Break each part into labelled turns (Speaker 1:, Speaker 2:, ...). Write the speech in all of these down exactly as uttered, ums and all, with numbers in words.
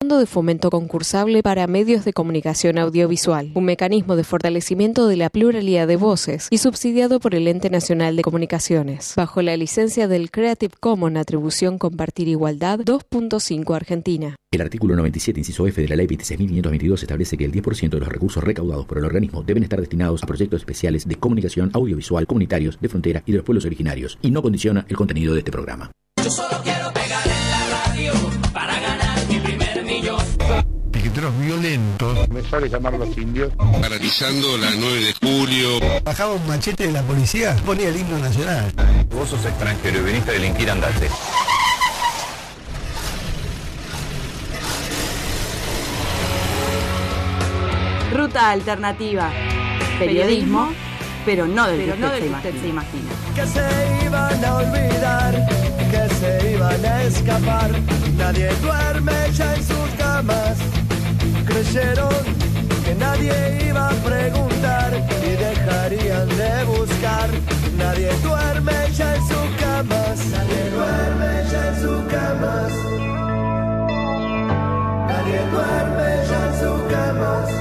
Speaker 1: Fondo de Fomento Concursable para Medios de Comunicación Audiovisual, un mecanismo de fortalecimiento de la pluralidad de voces y subsidiado por el Ente Nacional de Comunicaciones, bajo la licencia del Creative Commons Atribución Compartir Igualdad dos punto cinco Argentina.
Speaker 2: El artículo noventa y siete, inciso F de la Ley veintiséis mil quinientos veintidós establece que el diez por ciento de los recursos recaudados por el organismo deben estar destinados a proyectos especiales de comunicación audiovisual comunitarios de frontera y de los pueblos originarios, y no condiciona el contenido de este programa.
Speaker 3: Yo solo quiero pegar en la radio para ganar mi primer millón.
Speaker 4: Piqueteros violentos.
Speaker 5: Me sale llamar los indios.
Speaker 6: Paralizando la nueve de julio.
Speaker 4: Bajaba un machete de la policía, ponía el himno nacional.
Speaker 7: Vos sos extranjero y viniste a delinquir, andate.
Speaker 8: Ruta alternativa. Periodismo, pero no del que usted se imagina.
Speaker 9: Que se iban a olvidar, que se iban a escapar. Nadie duerme ya en sus camas. Creyeron que nadie iba a preguntar y dejarían de buscar. Nadie duerme ya en sus camas. Nadie duerme ya en sus camas. Nadie duerme ya en sus camas.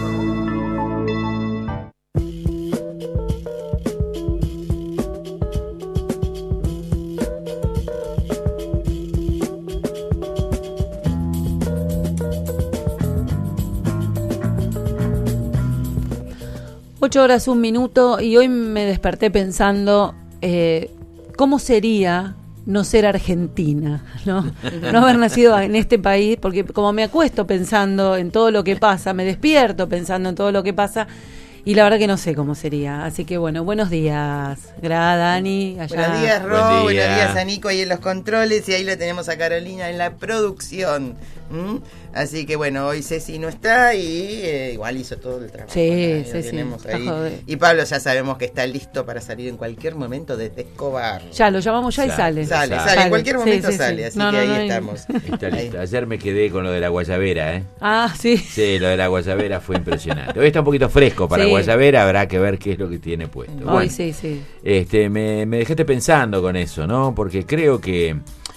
Speaker 10: Ocho horas, un minuto, y hoy me desperté pensando eh, cómo sería no ser argentina, ¿no? No haber nacido en este país, porque como me acuesto pensando en todo lo que pasa, me despierto pensando en todo lo que pasa, y la verdad que no sé cómo sería. Así que bueno, buenos días, Gra, Dani, allá.
Speaker 11: Buenos días, Ro,
Speaker 10: Buen día.
Speaker 11: buenos días a Nico ahí en los controles, y ahí la tenemos a Carolina en la producción. ¿Mm? Así que bueno, hoy Ceci no está y eh, igual hizo todo el trabajo.
Speaker 10: Sí,
Speaker 11: ¿no?
Speaker 10: sí, sí.
Speaker 11: Ahí. Y Pablo ya sabemos que está listo para salir en cualquier momento desde Escobar.
Speaker 10: Ya, lo llamamos ya y sale.
Speaker 11: Sale, sale, sale. En cualquier momento
Speaker 10: sí, sí,
Speaker 11: sale,
Speaker 10: sí.
Speaker 11: así
Speaker 10: no,
Speaker 11: que
Speaker 10: no,
Speaker 11: ahí
Speaker 10: no,
Speaker 11: estamos.
Speaker 12: Está listo. Ayer me quedé con lo de la guayabera, ¿eh?
Speaker 10: Ah, sí.
Speaker 12: Sí, lo de la guayabera fue impresionante. Hoy está un poquito fresco para
Speaker 10: sí.
Speaker 12: guayabera, habrá que ver qué es lo que tiene puesto.
Speaker 10: Hoy
Speaker 12: bueno,
Speaker 10: sí, sí.
Speaker 12: Este, me, me dejaste pensando con eso, ¿no? Porque creo que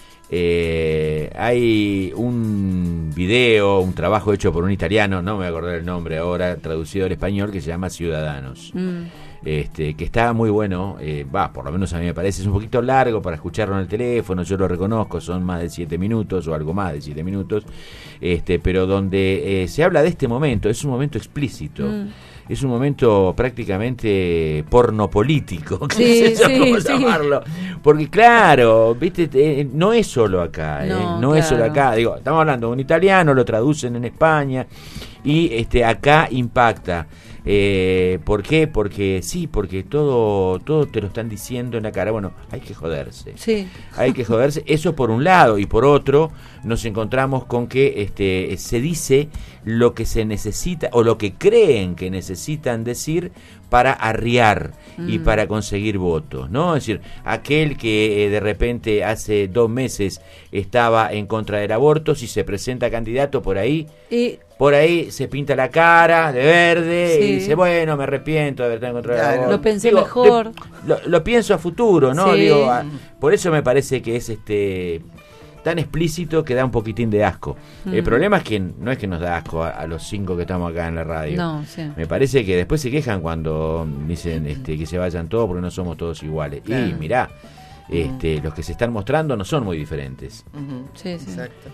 Speaker 12: Eh, hay un video, un trabajo hecho por un italiano, no me voy a acordar el nombre ahora, traducido al español, que se llama Ciudadanos. Mm. Este, que está muy bueno, eh, va, por lo menos a mí me parece, es un poquito largo para escucharlo en el teléfono, yo lo reconozco, son más de siete minutos o algo más de siete minutos, este, pero donde eh, se habla de este momento, es un momento explícito. Mm. Es un momento prácticamente pornopolítico,
Speaker 10: sí,
Speaker 12: qué sé yo
Speaker 10: sí,
Speaker 12: cómo
Speaker 10: sí.
Speaker 12: llamarlo. Porque claro, viste, eh, no es solo acá, eh,
Speaker 10: no,
Speaker 12: no
Speaker 10: claro.
Speaker 12: es solo acá. Digo, estamos hablando de un italiano, lo traducen en España y este acá impacta. Eh, ¿Por qué? Porque sí, porque todo todo te lo están diciendo en la cara. Bueno, hay que joderse.
Speaker 10: Sí.
Speaker 12: Hay que joderse. Eso por un lado. Y por otro, nos encontramos con que este se dice lo que se necesita o lo que creen que necesitan decir para arriar mm. y para conseguir votos, ¿no? Es decir, aquel que eh, de repente hace dos meses estaba en contra del aborto, si se presenta candidato por ahí, y por ahí se pinta la cara de verde sí. y dice, bueno, me arrepiento de haber estado en contra del
Speaker 10: claro,
Speaker 12: aborto.
Speaker 10: Lo pensé
Speaker 12: Digo,
Speaker 10: mejor.
Speaker 12: De, lo, lo pienso a futuro, ¿no?
Speaker 10: Sí.
Speaker 12: Digo, a, por eso me parece que es este tan explícito que da un poquitín de asco. Mm. El problema es que no es que nos da asco a, a los cinco que estamos acá en la radio.
Speaker 10: No, sí.
Speaker 12: Me parece que después se quejan cuando dicen este, que se vayan todos porque no somos todos iguales. Claro. Y mirá, este, uh-huh. los que se están mostrando no son muy diferentes.
Speaker 11: Uh-huh.
Speaker 10: Sí, sí.
Speaker 11: Exacto.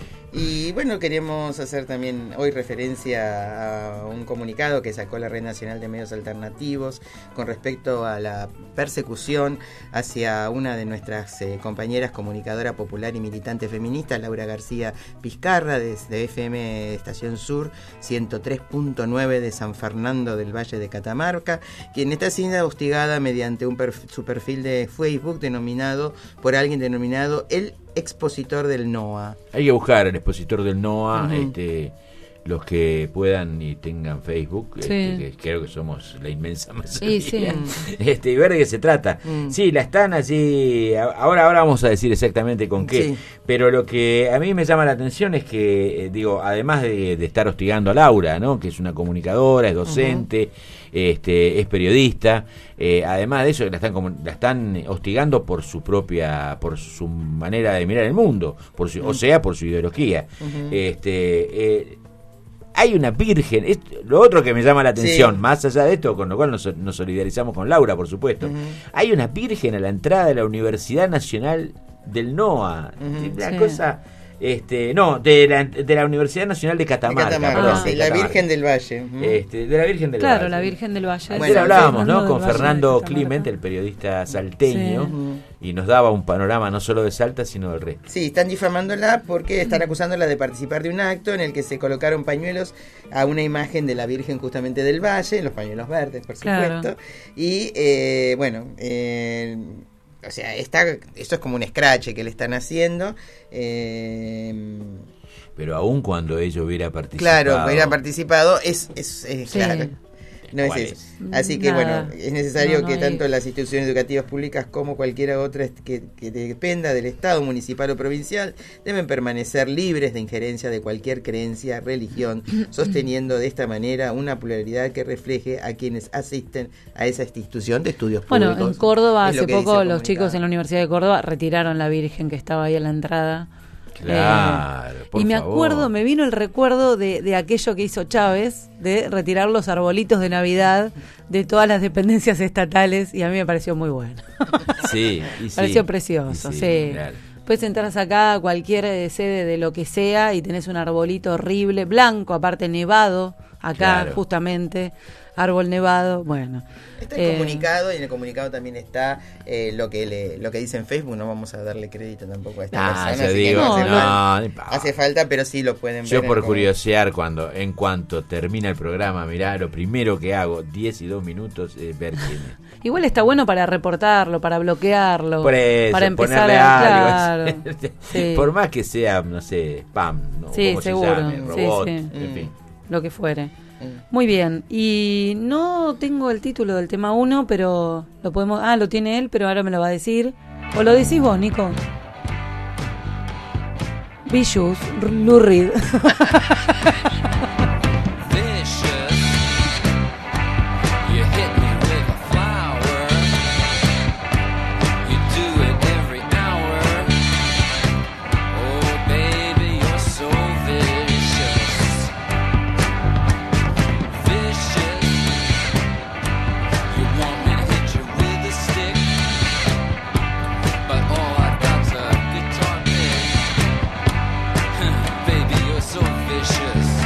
Speaker 11: Y bueno, queremos hacer también hoy referencia a un comunicado que sacó la Red Nacional de Medios Alternativos con respecto a la persecución hacia una de nuestras eh, compañeras comunicadora popular y militante feminista, Laura García Pizcarra, desde F M Estación Sur ciento tres punto nueve de San Fernando del Valle de Catamarca, quien está siendo hostigada mediante un perf- su perfil de Facebook denominado por alguien denominado el expositor del NOA.
Speaker 12: Hay que buscar el expositor del NOA, uh-huh. este, los que puedan y tengan Facebook,
Speaker 10: Sí.
Speaker 12: este, que creo que somos la inmensa mayoría,
Speaker 10: Sí, sí.
Speaker 12: este, y ver de qué se trata.
Speaker 11: Mm.
Speaker 12: Sí, la están así, a- ahora, ahora vamos a decir exactamente con qué,
Speaker 11: Sí.
Speaker 12: pero lo que a mí me llama la atención es que, eh, digo, además de, de estar hostigando a Laura, ¿no? Que es una comunicadora, es docente, este, es periodista, eh, además de eso la están como- la están hostigando por su propia, por su manera de mirar el mundo, por su, o sea, por su ideología. Este, eh, hay una virgen, es lo otro que me llama la atención,
Speaker 11: Sí.
Speaker 12: más allá de esto, con lo cual nos, nos solidarizamos con Laura, por supuesto.
Speaker 11: Ujú.
Speaker 12: Hay una virgen a la entrada de la Universidad Nacional del NOA,
Speaker 11: Ujú.
Speaker 12: una
Speaker 10: Sí.
Speaker 12: cosa, este, no, de la, de la Universidad Nacional de
Speaker 11: De
Speaker 12: Catamarca,
Speaker 11: Catamarca,
Speaker 12: perdón,
Speaker 11: sí,
Speaker 12: de
Speaker 11: la
Speaker 12: Catamarca.
Speaker 11: Virgen del Valle. Ujú.
Speaker 12: Este, de la Virgen del
Speaker 10: Claro,
Speaker 12: Valle.
Speaker 10: la Virgen del Valle.
Speaker 12: Ayer
Speaker 11: Bueno,
Speaker 12: hablábamos,
Speaker 10: Fernando
Speaker 12: ¿no? Con
Speaker 10: del Valle de
Speaker 12: Fernando
Speaker 10: Catamarca.
Speaker 12: Clement, el periodista salteño,
Speaker 10: Sí.
Speaker 12: y nos daba un panorama no solo de Salta, sino del resto.
Speaker 11: Sí, están difamándola porque están acusándola de participar de un acto en el que se colocaron pañuelos a una imagen de la Virgen justamente del Valle, los pañuelos verdes, por
Speaker 10: Claro.
Speaker 11: supuesto. Y eh, bueno, eh, o sea, está, esto es como un escrache que le están haciendo. Eh,
Speaker 12: Pero aún cuando ella hubiera participado.
Speaker 11: claro, hubiera participado, es, es, es
Speaker 10: Sí.
Speaker 11: claro. No es
Speaker 12: ¿Cuál
Speaker 11: eso.
Speaker 12: es?
Speaker 11: Así que
Speaker 10: Nada.
Speaker 11: bueno, es necesario
Speaker 10: No, no
Speaker 11: que
Speaker 10: hay-
Speaker 11: tanto las instituciones educativas públicas como cualquiera otra est- que, que dependa del Estado municipal o provincial deben permanecer libres de injerencia de cualquier creencia, religión, sosteniendo de esta manera una pluralidad que refleje a quienes asisten a esa institución de estudios
Speaker 10: Bueno,
Speaker 11: públicos.
Speaker 10: en Córdoba
Speaker 11: Es lo
Speaker 10: hace
Speaker 11: que dice
Speaker 10: poco
Speaker 11: el
Speaker 10: los
Speaker 11: comunicado.
Speaker 10: chicos en la Universidad de Córdoba retiraron la Virgen que estaba ahí en la entrada.
Speaker 12: Claro,
Speaker 10: Eh,
Speaker 12: por
Speaker 10: y me
Speaker 12: favor.
Speaker 10: acuerdo, me vino el recuerdo de, de aquello que hizo Chávez, de retirar los arbolitos de Navidad de todas las dependencias estatales, y a mí me pareció muy bueno.
Speaker 12: Sí, y sí.
Speaker 10: Pareció precioso,
Speaker 12: Y
Speaker 10: sí.
Speaker 12: claro.
Speaker 10: Puedes entrar acá a cualquier eh, sede de lo que sea y tenés un arbolito horrible, blanco, aparte nevado, acá
Speaker 12: Claro.
Speaker 10: justamente, árbol nevado, bueno.
Speaker 11: Está el
Speaker 10: Eh,
Speaker 11: comunicado y en el comunicado también está eh, lo que le, lo que dice en Facebook. No vamos a darle crédito tampoco a esta
Speaker 12: Ah,
Speaker 11: persona.
Speaker 12: yo
Speaker 11: así que
Speaker 12: digo,
Speaker 11: no hace,
Speaker 10: no,
Speaker 11: falta,
Speaker 12: no, no.
Speaker 11: hace falta, pero sí lo pueden ver.
Speaker 12: Yo
Speaker 11: en
Speaker 12: por
Speaker 11: el comunicado.
Speaker 12: curiosear, cuando en cuanto termina el programa, mirá, lo primero que hago, diez y dos minutos, es ver quién es.
Speaker 10: Igual está bueno para reportarlo, para bloquearlo,
Speaker 12: Por eso,
Speaker 10: para empezar
Speaker 12: ponerle
Speaker 10: a...
Speaker 12: algo.
Speaker 10: Claro, sí.
Speaker 12: Por más que sea, no sé, spam, ¿no?
Speaker 10: Sí,
Speaker 12: ¿Cómo se
Speaker 10: seguro,
Speaker 12: llame?
Speaker 10: sí,
Speaker 12: Robot,
Speaker 10: sí.
Speaker 12: en fin.
Speaker 10: Lo que fuere.
Speaker 11: Mm.
Speaker 10: Muy bien, y no tengo el título del tema uno, pero lo podemos... Ah, lo tiene él, pero ahora me lo va a decir. ¿O lo decís vos, Nico? Vicious, Lou Reed.
Speaker 3: Vicious. You hit me with a flower. You do it every hour. Oh, baby, you're so vicious. Vicious. You want me to hit you with a stick, but all I've got's a guitar pick. Baby, you're so vicious.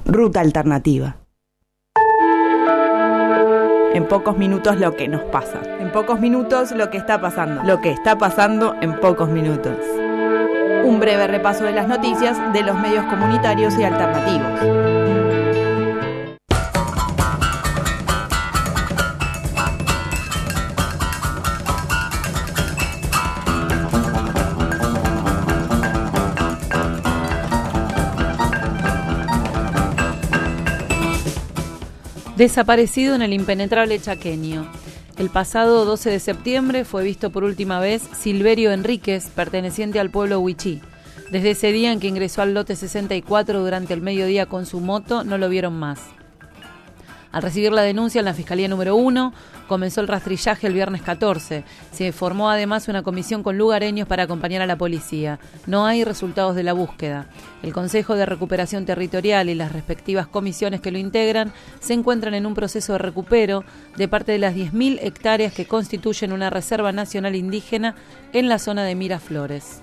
Speaker 8: Ruta Alternativa. En pocos minutos lo que nos pasa. En pocos minutos lo que está pasando. Lo que está pasando en pocos minutos. Un breve repaso de las noticias de los medios comunitarios y alternativos.
Speaker 10: Desaparecido en el impenetrable chaqueño. El pasado doce de septiembre fue visto por última vez Silverio Enríquez, perteneciente al pueblo huichí. Desde ese día en que ingresó al lote sesenta y cuatro durante el mediodía con su moto, no lo vieron más. Al recibir la denuncia en la Fiscalía número uno, comenzó el rastrillaje el viernes catorce. Se formó además una comisión con lugareños para acompañar a la policía. No hay resultados de la búsqueda. El Consejo de Recuperación Territorial y las respectivas comisiones que lo integran se encuentran en un proceso de recupero de parte de las diez mil hectáreas que constituyen una reserva nacional indígena en la zona de Miraflores.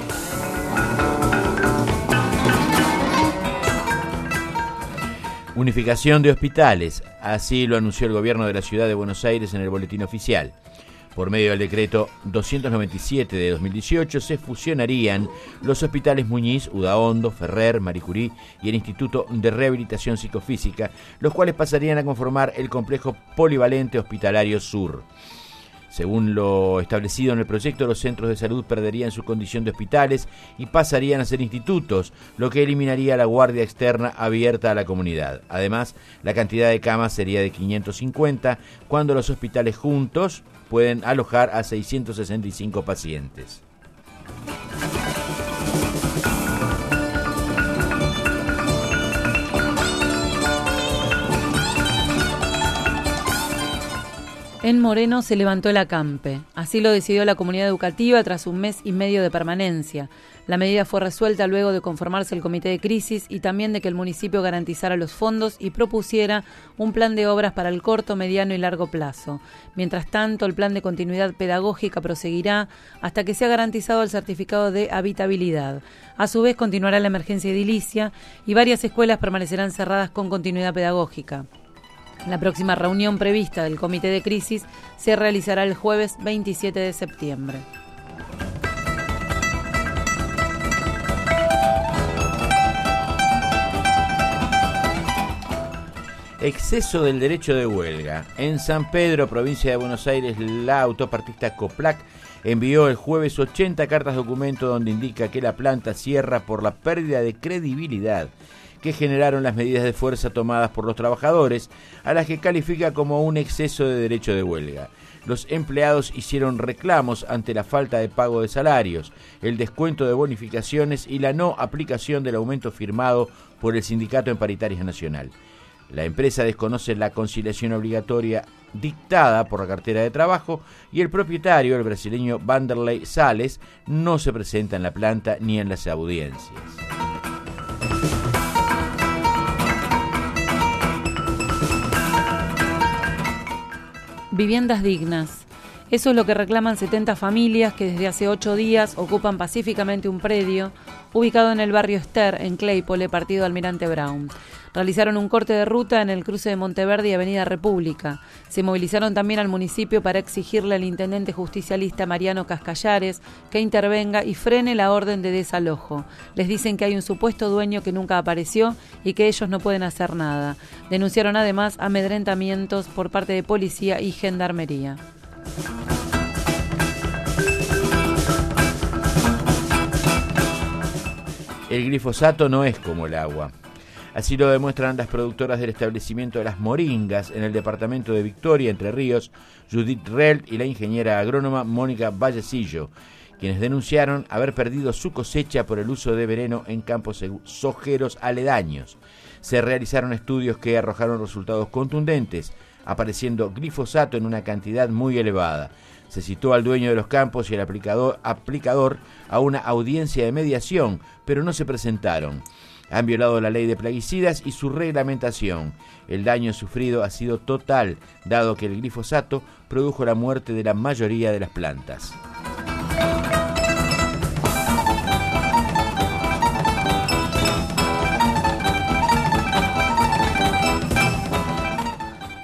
Speaker 12: Unificación de hospitales, así lo anunció el gobierno de la ciudad de Buenos Aires en el boletín oficial. Por medio del decreto doscientos noventa y siete de dos mil dieciocho se fusionarían los hospitales Muñiz, Udaondo, Ferrer, Marie Curie y el Instituto de Rehabilitación Psicofísica, los cuales pasarían a conformar el complejo polivalente hospitalario Sur. Según lo establecido en el proyecto, los centros de salud perderían su condición de hospitales y pasarían a ser institutos, lo que eliminaría la guardia externa abierta a la comunidad. Además, la cantidad de camas sería de quinientos cincuenta, cuando los hospitales juntos pueden alojar a seiscientos sesenta y cinco pacientes.
Speaker 10: En Moreno se levantó el acampe. Así lo decidió la comunidad educativa tras un mes y medio de permanencia. La medida fue resuelta luego de conformarse el comité de crisis y también de que el municipio garantizara los fondos y propusiera un plan de obras para el corto, mediano y largo plazo. Mientras tanto, el plan de continuidad pedagógica proseguirá hasta que sea garantizado el certificado de habitabilidad. A su vez, continuará la emergencia edilicia y varias escuelas permanecerán cerradas con continuidad pedagógica. La próxima reunión prevista del Comité de Crisis se realizará el jueves veintisiete de septiembre.
Speaker 12: Exceso del derecho de huelga. En San Pedro, provincia de Buenos Aires, la autopartista Coplac envió el jueves ochenta cartas documento donde indica que la planta cierra por la pérdida de credibilidad que generaron las medidas de fuerza tomadas por los trabajadores, a las que califica como un exceso de derecho de huelga. Los empleados hicieron reclamos ante la falta de pago de salarios, el descuento de bonificaciones y la no aplicación del aumento firmado por el sindicato en paritaria nacional. La empresa desconoce la conciliación obligatoria dictada por la cartera de trabajo y el propietario, el brasileño Vanderlei Sales, no se presenta en la planta ni en las audiencias.
Speaker 10: Viviendas dignas. Eso es lo que reclaman setenta familias que desde hace ocho días ocupan pacíficamente un predio ubicado en el barrio Ester, en Claypole, partido Almirante Brown. Realizaron un corte de ruta en el cruce de Monteverde y Avenida República. Se movilizaron también al municipio para exigirle al intendente justicialista Mariano Cascallares que intervenga y frene la orden de desalojo. Les dicen que hay un supuesto dueño que nunca apareció y que ellos no pueden hacer nada. Denunciaron además amedrentamientos por parte de policía y gendarmería.
Speaker 12: El glifosato no es como el agua. Así lo demuestran las productoras del establecimiento de Las Moringas en el departamento de Victoria, Entre Ríos, Judith Relt y la ingeniera agrónoma Mónica Vallecillo, quienes denunciaron haber perdido su cosecha por el uso de veneno en campos sojeros aledaños. Se realizaron estudios que arrojaron resultados contundentes, apareciendo glifosato en una cantidad muy elevada. Se citó al dueño de los campos y al aplicador, aplicador a una audiencia de mediación, pero no se presentaron. Han violado la ley de plaguicidas y su reglamentación. El daño sufrido ha sido total, dado que el glifosato produjo la muerte de la mayoría de las plantas.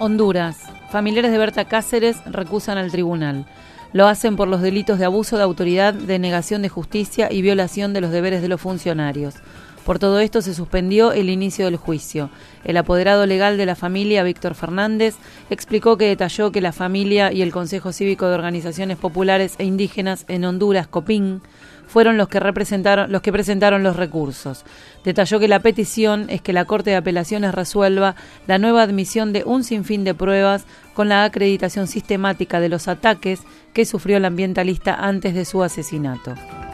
Speaker 10: Honduras. Familiares de Berta Cáceres recusan al tribunal. Lo hacen por los delitos de abuso de autoridad, denegación de justicia y violación de los deberes de los funcionarios. Por todo esto se suspendió el inicio del juicio. El apoderado legal de la familia, Víctor Fernández, explicó que detalló que la familia y el Consejo Cívico de Organizaciones Populares e Indígenas en Honduras, COPIN, fueron los que representaron, los que presentaron los recursos. Detalló que la petición es que la Corte de Apelaciones resuelva la nueva admisión de un sinfín de pruebas con la acreditación sistemática de los ataques que sufrió el ambientalista antes de su asesinato.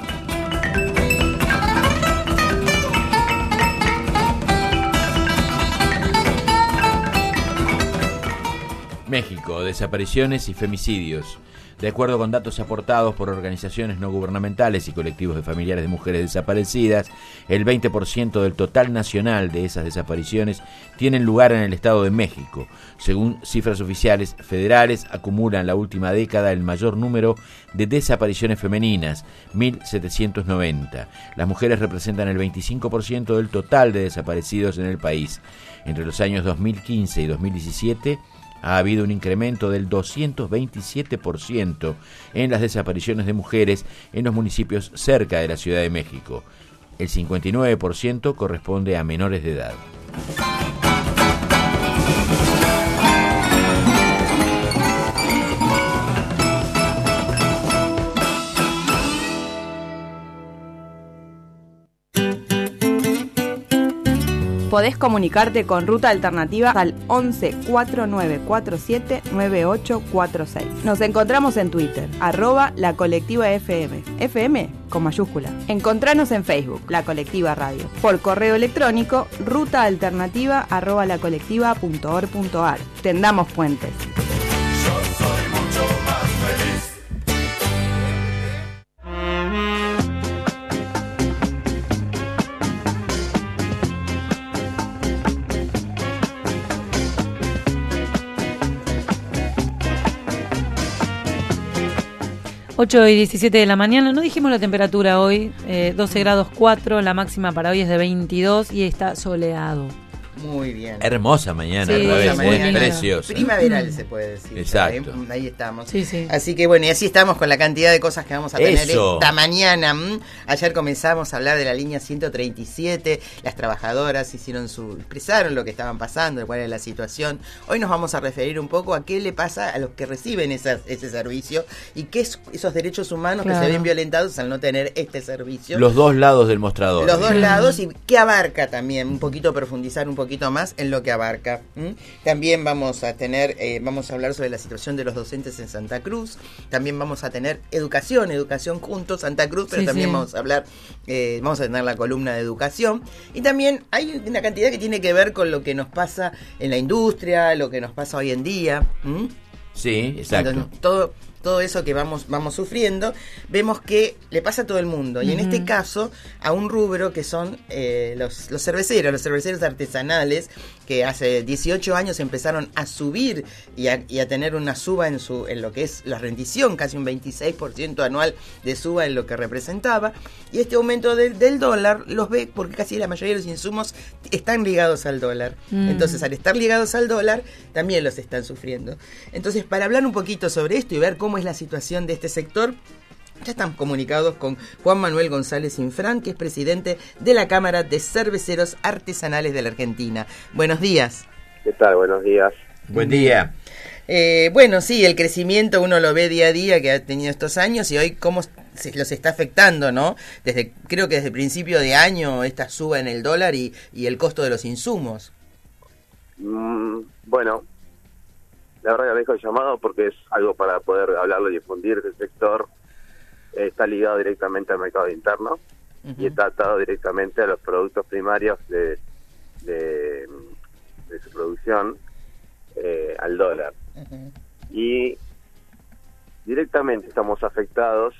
Speaker 12: México, desapariciones y femicidios. De acuerdo con datos aportados por organizaciones no gubernamentales y colectivos de familiares de mujeres desaparecidas, el veinte por ciento del total nacional de esas desapariciones tienen lugar en el Estado de México. Según cifras oficiales federales, acumula en la última década el mayor número de desapariciones femeninas, mil setecientos noventa. Las mujeres representan el veinticinco por ciento del total de desaparecidos en el país. Entre los años dos mil quince y dos mil diecisiete, ha habido un incremento del doscientos veintisiete por ciento en las desapariciones de mujeres en los municipios cerca de la Ciudad de México. El cincuenta y nueve por ciento corresponde a menores de edad.
Speaker 8: Podés comunicarte con Ruta Alternativa al once cuatro nueve cuatro siete nueve ocho cuatro seis. Nos encontramos en Twitter, arroba la colectiva F M, F M con mayúscula. Encontranos en Facebook, La Colectiva Radio. Por correo electrónico, rutaalternativa arroba la colectiva punto org punto ar. Tendamos puentes.
Speaker 3: Yo soy mucho más feliz.
Speaker 10: ocho y diecisiete de la mañana, no dijimos la temperatura hoy, eh, doce grados cuatro, la máxima para hoy es de veintidós y está soleado.
Speaker 11: Muy bien.
Speaker 12: Hermosa mañana,
Speaker 10: sí,
Speaker 12: otra vez,
Speaker 11: mañana.
Speaker 12: ¿eh? Preciosa.
Speaker 11: Primaveral se puede decir.
Speaker 12: Exacto.
Speaker 11: Ahí, ahí estamos.
Speaker 10: Sí, sí.
Speaker 11: Así que bueno, y así estamos con la cantidad de cosas que vamos a tener
Speaker 12: Eso.
Speaker 11: esta mañana. ¿m? Ayer comenzamos a hablar de la línea ciento treinta y siete, las trabajadoras hicieron su, expresaron lo que estaban pasando, cuál era la situación. Hoy nos vamos a referir un poco a qué le pasa a los que reciben esas, ese servicio y qué es esos derechos humanos claro. que se ven violentados al no tener este servicio.
Speaker 12: Los dos lados del mostrador.
Speaker 11: Los dos lados y qué abarca también, un poquito profundizar un poquito más en lo que abarca. ¿Mm? También vamos a tener, eh, vamos a hablar sobre la situación de los docentes en Santa Cruz. También vamos a tener educación, educación juntos, Santa Cruz, pero sí, también sí. vamos a hablar, eh, vamos a tener la columna de educación. Y también hay una cantidad que tiene que ver con lo que nos pasa en la industria, lo que nos pasa hoy en día. ¿Mm?
Speaker 12: Sí, exacto.
Speaker 11: Entonces, todo todo eso que vamos vamos sufriendo, vemos que le pasa a todo el mundo. Y uh-huh. en este caso, a un rubro que son eh, los, los cerveceros, los cerveceros artesanales, que hace dieciocho años empezaron a subir y a, y a tener una suba en su en lo que es la rendición, casi un veintiséis por ciento anual de suba en lo que representaba. Y este aumento del, del dólar los ve porque casi la mayoría de los insumos están ligados al dólar. Mm. Entonces, al estar ligados al dólar, también los están sufriendo. Entonces, para hablar un poquito sobre esto y ver cómo es la situación de este sector, ya estamos comunicados con Juan Manuel González Infran, que es presidente de la Cámara de Cerveceros Artesanales de la Argentina. Buenos días.
Speaker 5: ¿Qué tal? Buenos días.
Speaker 12: Buen día.
Speaker 11: Eh, bueno, sí, el crecimiento uno lo ve día a día que ha tenido estos años y hoy cómo se los está afectando, ¿no? Desde creo que desde el principio de año esta suba en el dólar y, y el costo de los insumos.
Speaker 5: Mm, bueno, la verdad que dejo el llamado porque es algo para poder hablarlo y difundir. El sector eh, está ligado directamente al mercado interno uh-huh. y está atado directamente a los productos primarios de, de, de su producción eh, al dólar. Uh-huh. Y directamente estamos afectados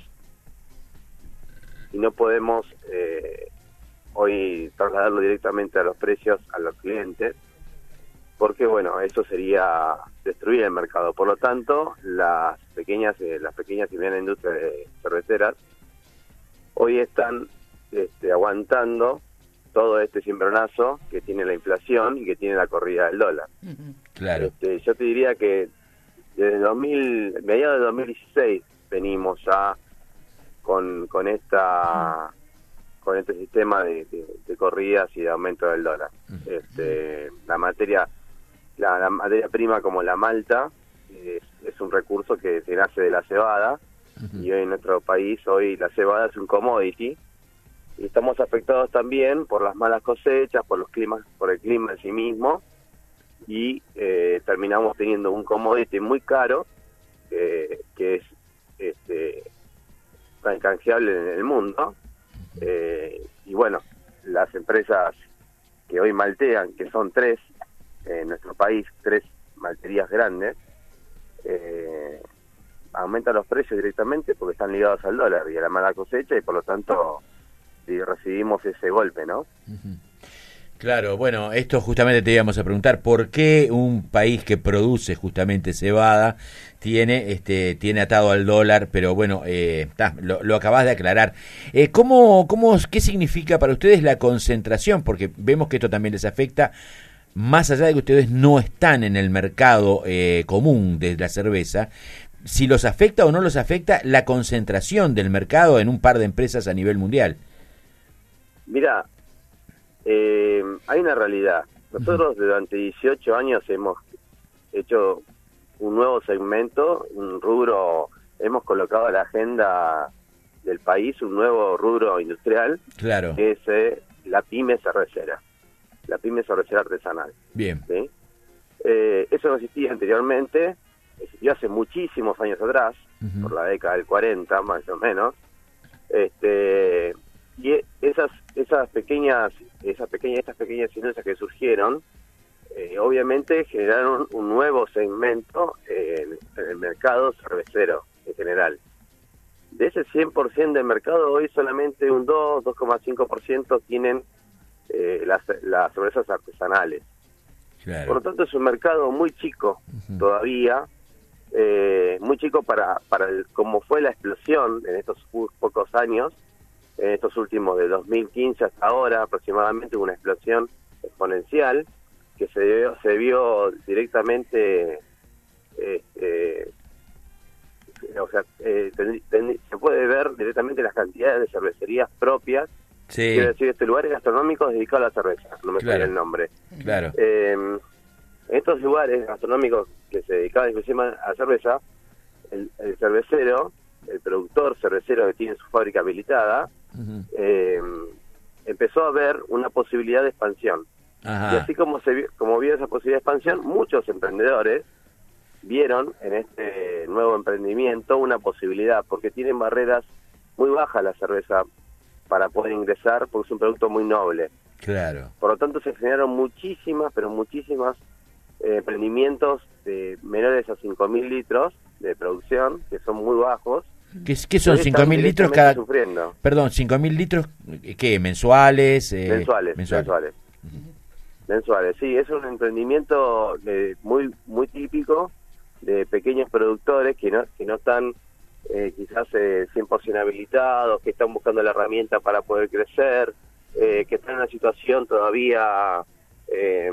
Speaker 5: y no podemos eh, hoy trasladarlo directamente a los precios a los clientes, porque bueno, eso sería destruir el mercado. Por lo tanto, las pequeñas eh, las pequeñas y medianas industrias cerveceras hoy están este, aguantando todo este cimbronazo que tiene la inflación y que tiene la corrida del dólar.
Speaker 12: Claro.
Speaker 5: Este, yo te diría que desde dos mil, mediados de dos mil dieciséis venimos ya con con esta con este sistema de, de, de corridas y de aumento del dólar. Este, la materia la, la materia prima como la malta es, es un recurso que se nace de la cebada. Uh-huh. Y hoy en nuestro país hoy la cebada es un commodity y estamos afectados también por las malas cosechas, por los climas, por el clima en sí mismo, y eh, terminamos teniendo un commodity muy caro eh, que es este tan canjeable en el mundo. Eh, y bueno, las empresas que hoy maltean, que son tres en nuestro país, tres malterías grandes, eh, aumentan los precios directamente porque están ligados al dólar y a la mala cosecha, y por lo tanto y recibimos ese golpe, ¿no?
Speaker 12: Uh-huh. Claro, bueno, esto justamente te íbamos a preguntar, ¿por qué un país que produce justamente cebada tiene este tiene atado al dólar? Pero bueno, eh, ta, lo, lo acabas de aclarar. Eh, ¿cómo, cómo, ¿Qué significa para ustedes la concentración? Porque vemos que esto también les afecta, más allá de que ustedes no están en el mercado eh, común de la cerveza. Si los afecta o no los afecta la concentración del mercado en un par de empresas a nivel mundial.
Speaker 5: Mira, eh, hay una realidad. Nosotros durante dieciocho años hemos hecho un nuevo segmento, un rubro, hemos colocado a la agenda del país un nuevo rubro industrial,
Speaker 12: claro,
Speaker 5: que es eh, la pyme cervecera, la pyme cervecera artesanal.
Speaker 12: Bien.
Speaker 5: ¿Sí? Eh, eso no existía anteriormente, existió hace muchísimos años atrás, uh-huh, por la década del cuarenta más o menos. Este y esas esas pequeñas esas pequeñas estas pequeñas industrias que surgieron eh, obviamente generaron un nuevo segmento eh, en el mercado cervecero en general. De ese cien por ciento del mercado, hoy solamente un dos, dos coma cinco por ciento tienen eh, las, las cervezas artesanales.
Speaker 12: Claro.
Speaker 5: Por lo tanto es un mercado muy chico, uh-huh, todavía, eh, muy chico para para el, como fue la explosión en estos pocos años. En estos últimos, de dos mil quince hasta ahora, aproximadamente una explosión exponencial que se vio, se vio directamente, este, o sea, eh, ten, ten, se puede ver directamente las cantidades de cervecerías propias.
Speaker 12: Sí.
Speaker 5: Quiero decir, este lugares gastronómicos dedicados a la cerveza, no me
Speaker 12: claro,
Speaker 5: sale el nombre.
Speaker 12: Claro.
Speaker 5: Eh, en estos lugares gastronómicos que se dedicaban exclusivamente a la cerveza, el, el cervecero, el productor cervecero que tiene su fábrica habilitada, uh-huh, eh, empezó a ver una posibilidad de expansión.
Speaker 12: Ajá.
Speaker 5: Y así como se vio, como vio esa posibilidad de expansión, muchos emprendedores vieron en este nuevo emprendimiento una posibilidad, porque tienen barreras muy bajas la cerveza para poder ingresar, porque es un producto muy noble.
Speaker 12: Claro.
Speaker 5: Por lo tanto se generaron muchísimas, pero muchísimas eh, emprendimientos de menores a cinco mil litros de producción, que son muy bajos.
Speaker 12: ¿Qué, qué son cinco mil litros cada...?
Speaker 5: Sufriendo.
Speaker 12: Perdón, cinco mil litros, ¿qué? ¿Mensuales? Eh,
Speaker 5: mensuales, mensuales. Mensuales.
Speaker 12: Uh-huh.
Speaker 5: Mensuales, sí, es un emprendimiento eh, muy muy típico de pequeños productores que no que no están eh, quizás eh, cien por ciento habilitados, que están buscando la herramienta para poder crecer, eh, que están en una situación todavía eh,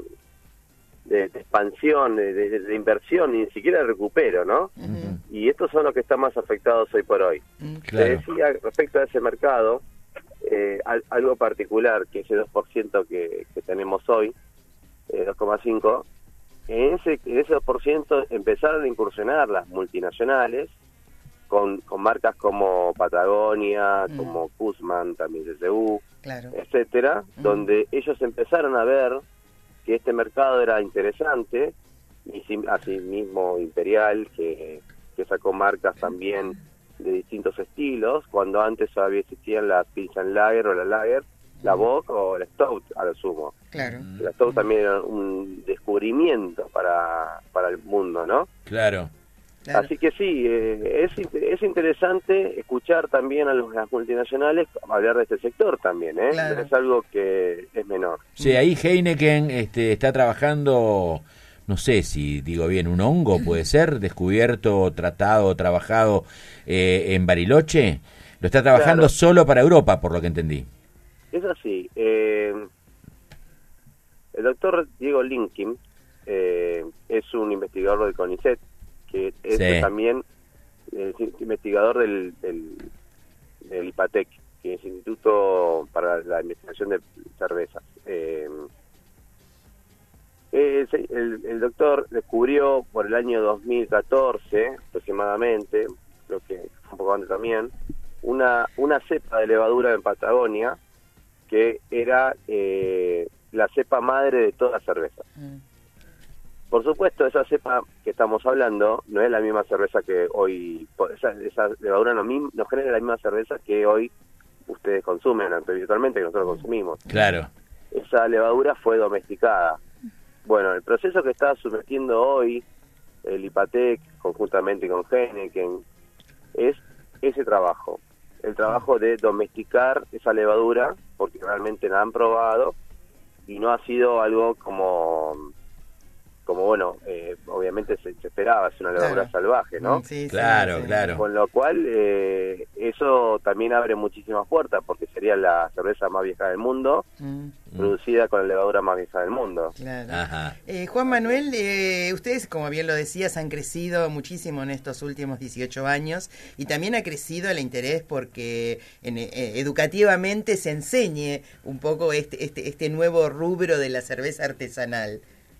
Speaker 5: de, de expansión, de, de, de inversión, ni siquiera de recupero, ¿no? Uh-huh. Y estos son los que están más afectados hoy por hoy. Uh-huh. Claro. Te decía respecto a ese mercado, eh, al, algo particular, que ese dos por ciento que, que tenemos hoy, eh, dos coma cinco por ciento, en ese, en ese dos por ciento empezaron a incursionar las multinacionales, con, con marcas como Patagonia, uh-huh, como Kuzman, también C C U, claro, etcétera, uh-huh, donde ellos empezaron a ver que este mercado era interesante, y así mismo Imperial, que, que sacó marcas también de distintos estilos, cuando antes todavía existían la Pilsen Lager o la Lager, la Bock o la Stout, a lo sumo.
Speaker 11: Claro.
Speaker 5: La Stout también era un descubrimiento para, para el mundo, ¿no?
Speaker 12: Claro.
Speaker 5: Claro. Así que sí, eh, es, es interesante escuchar también a los, las multinacionales hablar de este sector también, ¿eh? Claro. Es algo que es menor.
Speaker 12: Sí, ahí Heineken este, está trabajando, no sé si digo bien, un hongo puede ser, descubierto, tratado, trabajado eh, en Bariloche. Lo está trabajando claro, solo para Europa, por lo que entendí.
Speaker 5: Es así. Eh, eh, el doctor Diego Linkin eh, es un investigador del CONICET, que es
Speaker 12: Sí.
Speaker 5: también eh, investigador del, del, del IPATEC, que es Instituto para la Investigación de Cervezas. Eh, eh, el, el doctor descubrió por el año dos mil catorce, aproximadamente, creo que fue un poco antes también, una, una cepa de levadura en Patagonia que era eh, la cepa madre de toda cerveza. Mm. Por supuesto, esa cepa que estamos hablando no es la misma cerveza que hoy, esa, esa levadura no, no genera la misma cerveza que hoy ustedes consumen habitualmente, que nosotros consumimos.
Speaker 12: Claro.
Speaker 5: Esa levadura fue domesticada. Bueno, el proceso que está sometiendo hoy el IPATEC, conjuntamente con Heineken, es ese trabajo. El trabajo de domesticar esa levadura, porque realmente la han probado, y no ha sido algo como... como bueno, eh, obviamente se, se esperaba, es una levadura claro. salvaje, ¿no?
Speaker 12: Sí, claro, sí, claro.
Speaker 5: Con lo cual, eh, eso también abre muchísimas puertas, porque sería la cerveza más vieja del mundo, mm. producida con la levadura más vieja del mundo.
Speaker 11: Claro. Ajá. Eh, Juan Manuel, eh, ustedes, como bien lo decías, han crecido muchísimo en estos últimos dieciocho años, y también ha crecido el interés porque en, eh, educativamente se enseñe un poco este, este, este nuevo rubro de la cerveza artesanal.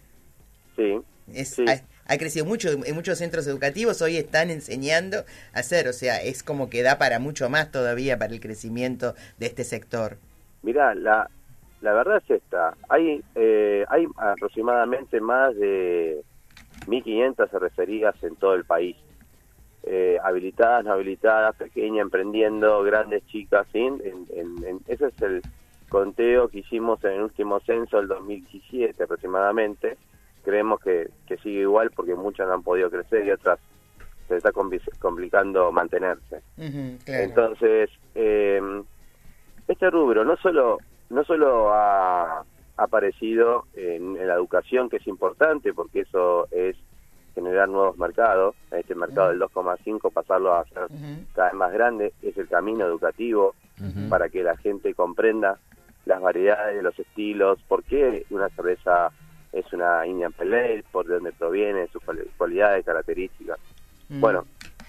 Speaker 5: Sí,
Speaker 11: es,
Speaker 5: sí.
Speaker 11: Ha, ha crecido mucho en muchos centros educativos, hoy están enseñando a hacer, o sea, es como que da para mucho más todavía para el crecimiento de este sector.
Speaker 5: Mirá, la, la verdad es esta, hay, eh, hay aproximadamente más de mil quinientas cervecerías en todo el país, eh, habilitadas, no habilitadas, pequeñas, emprendiendo, grandes, chicas, ¿sí? en, en, en, ese es el conteo que hicimos en el último censo del dos mil diecisiete aproximadamente. Creemos que, que sigue igual porque muchas no han podido crecer y otras se está complicando mantenerse. Uh-huh, claro. Entonces, eh, este rubro no solo no solo ha aparecido en, en la educación, que es importante porque eso es generar nuevos mercados, este mercado uh-huh. del dos coma cinco, pasarlo a hacer uh-huh. cada vez más grande, es el camino educativo uh-huh. para que la gente comprenda las variedades, los estilos, por qué una cerveza es una Indian Pale Ale, por dónde proviene, sus cualidades, características. Mm. Bueno,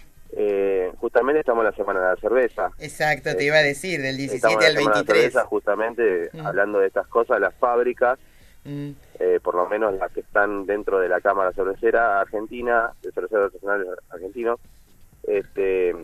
Speaker 5: eh, justamente estamos en la Semana de la Cerveza.
Speaker 11: Exacto, eh, te iba a decir, del diecisiete al veintitrés. De la cerveza,
Speaker 5: justamente mm. hablando de estas cosas, las fábricas, mm. eh, por lo menos las que están dentro de la Cámara Cervecera Argentina, de cerveceros artesanales argentinos, este,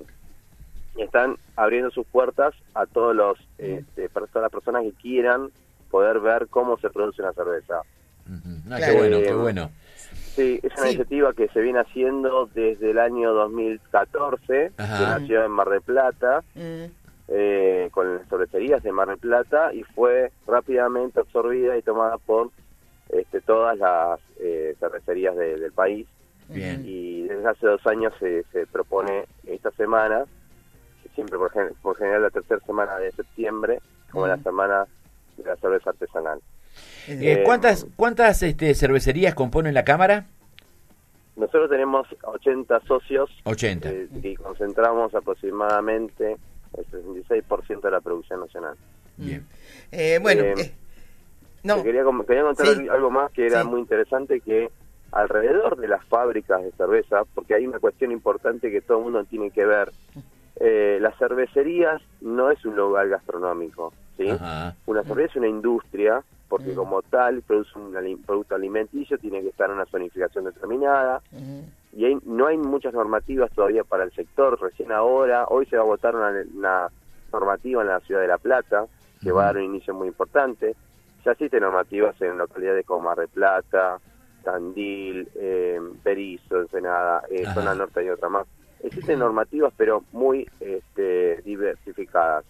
Speaker 5: están abriendo sus puertas a todos los, mm. este, para todas las personas que quieran poder ver cómo se produce una cerveza.
Speaker 12: Uh-huh. Ah, claro. Qué bueno, qué bueno.
Speaker 5: Sí, es una sí. iniciativa que se viene haciendo desde el año dos mil catorce, Ajá. que nació en Mar del Plata, mm. eh, con las cervecerías de Mar del Plata, y fue rápidamente absorbida y tomada por este, todas las eh, cervecerías de, del país. Bien. Y desde hace dos años se, se propone esta semana, siempre por, gen- por general la tercera semana de septiembre, como mm. la semana de la cerveza artesanal.
Speaker 12: Eh, ¿Cuántas cuántas este, cervecerías componen la Cámara?
Speaker 5: Nosotros tenemos ochenta socios.
Speaker 12: ochenta.
Speaker 5: Eh, y concentramos aproximadamente el sesenta y seis por ciento de la producción nacional.
Speaker 11: Bien. Eh, bueno, eh,
Speaker 5: eh, no. Quería, quería contar sí. algo más que era sí. muy interesante, que alrededor de las fábricas de cerveza, porque hay una cuestión importante que todo el mundo tiene que ver, eh, las cervecerías no es un lugar gastronómico, ¿sí? Ajá. Una cerveza es una industria, porque como tal produce un alim- producto alimenticio, tiene que estar en una zonificación determinada, uh-huh. y hay, no hay muchas normativas todavía para el sector. Recién ahora, hoy se va a votar una, una normativa en la ciudad de La Plata, que uh-huh. va a dar un inicio muy importante. Ya existen normativas en localidades como Mar del Plata, Tandil, eh, Berizo, Ensenada, eh, zona norte y otra más. Existen normativas, pero muy este, diversificadas.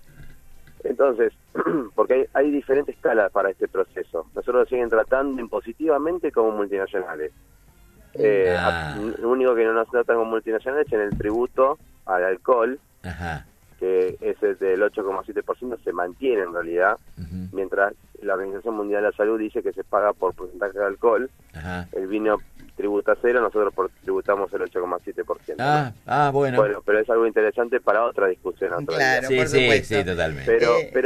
Speaker 5: Entonces, porque hay, hay diferentes escalas para este proceso. Nosotros lo siguen tratando impositivamente como multinacionales. Eh, ah. a, lo único que no nos tratan como multinacionales es en el tributo al alcohol, Ajá. que ese del ocho coma siete por ciento se mantiene en realidad, uh-huh. mientras la Organización Mundial de la Salud dice que se paga por porcentaje de alcohol. Ajá. El vino tributa cero, nosotros por, tributamos el ocho coma siete por ciento.
Speaker 12: Ah, ¿no? ah, bueno.
Speaker 5: Bueno, pero es algo interesante para otra discusión. Otra
Speaker 11: claro,
Speaker 12: sí,
Speaker 11: por
Speaker 12: sí,
Speaker 11: supuesto.
Speaker 12: sí, totalmente.
Speaker 5: Pero,
Speaker 11: eh,
Speaker 5: pero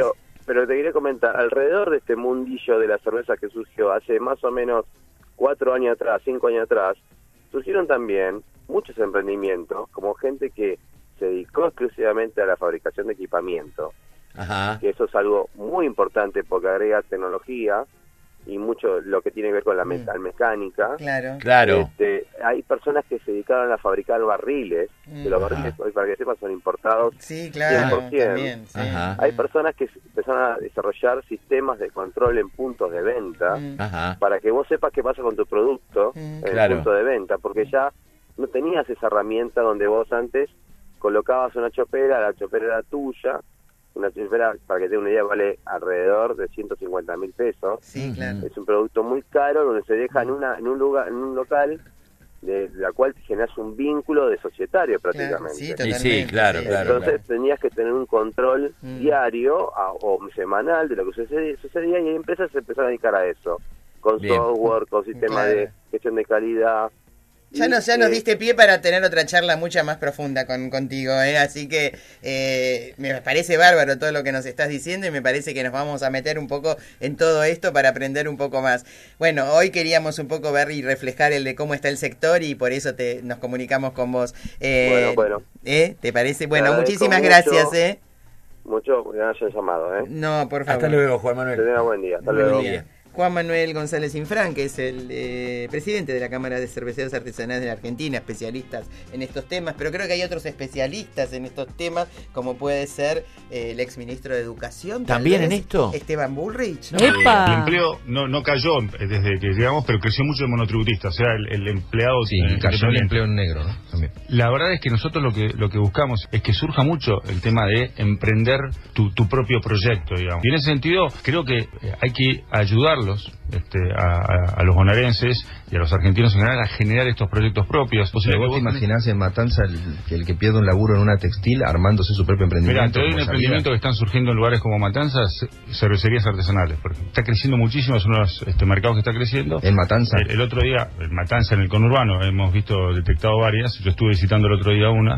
Speaker 5: pero te quería comentar, alrededor de este mundillo de la cerveza que surgió hace más o menos cuatro años atrás, cinco años atrás, surgieron también muchos emprendimientos, como gente que se dedicó exclusivamente a la fabricación de equipamiento.
Speaker 12: Ajá.
Speaker 5: Que eso es algo muy importante porque agrega tecnología y mucho lo que tiene que ver con la metalmecánica.
Speaker 11: Claro.
Speaker 12: Claro.
Speaker 5: Este, hay personas que se dedicaron a fabricar barriles, que los barriles, hoy para que sepan, son importados.
Speaker 11: Sí, claro.
Speaker 5: cien por ciento.
Speaker 11: También, sí.
Speaker 12: Ajá.
Speaker 5: Hay personas que empezaron a desarrollar sistemas de control en puntos de venta
Speaker 12: Ajá.
Speaker 5: para que vos sepas qué pasa con tu producto en
Speaker 12: Claro.
Speaker 5: el punto de venta, porque ya no tenías esa herramienta donde vos antes colocabas una chopera, la chopera era tuya. Una chopera, para que te dé una idea, vale alrededor de ciento cincuenta mil pesos.
Speaker 11: Sí, claro.
Speaker 5: Es un producto muy caro donde se deja en una en un lugar en un local de la cual generas un vínculo de societario prácticamente.
Speaker 11: Sí,
Speaker 12: Y
Speaker 11: totalmente.
Speaker 12: sí, claro,
Speaker 11: sí.
Speaker 12: claro.
Speaker 5: Entonces tenías que tener un control
Speaker 11: Mm.
Speaker 5: diario a- o semanal de lo que sucedía, sucedía y hay empresas se empezaron a dedicar a eso, con
Speaker 12: Bien.
Speaker 5: software, con sistema
Speaker 11: Claro.
Speaker 5: de gestión de calidad.
Speaker 11: Ya
Speaker 5: Y,
Speaker 11: nos, ya nos
Speaker 5: eh,
Speaker 11: diste pie para tener otra charla mucha más profunda con contigo, ¿eh? Así que eh, me parece bárbaro todo lo que nos estás diciendo y me parece que nos vamos a meter un poco en todo esto para aprender un poco más. Bueno, hoy queríamos un poco ver y reflejar el de cómo está el sector y por eso te nos comunicamos con vos. Eh,
Speaker 5: Bueno, bueno.
Speaker 11: ¿eh? ¿Te parece? Bueno,
Speaker 5: agradezco
Speaker 11: muchísimas
Speaker 5: mucho.
Speaker 11: gracias, ¿eh?
Speaker 5: Mucho que me hayan llamado, ¿eh?
Speaker 11: No, por favor.
Speaker 12: Hasta luego, Juan
Speaker 5: Que
Speaker 12: Manuel.
Speaker 5: tengan buen día. Hasta
Speaker 11: Buen
Speaker 5: luego.
Speaker 11: día. Juan Manuel González Infran, que es el eh, presidente de la Cámara de Cerveceros Artesanales de la Argentina, especialistas en estos temas, pero creo que hay otros especialistas en estos temas, como puede ser eh, el exministro de Educación. tal
Speaker 12: ¿También
Speaker 11: vez,
Speaker 12: en esto?
Speaker 11: Esteban Bullrich, ¿no?
Speaker 10: ¡Epa!
Speaker 13: El empleo no, no cayó desde que llegamos, pero creció mucho el monotributista, o sea, el, el empleado...
Speaker 14: Sí,
Speaker 13: eh,
Speaker 14: cayó el
Speaker 13: independiente.
Speaker 14: empleo en negro, ¿no? También.
Speaker 13: La verdad es que nosotros lo que lo que buscamos es que surja mucho el tema de emprender tu, tu propio proyecto, digamos. Y en ese sentido, creo que eh, hay que ayudarlos este, a, a, a los bonaerenses y a los argentinos en general a generar estos proyectos propios. O sea,
Speaker 14: Pero
Speaker 13: que
Speaker 14: vos te
Speaker 13: vos-
Speaker 14: imaginás en Matanza el, que el que pierde un laburo en una textil armándose su propio emprendimiento.
Speaker 13: Mira, te doy un
Speaker 14: como
Speaker 13: emprendimiento que están surgiendo en lugares como Matanzas, cervecerías artesanales, porque está creciendo muchísimo, son los este, mercados que está creciendo.
Speaker 14: En Matanza.
Speaker 13: El, el otro día, en Matanza, en el conurbano, hemos visto, detectado varias, yo estuve visitando el otro día una.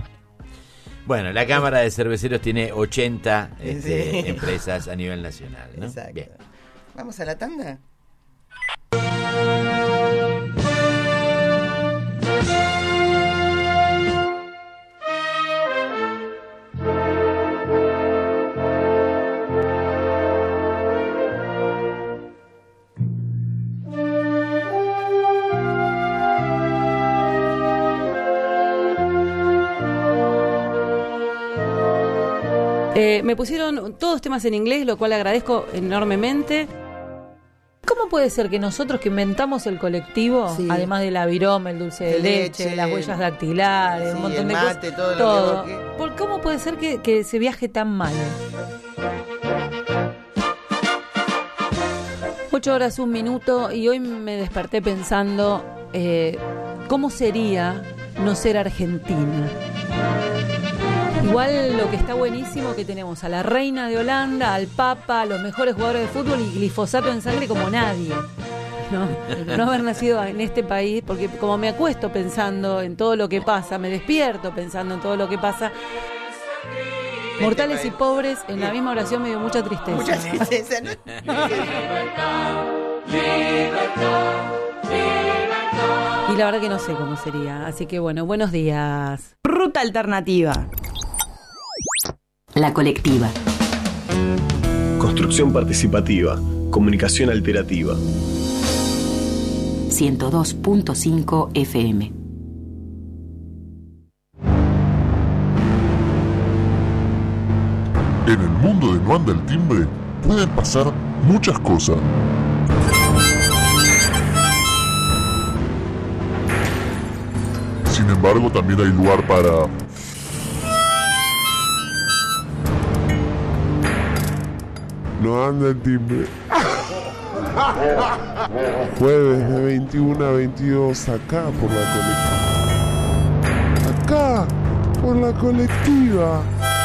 Speaker 12: Bueno, la Cámara de Cerveceros tiene ochenta este,
Speaker 11: Sí.
Speaker 12: empresas a nivel nacional, ¿no?
Speaker 11: Exacto.
Speaker 12: Bien.
Speaker 11: ¿Vamos a la tanda?
Speaker 10: Eh, me pusieron todos temas en inglés, lo cual agradezco enormemente. ¿Cómo puede ser que nosotros que inventamos el colectivo,
Speaker 11: Sí.
Speaker 10: además de la viroma, el dulce de,
Speaker 11: De
Speaker 10: leche,
Speaker 11: leche,
Speaker 10: las huellas dactilares,
Speaker 11: sí,
Speaker 10: un montón
Speaker 11: el
Speaker 10: de
Speaker 11: mate,
Speaker 10: cosas,
Speaker 11: todo lo que evoque.
Speaker 10: ¿por cómo puede ser que, que se viaje tan mal? Ocho horas, un minuto, y hoy me desperté pensando eh, cómo sería no ser argentina. Igual lo que está buenísimo que tenemos a la reina de Holanda, al Papa, a los mejores jugadores de fútbol y glifosato en sangre como nadie. No, no haber nacido en este país, porque como me acuesto pensando en todo lo que pasa, me despierto pensando en todo lo que pasa. Mortales y pobres, en la misma oración me dio mucha tristeza.
Speaker 11: Mucha tristeza, ¿no?
Speaker 10: Y la verdad que no sé cómo sería. Así que bueno, buenos días.
Speaker 8: Ruta alternativa.
Speaker 15: La colectiva.
Speaker 16: Construcción participativa. Comunicación alterativa.
Speaker 15: ciento dos punto cinco F M.
Speaker 17: En el mundo de No Anda el Timbre pueden pasar muchas cosas. Sin embargo, también hay lugar para... No anda el timbre. Jueves de veintiuno a veintidós acá por la colectiva. Acá por la colectiva.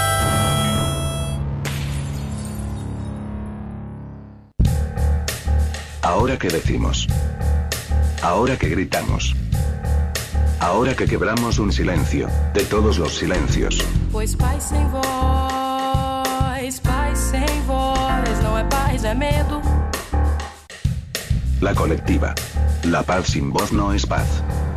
Speaker 18: Ahora que decimos. Ahora que gritamos. Ahora que quebramos un silencio, de todos los silencios.
Speaker 19: Pois pai sem voz, pai sem voz, voz é medo.
Speaker 18: La colectiva. La paz sin voz no es paz.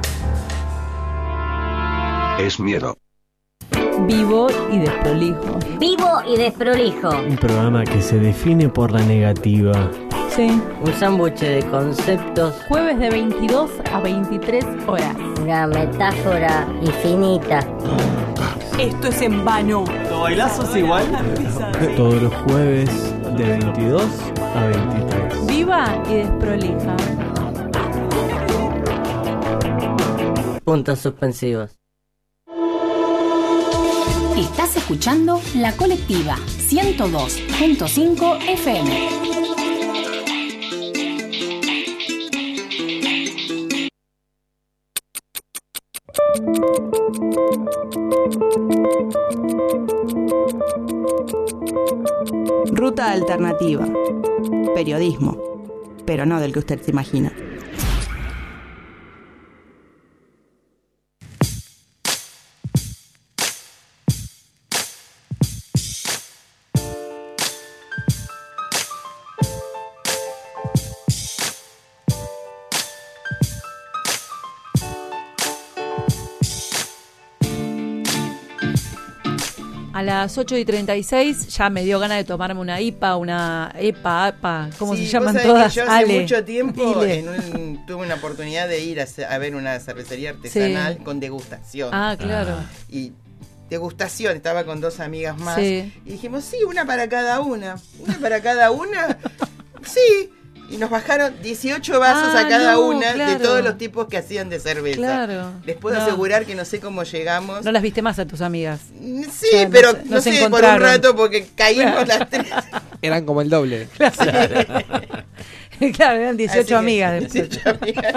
Speaker 18: Es miedo.
Speaker 10: Vivo y desprolijo.
Speaker 20: Vivo y desprolijo.
Speaker 21: Un programa que se define por la negativa.
Speaker 10: Sí.
Speaker 20: Un sándwich de conceptos.
Speaker 22: Jueves de veintidós a veintitrés horas.
Speaker 20: Una metáfora infinita.
Speaker 22: Esto es en vano.
Speaker 23: ¿Los bailazos igual?
Speaker 21: Todos los jueves de veintidós a veintitrés.
Speaker 22: Viva y desprolija.
Speaker 20: Puntos suspensivos.
Speaker 15: Estás escuchando La Colectiva ciento dos punto cinco F M.
Speaker 8: Ruta alternativa. Periodismo, pero no del que usted se imagina.
Speaker 10: A las ocho y treinta y seis ya me dio ganas de tomarme una I P A, una EPA, A P A, ¿cómo
Speaker 11: Sí,
Speaker 10: se llaman
Speaker 11: vos sabés
Speaker 10: todas?
Speaker 11: que yo hace
Speaker 10: Ale,
Speaker 11: mucho tiempo
Speaker 10: dile.
Speaker 11: en un- tuve una oportunidad de ir a, ce- a ver una cervecería artesanal con degustación.
Speaker 10: Ah, claro.
Speaker 11: Y degustación, estaba con dos amigas más.
Speaker 10: Sí.
Speaker 11: Y dijimos, sí, una para cada una. ¿Una para cada una? Sí. Y nos bajaron dieciocho vasos
Speaker 10: Ah,
Speaker 11: a cada
Speaker 10: no,
Speaker 11: una
Speaker 10: claro.
Speaker 11: de todos los tipos que hacían de cerveza.
Speaker 10: Claro.
Speaker 11: Les puedo
Speaker 10: No.
Speaker 11: asegurar que no sé cómo llegamos.
Speaker 10: No las viste más a tus amigas.
Speaker 11: Sí,
Speaker 10: O sea, no
Speaker 11: pero
Speaker 10: se-
Speaker 11: no,
Speaker 10: no se
Speaker 11: sé, por un
Speaker 10: encontraron.
Speaker 11: rato porque caímos las tres.
Speaker 24: Eran como el doble.
Speaker 10: Claro, eran dieciocho
Speaker 11: Así que,
Speaker 10: amigas. después.
Speaker 11: dieciocho amigas.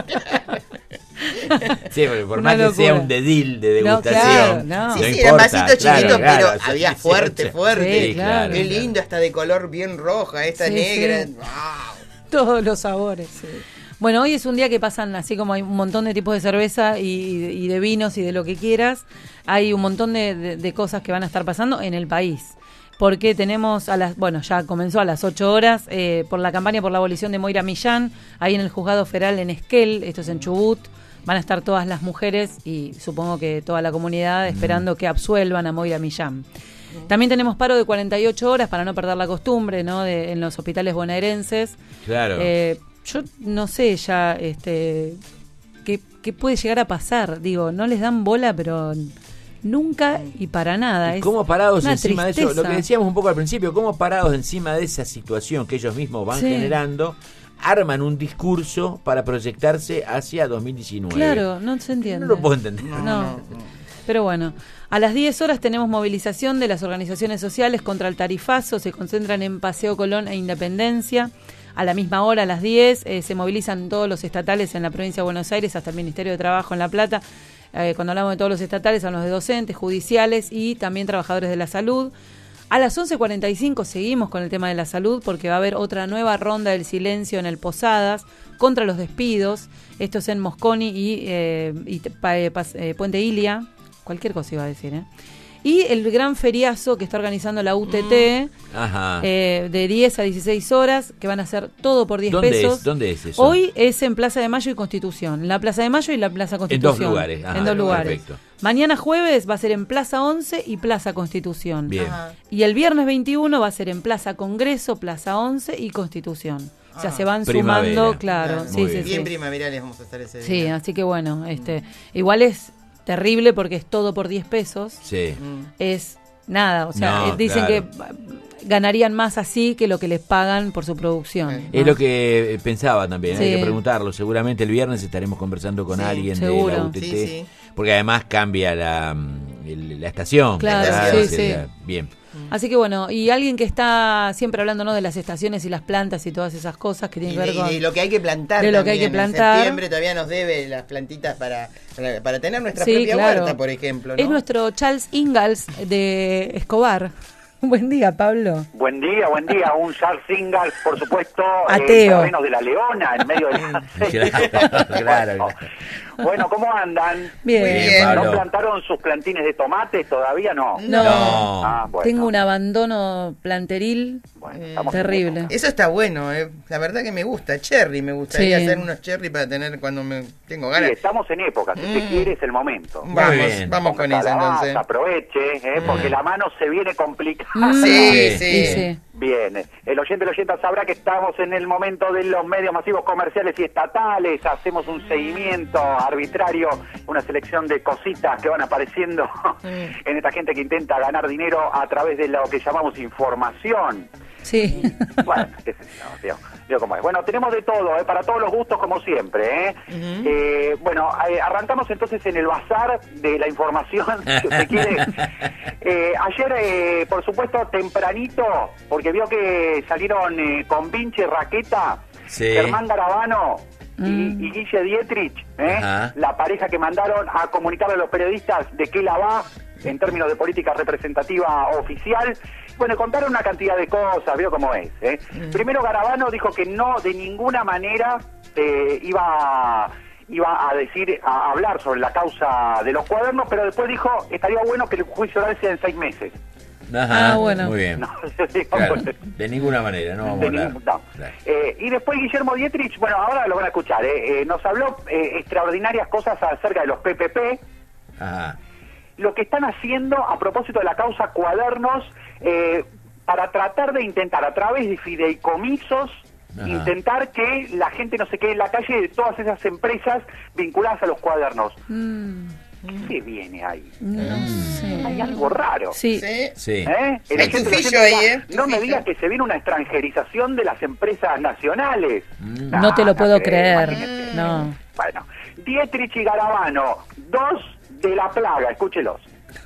Speaker 12: Sí, porque por
Speaker 10: Una
Speaker 12: más que
Speaker 10: locura.
Speaker 12: sea un dedil de
Speaker 10: No,
Speaker 12: degustación.
Speaker 10: claro, no.
Speaker 11: Sí, sí,
Speaker 12: importa,
Speaker 11: eran vasitos
Speaker 12: claro,
Speaker 11: chiquitos,
Speaker 12: claro,
Speaker 11: pero
Speaker 12: así
Speaker 11: había
Speaker 12: dieciocho.
Speaker 11: fuerte, fuerte.
Speaker 12: Sí, claro,
Speaker 11: Qué
Speaker 12: claro.
Speaker 11: lindo, hasta de color bien roja, esta
Speaker 10: Sí,
Speaker 11: negra.
Speaker 10: sí. Todos los sabores. Bueno, hoy es un día que pasan, así como hay un montón de tipos de cerveza y, y de vinos y de lo que quieras, hay un montón de, de- de cosas que van a estar pasando en el país. Porque tenemos a las, bueno, ya comenzó a las ocho horas, eh, por la campaña por la abolición de Moira Millán, ahí en el juzgado federal en Esquel, esto es en Chubut, van a estar todas las mujeres y supongo que toda la comunidad esperando que absuelvan a Moira Millán. También tenemos paro de cuarenta y ocho horas para no perder la costumbre, ¿no? De, en los hospitales bonaerenses.
Speaker 12: Claro.
Speaker 10: Eh, yo no sé ya este qué, qué puede llegar a pasar. Digo, no les dan bola, pero nunca y para nada.
Speaker 12: ¿Y
Speaker 10: Es
Speaker 12: cómo parados
Speaker 10: una
Speaker 12: encima de eso? Lo
Speaker 10: tristeza.
Speaker 12: que decíamos un poco al principio, cómo parados encima de esa situación que ellos mismos van
Speaker 10: Sí.
Speaker 12: generando, arman un discurso para proyectarse hacia dos mil diecinueve.
Speaker 10: Claro, no se entiende.
Speaker 12: No lo puedo entender.
Speaker 10: No. Pero bueno, a las diez horas tenemos movilización de las organizaciones sociales contra el tarifazo, se concentran en Paseo Colón e Independencia. A la misma hora, a las diez, eh, se movilizan todos los estatales en la provincia de Buenos Aires, hasta el Ministerio de Trabajo en La Plata. Eh, cuando hablamos de todos los estatales, son los de docentes, judiciales y también trabajadores de la salud. A las once cuarenta y cinco seguimos con el tema de la salud porque va a haber otra nueva ronda del silencio en el Posadas contra los despidos. Esto es en Mosconi y, eh, y pa- eh, pas- eh, Puente Ilia. Cualquier cosa iba a decir, ¿eh? Y el gran feriazo que está organizando la U T T,
Speaker 12: Ajá.
Speaker 10: eh, de diez a dieciséis horas, que van a hacer todo por diez
Speaker 12: ¿Dónde
Speaker 10: pesos.
Speaker 12: es? ¿Dónde es eso?
Speaker 10: Hoy es en Plaza de Mayo y Constitución. En la Plaza de Mayo y la Plaza
Speaker 12: En
Speaker 10: Constitución.
Speaker 12: dos lugares. Ajá,
Speaker 10: en dos lugares.
Speaker 12: perfecto.
Speaker 10: Mañana jueves va a ser en Plaza once y Plaza Constitución.
Speaker 12: Bien.
Speaker 11: Ajá.
Speaker 10: Y el viernes veintiuno va a ser en Plaza Congreso, Plaza once y Constitución. O sea,
Speaker 11: Ah.
Speaker 10: se van
Speaker 12: Primavera.
Speaker 10: sumando, claro.
Speaker 11: Muy
Speaker 10: sí,
Speaker 11: bien.
Speaker 10: sí,
Speaker 11: Bien
Speaker 10: sí.
Speaker 11: primaverales vamos a estar ese
Speaker 10: Sí,
Speaker 11: día.
Speaker 10: así que bueno, este, igual es terrible porque es todo por diez pesos.
Speaker 12: Sí.
Speaker 10: Es nada, o sea,
Speaker 12: No,
Speaker 10: eh, dicen
Speaker 12: claro.
Speaker 10: que ganarían más así que lo que les pagan por su producción.
Speaker 12: Es
Speaker 10: ¿no?
Speaker 12: lo que eh, pensaba también, hay
Speaker 10: Sí.
Speaker 12: que preguntarlo. Seguramente el viernes estaremos conversando con
Speaker 10: Sí,
Speaker 12: alguien de
Speaker 10: seguro.
Speaker 12: la U T T,
Speaker 10: Sí, sí.
Speaker 12: porque además cambia la, mm, el- la estación.
Speaker 10: Claro,
Speaker 12: ¿verdad?
Speaker 10: sí,
Speaker 12: Sería-
Speaker 10: sí.
Speaker 12: Bien.
Speaker 10: Así que bueno, y alguien que está siempre hablándonos de las estaciones y las plantas y todas esas cosas que
Speaker 11: Y
Speaker 10: tienen
Speaker 11: de,
Speaker 10: que ver
Speaker 11: y
Speaker 10: con...
Speaker 11: de lo que hay que plantar.
Speaker 10: de lo que hay
Speaker 11: también.
Speaker 10: que plantar.
Speaker 11: En septiembre todavía nos debe las plantitas para, para, para tener nuestra
Speaker 10: Sí,
Speaker 11: propia
Speaker 10: claro.
Speaker 11: huerta, por ejemplo. ¿no?
Speaker 10: Es nuestro Charles Ingalls de Escobar. Buen día, Pablo.
Speaker 25: Buen día, buen día. Un Charles Ingalls, por supuesto,
Speaker 10: Ateo.
Speaker 25: en terrenos de la Leona, en medio de la
Speaker 12: Claro, claro.
Speaker 25: Bueno, ¿cómo andan?
Speaker 10: Bien.
Speaker 12: Muy bien,
Speaker 25: ¿No
Speaker 12: Pablo.
Speaker 25: plantaron sus plantines de tomates todavía? No.
Speaker 10: No,
Speaker 25: Ah, bueno.
Speaker 10: tengo un abandono planteril
Speaker 25: Bueno,
Speaker 11: Eh,
Speaker 25: estamos
Speaker 10: terrible.
Speaker 11: Eso está bueno, eh. La verdad que me gusta. Cherry, me gustaría
Speaker 10: Sí.
Speaker 11: hacer unos cherry para tener cuando me tengo
Speaker 25: Sí,
Speaker 11: ganas.
Speaker 25: estamos en época, si usted
Speaker 11: Mm.
Speaker 25: quiere es el momento.
Speaker 11: Vamos,
Speaker 12: bien.
Speaker 11: vamos con eso
Speaker 25: Calabaza,
Speaker 11: entonces.
Speaker 25: aproveche, eh, porque la mano se viene complicada.
Speaker 10: Mm,
Speaker 11: Sí,
Speaker 10: sí,
Speaker 11: sí.
Speaker 10: sí.
Speaker 25: Bien, el oyente, el oyente sabrá que estamos en el momento de los medios masivos comerciales y estatales, hacemos un seguimiento arbitrario, una selección de cositas que van apareciendo en esta gente que intenta ganar dinero a través de lo que llamamos información.
Speaker 10: Sí.
Speaker 25: Bueno, qué sé yo, digo, digo cómo es. Bueno, tenemos de todo, eh, para todos los gustos como siempre. Eh.
Speaker 11: Ujú.
Speaker 25: Eh, bueno, eh, arrancamos entonces en el bazar de la información, si usted quiere. Eh, ayer, eh, por supuesto, tempranito, porque vio que salieron eh, con Vinci Raqueta,
Speaker 12: Sí.
Speaker 25: Germán Garabano y,
Speaker 10: Mm.
Speaker 25: y Guille Dietrich, eh,
Speaker 12: Ajá.
Speaker 25: la pareja que mandaron a comunicarle a los periodistas de qué la va en términos de política representativa oficial. Bueno, contaron una cantidad de cosas, veo cómo es. ¿eh?
Speaker 11: Mm.
Speaker 25: Primero Garabano dijo que no, de ninguna manera eh, iba, iba a decir, a hablar sobre la causa de los cuadernos, pero después dijo, estaría bueno que el juicio oral sea en seis meses.
Speaker 12: Ajá,
Speaker 10: Ah, bueno.
Speaker 12: muy bien.
Speaker 25: No, digo,
Speaker 12: Claro,
Speaker 25: pues,
Speaker 12: de ninguna manera, no vamos
Speaker 25: de
Speaker 12: a hablar.
Speaker 25: ningún- no.
Speaker 12: Claro.
Speaker 25: Eh, y después Guillermo Dietrich, bueno, ahora lo van a escuchar, ¿eh? Eh, nos habló eh, extraordinarias cosas acerca de los P P P,
Speaker 12: Ajá.
Speaker 25: lo que están haciendo a propósito de la causa cuadernos eh, para tratar de intentar a través de fideicomisos
Speaker 12: Ajá.
Speaker 25: intentar que la gente no se quede en la calle de todas esas empresas vinculadas a los cuadernos.
Speaker 10: Mm,
Speaker 25: ¿Qué viene ahí?
Speaker 10: no sé.
Speaker 25: Hay algo raro.
Speaker 10: Sí.
Speaker 11: Sí.
Speaker 12: Sí.
Speaker 25: ¿Eh? El
Speaker 11: Hay
Speaker 25: oyente- el
Speaker 11: tufillo
Speaker 25: oyente
Speaker 11: ahí,
Speaker 25: dirá,
Speaker 11: ¿eh?
Speaker 25: No me
Speaker 11: Tufillo.
Speaker 25: digas que se viene una extranjerización de las empresas nacionales.
Speaker 12: Mm.
Speaker 10: No te lo puedo
Speaker 25: creo,
Speaker 10: creer.
Speaker 25: imagínate.
Speaker 10: No.
Speaker 25: Bueno, Dietrich y Garabano, dos de la plaga, escúchelos.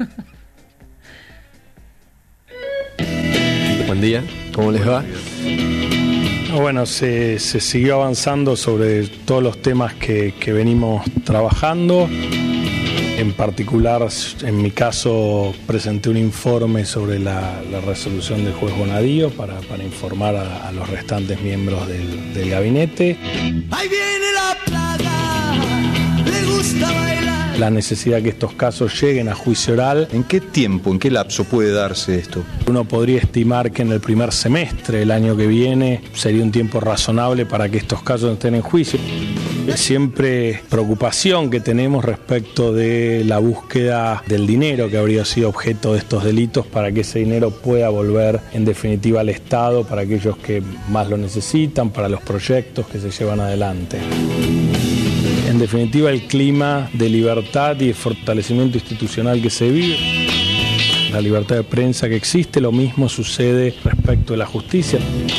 Speaker 16: Buen día, ¿cómo les va?
Speaker 1: Bueno, se, se siguió avanzando sobre todos los temas que, que venimos trabajando. En particular, en mi caso, presenté un informe sobre la, la resolución del juez Bonadío para, para informar a, a los restantes miembros del, del gabinete.
Speaker 9: Ahí viene la plaga, le gusta bailar.
Speaker 1: La necesidad que estos casos lleguen a juicio oral.
Speaker 14: ¿En qué tiempo, en qué lapso puede darse esto?
Speaker 1: Uno podría estimar que en el primer semestre del año que viene sería un tiempo razonable para que estos casos estén en juicio. Siempre preocupación que tenemos respecto de la búsqueda del dinero que habría sido objeto de estos delitos para que ese dinero pueda volver en definitiva al Estado, para aquellos que más lo necesitan, para los proyectos que se llevan adelante. En definitiva, el clima de libertad y de fortalecimiento institucional que se vive, la libertad de prensa que existe, lo mismo sucede respecto de la justicia.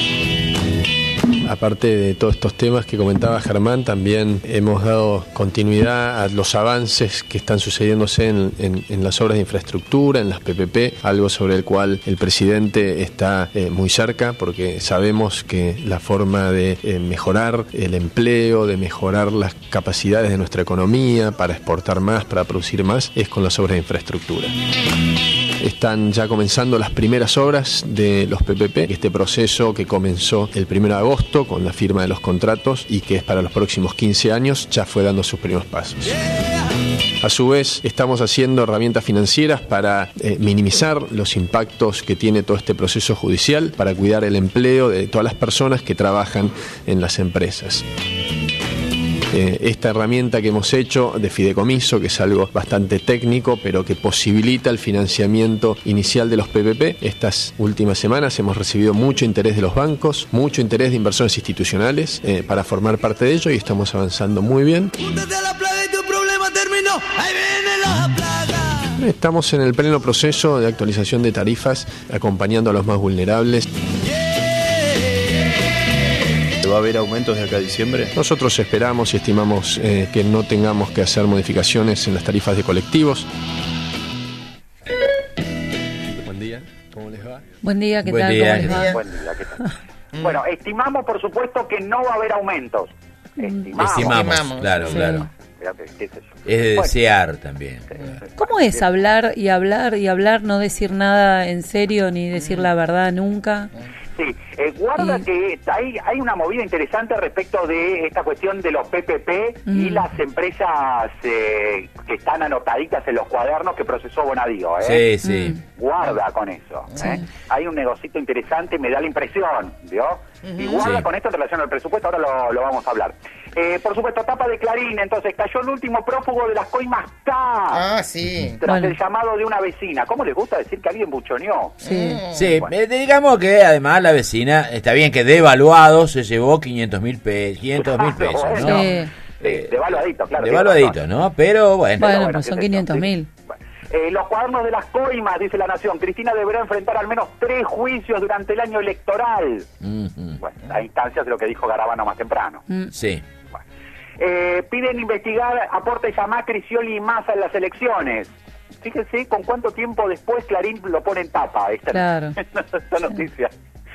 Speaker 16: Aparte de todos estos temas que comentaba Germán, también hemos dado continuidad a los avances que están sucediéndose en, en- en las obras de infraestructura, en las P P P, algo sobre el cual el presidente está eh, muy cerca, porque sabemos que la forma de eh, mejorar el empleo, de mejorar las capacidades de nuestra economía para exportar más, para producir más, es con las obras de infraestructura. Están ya comenzando las primeras obras de los P P P, este proceso que comenzó el primero de agosto con la firma de los contratos y que es para los próximos quince años, ya fue dando sus primeros pasos. A su vez, estamos haciendo herramientas financieras para eh, minimizar los impactos que tiene todo este proceso judicial, para cuidar el empleo de todas las personas que trabajan en las empresas. Eh, esta herramienta que hemos hecho de fideicomiso, que es algo bastante técnico, pero que posibilita el financiamiento inicial de los P P P. Estas últimas semanas hemos recibido mucho interés de los bancos, mucho interés de inversores institucionales eh, para formar parte de ello y estamos avanzando muy bien.
Speaker 9: Júntate a la plaga y tu problema terminó. Ahí viene la plaga.
Speaker 16: Estamos en el pleno proceso de actualización de tarifas, acompañando a los más vulnerables.
Speaker 14: ¿Va a haber aumentos de acá a diciembre?
Speaker 16: Nosotros esperamos y estimamos eh, que no tengamos que hacer modificaciones en las tarifas de colectivos. Buen día, ¿cómo les va?
Speaker 10: Buen día, ¿qué
Speaker 12: Buen
Speaker 10: tal?
Speaker 12: día.
Speaker 10: ¿Cómo les va?
Speaker 25: Buen día, ¿qué tal? Bueno, estimamos por supuesto que no va a haber aumentos. Estimamos.
Speaker 12: Estimamos,
Speaker 11: Estimamos.
Speaker 12: claro,
Speaker 10: Sí.
Speaker 12: claro.
Speaker 25: Fíjate, qué sé yo.
Speaker 12: Es de
Speaker 25: Bueno,
Speaker 12: desear también.
Speaker 10: ¿Cómo es hablar y hablar y hablar, no decir nada en serio ni decir la verdad nunca?
Speaker 25: Sí, Eh, guarda
Speaker 10: Mm.
Speaker 25: que hay, hay una movida interesante respecto de esta cuestión de los P P P y
Speaker 10: Mm.
Speaker 25: las empresas eh, que están anotaditas en los cuadernos que procesó Bonadío. ¿eh?
Speaker 12: Sí, sí.
Speaker 10: Mm.
Speaker 25: Guarda con eso.
Speaker 10: Sí.
Speaker 25: ¿eh? Hay un negocito interesante, me da la impresión, ¿vio? Y
Speaker 12: Ujú.
Speaker 25: guarda
Speaker 12: Sí.
Speaker 25: con esto en relación al presupuesto, ahora lo, lo vamos a hablar. Eh, por supuesto, tapa de Clarín, entonces, cayó el último prófugo de las coimas K.
Speaker 11: Ah, sí.
Speaker 25: Tras
Speaker 10: Bueno.
Speaker 25: el llamado de una vecina. ¿Cómo les gusta decir que alguien buchoneó?
Speaker 10: Sí.
Speaker 12: Sí,
Speaker 25: Bueno.
Speaker 12: eh, digamos que además la vecina, está bien que devaluado se llevó quinientos mil pesos, quinientos mil
Speaker 25: Claro,
Speaker 12: pesos,
Speaker 25: bueno.
Speaker 12: ¿no?
Speaker 10: Sí.
Speaker 25: Sí, devaluadito, claro.
Speaker 12: Devaluadito,
Speaker 25: tiene
Speaker 12: ¿no? Pero bueno.
Speaker 10: Bueno,
Speaker 25: bueno,
Speaker 10: pues
Speaker 25: qué
Speaker 10: son
Speaker 25: sé yo,
Speaker 10: quinientos
Speaker 25: sí.
Speaker 10: mil.
Speaker 25: razón. Eh, los cuadernos de las coimas, dice La Nación. Cristina deberá enfrentar al menos tres juicios durante el año electoral.
Speaker 12: Ujú.
Speaker 25: Bueno, a instancias de lo que dijo Garabano más temprano.
Speaker 10: Mm.
Speaker 12: Sí.
Speaker 25: Eh, piden investigar aportes a Macri, Scioli y Massa en las elecciones. Fíjense con cuánto tiempo después Clarín lo pone en tapa esta,
Speaker 10: Claro.
Speaker 25: esta noticia.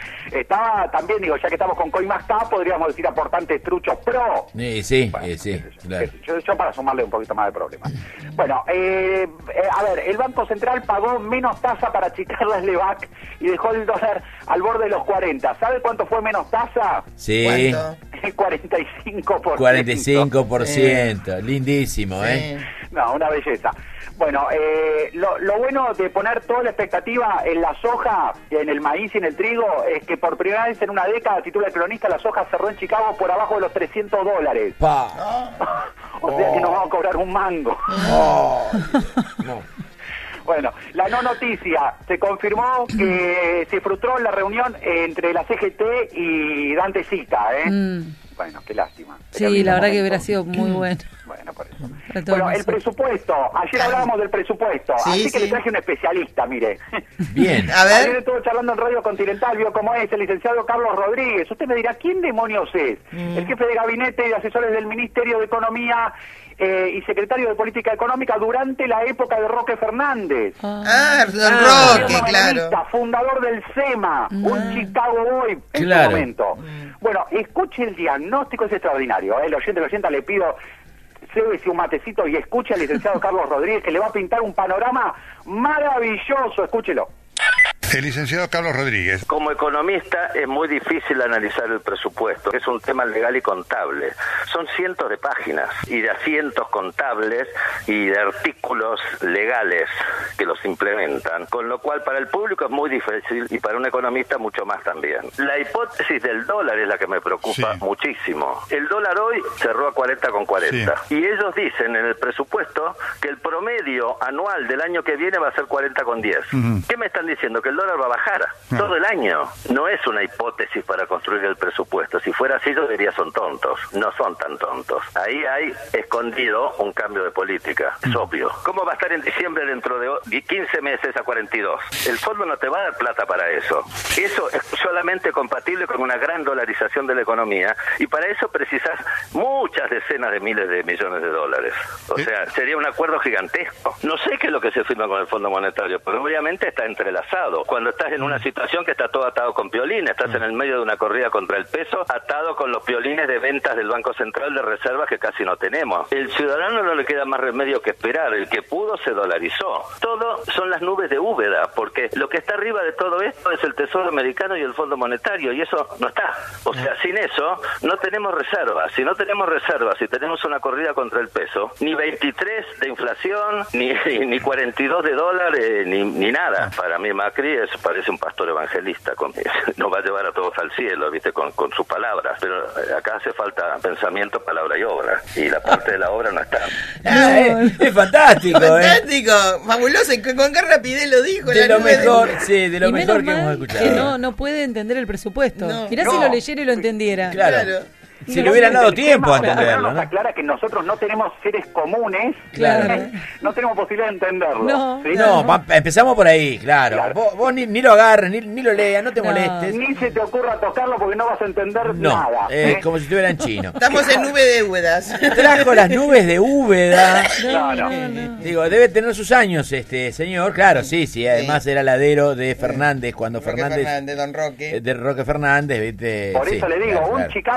Speaker 25: Estaba también, digo, ya que estamos con Coimas K, podríamos decir aportantes truchos pro.
Speaker 12: Sí, sí, eh, sí, claro.
Speaker 25: Yo, yo para sumarle un poquito más de problemas. Bueno, eh, eh, a ver, el Banco Central pagó menos tasa para achicar la Levac y dejó el dólar al borde de los cuarenta. ¿Sabe cuánto fue menos tasa?
Speaker 12: Sí.
Speaker 25: El cuarenta y cinco por ciento.
Speaker 12: cuarenta y cinco por ciento. Lindísimo, ¿eh?
Speaker 25: No, una belleza. Bueno, eh, lo, lo bueno de poner toda la expectativa en la soja, en el maíz y en el trigo, es que por primera vez en una década, titula el cronista, la soja cerró en Chicago por abajo de los trescientos dólares.
Speaker 12: Pa.
Speaker 25: O sea que nos vamos a cobrar un mango.
Speaker 12: Oh. No.
Speaker 25: Bueno, la no noticia, se confirmó que se frustró la reunión entre la C G T y Dante Sica, ¿eh?
Speaker 10: Mm.
Speaker 25: Bueno, qué lástima. Sería
Speaker 10: Sí,
Speaker 25: lindo
Speaker 10: la verdad que
Speaker 25: momento.
Speaker 10: hubiera sido muy bueno.
Speaker 25: Bueno, por eso.
Speaker 10: Para todo
Speaker 25: Bueno, el
Speaker 10: nosotros.
Speaker 25: presupuesto. Ayer hablábamos del presupuesto,
Speaker 11: Sí,
Speaker 25: así que
Speaker 11: sí.
Speaker 25: le traje un especialista, mire.
Speaker 12: Bien.
Speaker 11: A ver.
Speaker 25: Ayer estuvo charlando en Radio Continental, vio cómo es el licenciado Carlos Rodríguez. Usted me dirá, ¿quién demonios es?
Speaker 11: Mm.
Speaker 25: El jefe de gabinete de asesores del Ministerio de Economía eh, y secretario de Política Económica durante la época de Roque Fernández.
Speaker 11: Ah, don
Speaker 25: Ah,
Speaker 11: Roque,
Speaker 25: economista,
Speaker 11: claro.
Speaker 25: fundador del SEMA, un Chicago Boy en
Speaker 12: Claro.
Speaker 25: su momento. Bueno, escuche el diagnóstico, es extraordinario. ¿eh? El oyente, el oyente le pido, cébese un matecito y escuche al licenciado Carlos Rodríguez, que le va a pintar un panorama maravilloso. Escúchelo.
Speaker 2: El licenciado Carlos Rodríguez.
Speaker 6: Como economista es muy difícil analizar el presupuesto, que es un tema legal y contable. Son cientos de páginas y de asientos contables y de artículos legales que los implementan, con lo cual para el público es muy difícil y para un economista mucho más también. La hipótesis del dólar es la que me preocupa
Speaker 2: Sí.
Speaker 6: muchísimo. El dólar hoy cerró a cuarenta con cuarenta y ellos dicen en el presupuesto que el promedio anual del año que viene va a ser cuarenta con diez.
Speaker 2: Ujú.
Speaker 6: ¿Qué me están diciendo? Que el dólar va a bajar
Speaker 2: Ah.
Speaker 6: todo el año. No es una hipótesis para construir el presupuesto. Si fuera así, yo diría son tontos. No son tan tontos. Ahí hay escondido un cambio de política. Es obvio. ¿Cómo va a estar en diciembre dentro de o- quince meses a cuarenta y dos? El fondo no te va a dar plata para eso. Eso es solamente compatible con una gran dolarización de la economía y para eso precisas muchas decenas de miles de millones de dólares. O sea, sería un acuerdo gigantesco. No sé qué es lo que se firma con el Fondo Monetario, pero obviamente está entrelazado. Cuando estás en una situación que está todo atado con piolines, estás en el medio de una corrida contra el peso, atado con los piolines de ventas del Banco Central de reservas que casi no tenemos. El ciudadano no le queda más remedio que esperar. El que pudo se dolarizó. Todo son las nubes de Úbeda, porque lo que está arriba de todo esto es el Tesoro Americano y el Fondo Monetario, y eso no está. O sea, sin eso no tenemos reservas. Si no tenemos reservas, si tenemos una corrida contra el peso, ni veintitrés de inflación, ni, ni cuarenta y dos de dólares, ni, ni nada. Para mí Macri es, parece un pastor evangelista, con, nos va a llevar a todos al cielo, viste, con, con sus palabras, pero acá hace falta pensamiento, palabra y obra, y la parte de la obra no está.
Speaker 11: Ah,
Speaker 12: es, es fantástico, ¿eh?
Speaker 11: Fantástico, fabuloso, y con qué rapidez lo dijo.
Speaker 12: De
Speaker 11: la
Speaker 12: lo
Speaker 11: nube
Speaker 12: mejor,
Speaker 11: de-
Speaker 12: sí, de lo
Speaker 10: Y
Speaker 12: mejor
Speaker 10: menos
Speaker 12: que hemos
Speaker 10: mal
Speaker 12: escuchado.
Speaker 10: que no, no puede entender el presupuesto.
Speaker 11: No.
Speaker 10: Mirá
Speaker 25: No.
Speaker 10: si lo leyera y lo entendiera.
Speaker 12: Claro. Si
Speaker 25: No,
Speaker 12: le hubieran
Speaker 25: el
Speaker 12: dado
Speaker 25: tema,
Speaker 12: tiempo a
Speaker 25: por lo menos
Speaker 12: entenderlo,
Speaker 25: nos
Speaker 12: ¿no?
Speaker 25: aclara que nosotros no tenemos seres comunes,
Speaker 10: Claro.
Speaker 25: ¿eh? No tenemos posibilidad de entenderlo.
Speaker 10: No.
Speaker 25: ¿sí?
Speaker 12: No, va- empezamos por ahí, claro.
Speaker 25: Claro.
Speaker 12: Vos, vos ni, ni lo agarres, ni, ni lo leas, no te
Speaker 10: No.
Speaker 12: molestes.
Speaker 25: Ni se te ocurra tocarlo porque no vas a entender
Speaker 12: No,
Speaker 25: nada.
Speaker 12: es
Speaker 25: ¿eh?
Speaker 12: como si estuviera en chino.
Speaker 11: Estamos en nube de Úbedas.
Speaker 12: Trajo las nubes de Úbeda.
Speaker 25: No, no.
Speaker 12: Digo, debe tener sus años este señor, claro, sí, sí, además era ladero de Fernández cuando
Speaker 11: Roque
Speaker 12: Fernández,
Speaker 11: Fernández, don Roque.
Speaker 12: eh, de Roque Fernández, viste.
Speaker 25: Por
Speaker 12: sí,
Speaker 25: eso le digo,
Speaker 12: claro,
Speaker 25: un
Speaker 12: claro.
Speaker 25: Chicago Boy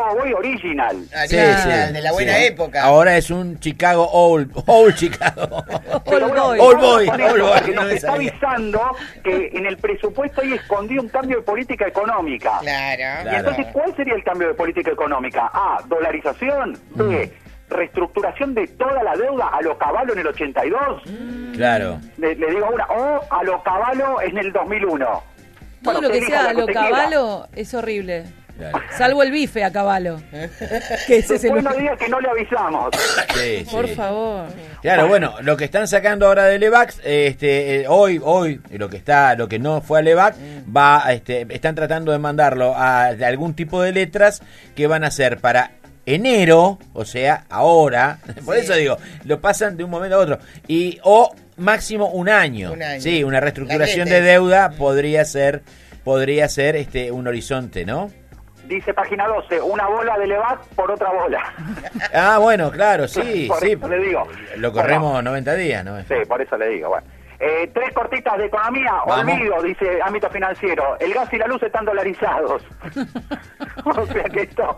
Speaker 25: original.
Speaker 12: Sí, sí,
Speaker 11: de la buena
Speaker 12: sí.
Speaker 11: época.
Speaker 12: Ahora es un Chicago Old, Old Chicago.
Speaker 25: Pero bueno,
Speaker 12: Old Boy. Old Boy.
Speaker 25: con esto,
Speaker 12: Old Boy,
Speaker 25: porque
Speaker 12: no
Speaker 25: nos
Speaker 12: me
Speaker 25: está
Speaker 12: salía.
Speaker 25: avisando que en el presupuesto hay escondido un cambio de política económica.
Speaker 11: Claro.
Speaker 25: Y entonces, ¿cuál sería el cambio de política económica? A, dolarización. B, reestructuración de toda la deuda a lo caballo en el ochenta y dos.
Speaker 12: Claro.
Speaker 25: Le, le digo una. O a lo caballo en el dos mil uno.
Speaker 10: Todo
Speaker 25: Bueno,
Speaker 10: lo que
Speaker 25: elija
Speaker 10: sea
Speaker 25: la
Speaker 10: a lo
Speaker 25: usted quiera.
Speaker 10: caballo es horrible. Salvo el bife a caballo. Que ese es el
Speaker 25: Después no diga que no le avisamos.
Speaker 12: Sí,
Speaker 10: Por
Speaker 12: sí.
Speaker 10: favor.
Speaker 12: Claro, bueno, lo que están sacando ahora del EVAX, este, eh, hoy, hoy, lo que está, lo que no fue al EVAC, va, este, están tratando de mandarlo a de algún tipo de letras que van a ser para enero, o sea, ahora, por
Speaker 11: Sí.
Speaker 12: eso digo, lo pasan de un momento a otro, y o máximo un año,
Speaker 11: Un año.
Speaker 12: sí, una reestructuración
Speaker 11: Las
Speaker 12: de
Speaker 11: letras.
Speaker 12: deuda podría ser, podría ser, este, un horizonte, ¿no?
Speaker 25: Dice página doce, una bola de Levac por otra bola.
Speaker 12: Ah, bueno, claro, sí,
Speaker 25: Por
Speaker 12: sí,
Speaker 25: eso le digo.
Speaker 12: lo corremos noventa días, ¿no?
Speaker 25: Sí, por eso le digo, bueno. Eh, tres cortitas de economía,
Speaker 12: Vamos.
Speaker 25: olvido, dice ámbito financiero. El gas y la luz están dolarizados. O sea que esto...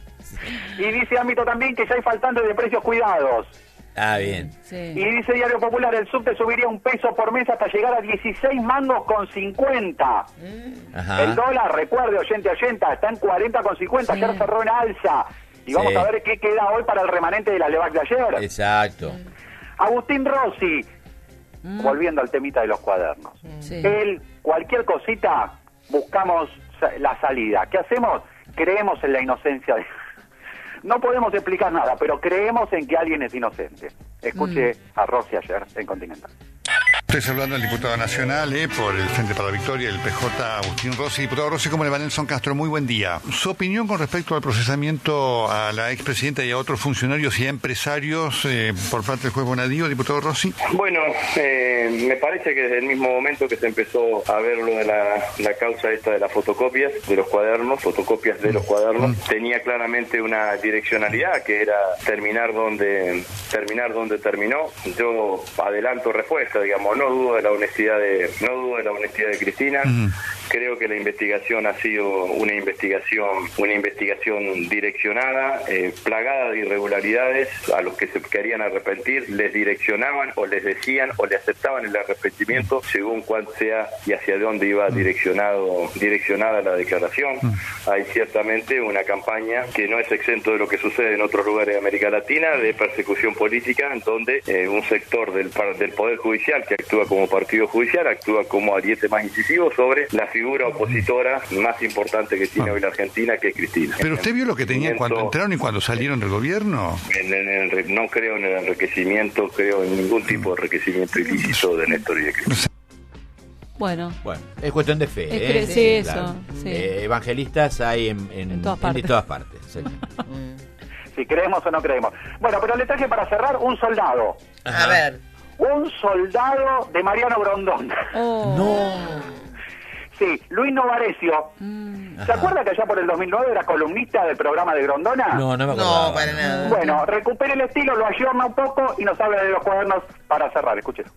Speaker 25: Y dice ámbito también que ya hay faltantes de precios cuidados.
Speaker 12: Ah, bien.
Speaker 25: Y dice Diario Popular, el subte subiría un peso por mes hasta llegar a dieciséis mangos con cincuenta.
Speaker 12: Ajá.
Speaker 25: El dólar, recuerde, oyente, oyenta, está en cuarenta con cincuenta, ayer cerró en alza. Y vamos
Speaker 12: Sí.
Speaker 25: a ver qué queda hoy para el remanente de la Levac de ayer.
Speaker 12: Exacto.
Speaker 25: Agustín Rossi, volviendo al temita de los cuadernos.
Speaker 10: Sí.
Speaker 25: Él, cualquier cosita, buscamos sa- la salida. ¿Qué hacemos? Creemos en la inocencia de... No podemos explicar nada, pero creemos en que alguien es inocente. Escuche a Rossi ayer en Continental.
Speaker 2: Estoy saludando al diputado nacional eh, por el Frente para la Victoria, el P J Agustín Rossi. Diputado Rossi, ¿cómo le va? Nelson Castro, muy buen día. Su opinión con respecto al procesamiento a la expresidenta y a otros funcionarios y a empresarios eh, por parte del juez Bonadío, diputado Rossi.
Speaker 4: Bueno, eh, me parece que desde el mismo momento que se empezó a ver lo de la, la causa esta de las fotocopias de los cuadernos, fotocopias de los cuadernos, tenía claramente una direccionalidad que era terminar donde terminar donde terminó. Yo adelanto respuesta, digamos, no dudo de la honestidad de no dudo de la honestidad de Cristina. Creo que la investigación ha sido una investigación una investigación direccionada, eh, plagada de irregularidades. A los que se querían arrepentir les direccionaban o les decían o le aceptaban el arrepentimiento según cuál sea y hacia dónde iba direccionado direccionada la declaración. Hay ciertamente una campaña que no es exento de lo que sucede en otros lugares de América Latina, de persecución política, en donde eh, un sector del, par- del Poder Judicial, que actúa como partido judicial, actúa como ariete más incisivo sobre la figura opositora más importante que tiene hoy la Argentina, que es Cristina.
Speaker 2: ¿Pero usted vio lo que tenían cuando entraron y cuando salieron del gobierno?
Speaker 4: En- en el enre- no creo en el enriquecimiento, creo en ningún tipo de enriquecimiento ilícito de Néstor y de Cristina.
Speaker 10: Bueno.
Speaker 12: Bueno, es cuestión de fe.
Speaker 10: Es
Speaker 12: ¿eh?
Speaker 10: que- sí, eso, sí.
Speaker 12: Eh, evangelistas hay en, en,
Speaker 10: En todas
Speaker 12: en
Speaker 10: partes.
Speaker 12: todas partes. Sí.
Speaker 25: Si creemos o no creemos. Bueno, pero le traje para cerrar un soldado.
Speaker 11: A ver.
Speaker 25: Un soldado de Mariano Grondón.
Speaker 10: No.
Speaker 25: Sí, Luis Novarecio. ¿Se acuerda que allá por el dos mil nueve era columnista del programa de Grondona?
Speaker 12: No, no me acordaba.
Speaker 11: No, para nada.
Speaker 25: Bueno, recupere el estilo, lo ayorna un poco y nos habla de los cuadernos para cerrar. Escúchelo.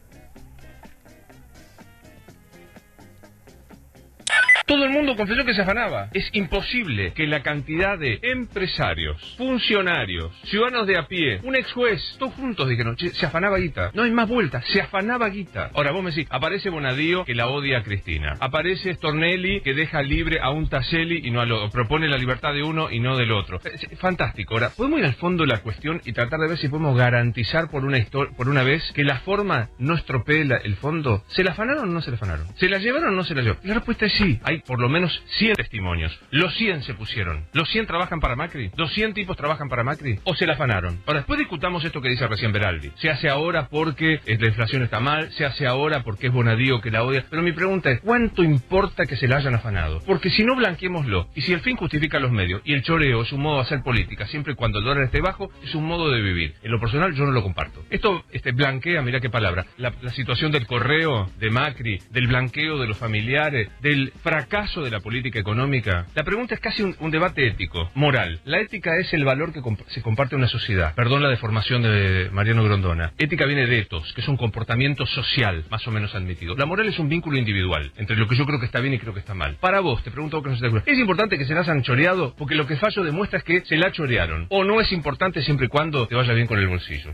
Speaker 7: Todo el mundo confesó que se afanaba. Es imposible que la cantidad de empresarios, funcionarios, ciudadanos de a pie, un ex juez, todos juntos dijeron, che, se afanaba guita. No hay más vuelta, se afanaba guita. Ahora vos me decís, aparece Bonadío que la odia a Cristina. Aparece Stornelli que deja libre a un Tacelli y no al otro. Propone la libertad de uno y no del otro. Es fantástico. Ahora, podemos ir al fondo de la cuestión y tratar de ver si podemos garantizar por una histo- por una vez que la forma no estropee la- el fondo. ¿Se la afanaron o no se la afanaron? ¿Se la llevaron o no se la llevaron? La respuesta es sí. Hay por lo menos cien testimonios. Los cien se pusieron. ¿Los cien trabajan para Macri? ¿Los cien tipos trabajan para Macri? ¿O se la afanaron? Ahora, después discutamos esto que dice recién Beraldi. Se hace ahora porque eh, la inflación está mal, se hace ahora porque es Bonadío que la odia. Pero mi pregunta es, ¿cuánto importa que se la hayan afanado? Porque si no, blanqueémoslo. Y si el fin justifica los medios, y el choreo es un modo de hacer política, siempre y cuando el dólar esté bajo, es un modo de vivir. En lo personal, yo no lo comparto. Esto este, blanquea, mirá qué palabra, la, la situación del correo de Macri, del blanqueo de los familiares, del fracaso fracaso de la política económica, la pregunta es casi un, un debate ético, moral. La ética es el valor que comp- se comparte en una sociedad. Perdón la deformación de Mariano Grondona. Ética viene de ethos, que es un comportamiento social, más o menos admitido. La moral es un vínculo individual, entre lo que yo creo que está bien y creo que está mal. Para vos, te pregunto vos que no estás de acuerdo, ¿es importante que se las han choreado? Porque lo que Fallo demuestra es que se la chorearon. ¿O no es importante siempre y cuando te vaya bien con el bolsillo?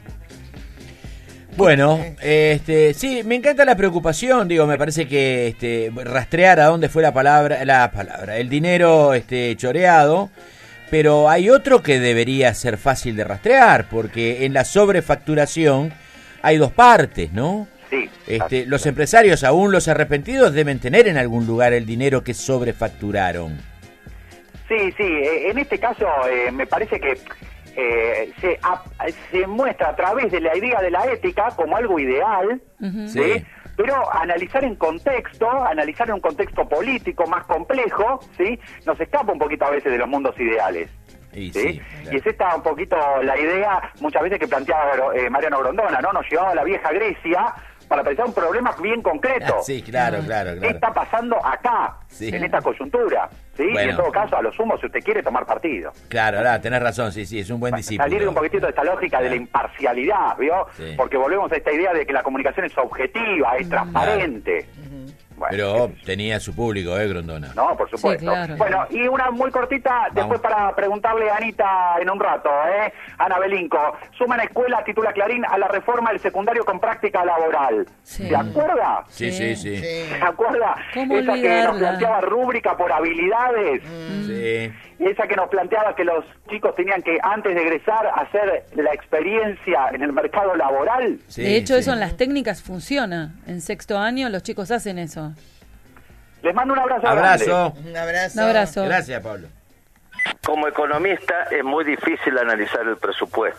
Speaker 12: Bueno, este, sí, me encanta la preocupación, digo, me parece que este, rastrear a dónde fue la palabra, la palabra, el dinero este, choreado, pero hay otro que debería ser fácil de rastrear, porque en la sobrefacturación hay dos partes, ¿no?
Speaker 25: Sí.
Speaker 12: Este, los empresarios, aún los arrepentidos, deben tener en algún lugar el dinero que sobrefacturaron.
Speaker 25: Sí, sí, en este caso eh, me parece que eh, se, a, se muestra a través de la idea de la ética como algo ideal,
Speaker 12: Uh-huh.
Speaker 25: ¿sí?
Speaker 12: Sí.
Speaker 25: Pero analizar en contexto, analizar en un contexto político más complejo, ¿sí? Nos escapa un poquito a veces de los mundos ideales.
Speaker 12: Y,
Speaker 25: ¿sí?
Speaker 12: sí, claro.
Speaker 25: Y es esta un poquito la idea muchas veces que planteaba eh, Mariano Grondona, ¿no? Nos llevaba a la vieja Grecia para pensar un problema bien concreto.
Speaker 12: Ah, sí, claro, claro,
Speaker 25: ¿Qué
Speaker 12: claro.
Speaker 25: está pasando acá,
Speaker 12: Sí.
Speaker 25: en esta coyuntura? ¿Sí?
Speaker 12: Bueno.
Speaker 25: Y en todo caso, a lo sumo, si usted quiere tomar partido.
Speaker 12: Claro, ahora tenés razón, sí, sí, es un buen discípulo.
Speaker 25: Salir de un poquitito de esta lógica de la imparcialidad, ¿vio?
Speaker 12: Sí.
Speaker 25: Porque volvemos a esta idea de que la comunicación es objetiva, es transparente. Bueno,
Speaker 12: Pero tenía su público, ¿eh, Grondona?
Speaker 25: No, por supuesto.
Speaker 12: Sí, claro.
Speaker 25: Bueno, y una muy cortita, después para preguntarle a Anita en un rato, ¿eh? Ana Belinco, suma en escuela, titula Clarín, a la reforma del secundario con práctica laboral.
Speaker 12: Sí.
Speaker 25: ¿Se acuerda?
Speaker 12: Sí, sí, sí. Sí.
Speaker 25: ¿Se acuerda?
Speaker 12: ¿Cómo
Speaker 25: Esa que nos
Speaker 12: olvidarla?
Speaker 25: planteaba rúbrica por habilidades.
Speaker 12: Sí.
Speaker 25: Y esa que nos planteaba que los chicos tenían que, antes de egresar, hacer la experiencia en el mercado laboral.
Speaker 10: de hecho, eso en las técnicas funciona. En sexto año los chicos hacen eso.
Speaker 25: Les mando un abrazo.
Speaker 12: Abrazo.
Speaker 25: grande.
Speaker 11: Un abrazo.
Speaker 10: Un abrazo.
Speaker 12: Gracias, Pablo.
Speaker 6: Como economista es muy difícil analizar el presupuesto.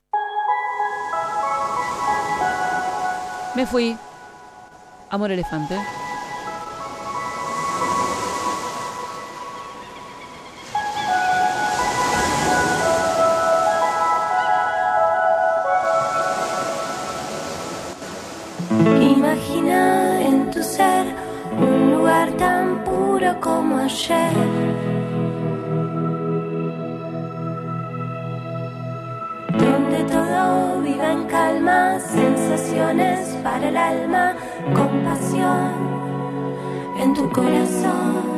Speaker 10: Me fui. Amor elefante.
Speaker 3: Imagina en tu ser un lugar tan puro como ayer. Donde todo viva en calma, sensaciones para el alma, compasión en tu corazón.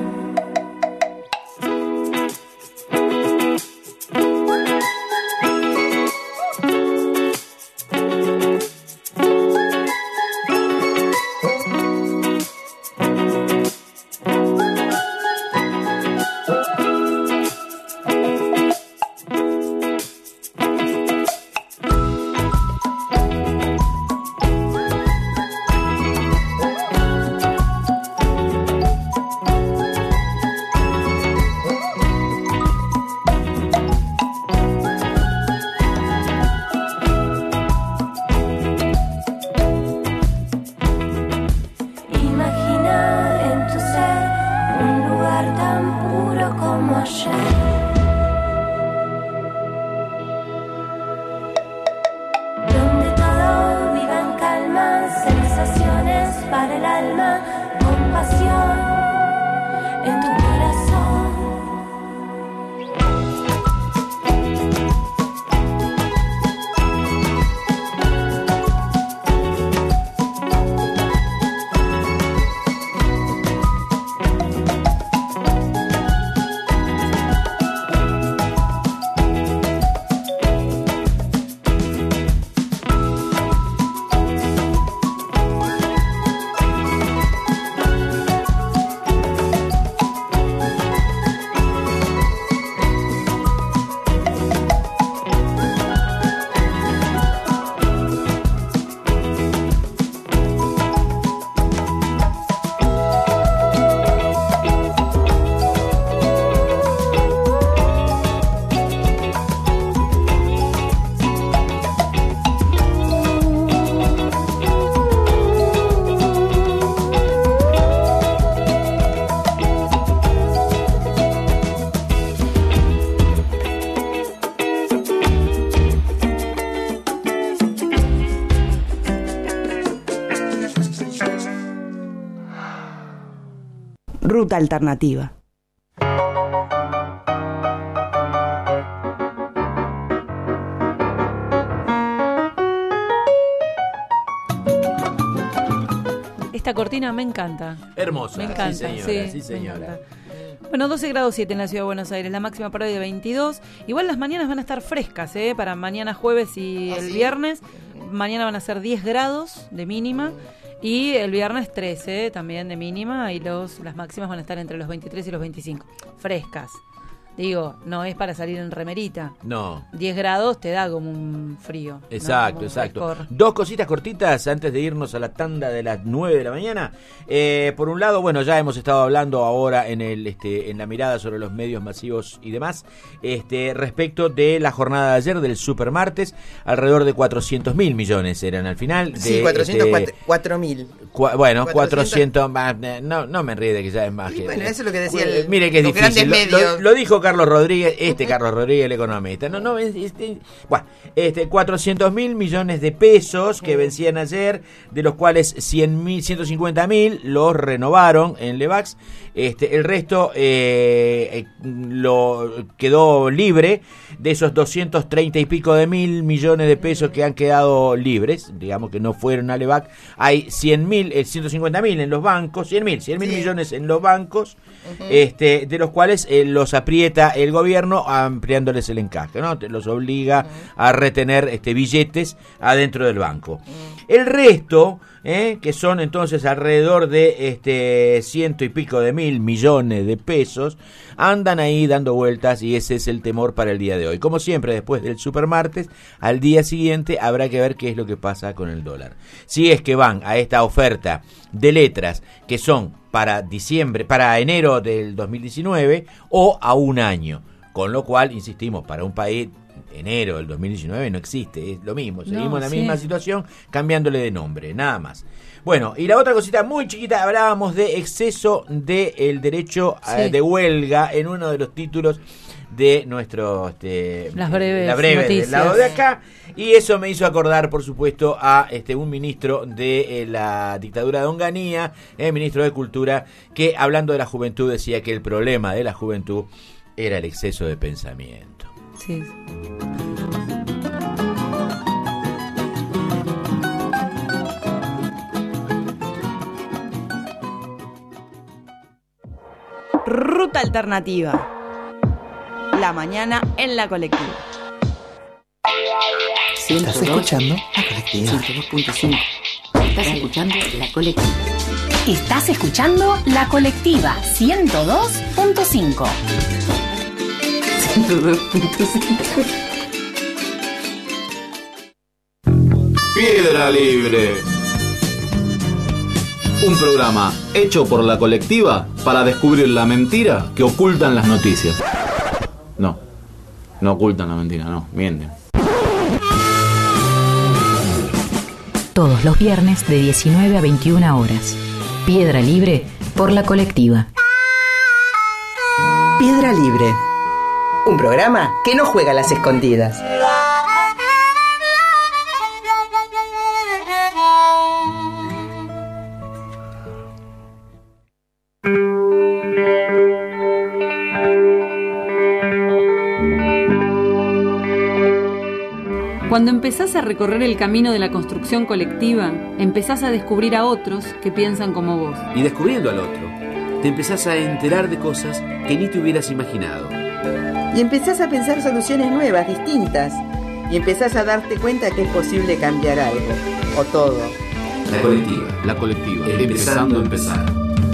Speaker 3: Imagina en tu ser un lugar tan puro como ayer. Donde todo viva en calma, sensaciones para el alma, compasión en tu corazón.
Speaker 8: Ruta Alternativa.
Speaker 10: Esta cortina me encanta.
Speaker 12: Hermosa.
Speaker 10: Me encanta,
Speaker 12: sí señora.
Speaker 10: sí,
Speaker 12: Sí, señora.
Speaker 10: me encanta. Bueno, doce grados siete en la Ciudad de Buenos Aires, la máxima para hoy de veintidós. Igual las mañanas van a estar frescas, ¿eh? Para mañana jueves y
Speaker 11: ¿Ah,
Speaker 10: el
Speaker 11: sí?
Speaker 10: viernes. Mañana van a ser diez grados de mínima y el viernes trece también de mínima y los las máximas van a estar entre los veintitrés y los veinticinco. Frescas. Digo, no es para salir en remerita.
Speaker 12: No.
Speaker 10: diez grados te da como un frío.
Speaker 12: Exacto,
Speaker 10: ¿no? Como un
Speaker 12: exacto.
Speaker 10: frescor.
Speaker 12: Dos cositas cortitas antes de irnos a la tanda de las nueve de la mañana. Eh, por un lado, bueno, ya hemos estado hablando ahora en el este en la mirada sobre los medios masivos y demás, este respecto de la jornada de ayer del supermartes, alrededor de cuatrocientos mil millones eran al final. De,
Speaker 11: Sí, cuatrocientos
Speaker 12: este,
Speaker 11: cuatro mil.
Speaker 12: Cua- bueno, cuatrocientos más, eh, no, no me enríe de que ya es más.
Speaker 11: Y
Speaker 12: que,
Speaker 11: bueno,
Speaker 12: eh,
Speaker 11: eso es lo que decía
Speaker 12: eh,
Speaker 11: el-
Speaker 12: mire que es
Speaker 11: los
Speaker 12: difícil.
Speaker 11: grandes
Speaker 12: Lo,
Speaker 11: medios.
Speaker 12: lo- lo dijo Carlos Rodríguez, este Carlos Rodríguez, el economista. No, no, es- este, bueno, este, cuatrocientos mil millones de pesos que vencían ayer, de los cuales cien mil, ciento cincuenta mil los renovaron en Levax. Este, el resto eh, eh, lo quedó libre. De esos doscientos treinta y pico de mil millones de pesos que han quedado libres, digamos que no fueron a Levac, hay cien mil, eh, ciento cincuenta mil en los bancos, cien mil, cien mil
Speaker 11: Sí.
Speaker 12: millones en los bancos,
Speaker 11: Ujú.
Speaker 12: este, de los cuales eh, los aprieta el gobierno ampliándoles el encaje, ¿no? Te- Los obliga a retener este, billetes adentro del banco. El resto, eh, que son entonces alrededor de este ciento y pico de mil millones de pesos, andan ahí dando vueltas y ese es el temor para el día de hoy. Como siempre, después del supermartes, al día siguiente habrá que ver qué es lo que pasa con el dólar. Si es que van a esta oferta de letras que son para diciembre, para enero del dos mil diecinueve o a un año, con lo cual, insistimos, para un país enero del dos mil diecinueve no existe, es lo mismo, seguimos
Speaker 10: No,
Speaker 12: en la
Speaker 10: sí.
Speaker 12: misma situación cambiándole de nombre, nada más. Bueno, y la otra cosita muy chiquita, hablábamos de exceso del derecho eh,
Speaker 10: Sí.
Speaker 12: de huelga en uno de los títulos de nuestro este,
Speaker 10: Las breves
Speaker 12: la breve
Speaker 10: noticias.
Speaker 12: del lado de acá, y eso me hizo acordar, por supuesto, a este un ministro de eh, la dictadura de Onganía, el ministro de Cultura, que hablando de la juventud decía que el problema de la juventud era el exceso de pensamiento.
Speaker 10: Sí.
Speaker 8: Ruta Alternativa. La mañana en la colectiva.
Speaker 5: ¿Estás escuchando? La colectiva. ciento dos punto cinco. Estás escuchando la colectiva.
Speaker 15: Estás escuchando La Colectiva ciento dos punto cinco.
Speaker 5: ciento dos punto cinco.
Speaker 13: Piedra Libre. Un programa hecho por la colectiva para descubrir la mentira que ocultan las noticias. No, no ocultan la mentira, no, mienten.
Speaker 19: Todos los viernes de diecinueve a veintiuna horas. Piedra Libre por la colectiva.
Speaker 5: Piedra Libre. Un programa que no juega a las escondidas.
Speaker 23: Cuando empezás a recorrer el camino de la construcción colectiva, empezás a descubrir a otros que piensan como vos.
Speaker 24: Y descubriendo al otro, te empezás a enterar de cosas que ni te hubieras imaginado.
Speaker 5: Y empezás a pensar soluciones nuevas, distintas. Y empezás a darte cuenta que es posible cambiar algo. O todo.
Speaker 13: La colectiva, la colectiva, empezando a empezar.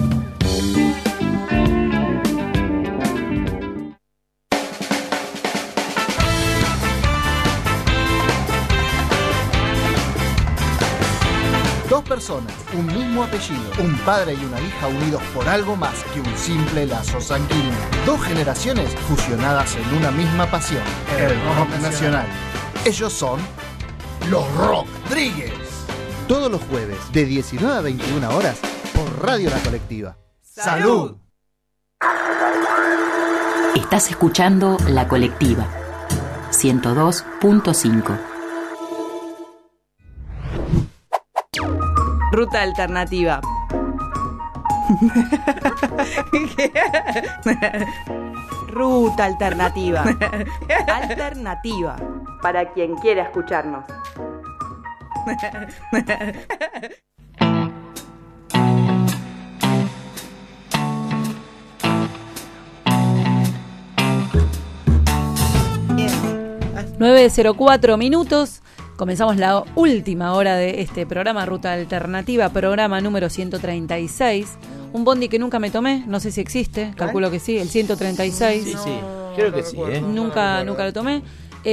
Speaker 26: Dos personas, un mismo apellido, un padre y una hija unidos por algo más que un simple lazo sanguíneo. Dos generaciones fusionadas en una misma pasión, el rock nacional. Ellos son los Rodríguez. Todos los jueves, de diecinueve a veintiuna horas, por Radio La Colectiva. ¡Salud!
Speaker 19: Estás escuchando La Colectiva ciento dos punto cinco.
Speaker 8: Ruta Alternativa. Ruta alternativa. Alternativa. Para quien quiera escucharnos.
Speaker 10: nueve cero cuatro minutos. Comenzamos la última hora de este programa Ruta Alternativa, programa número ciento treinta y seis. Un bondi que nunca me tomé, no sé si existe, calculo que sí, el ciento treinta y seis.
Speaker 12: Sí, sí, creo que sí, ¿eh?
Speaker 10: Nunca, nunca lo tomé.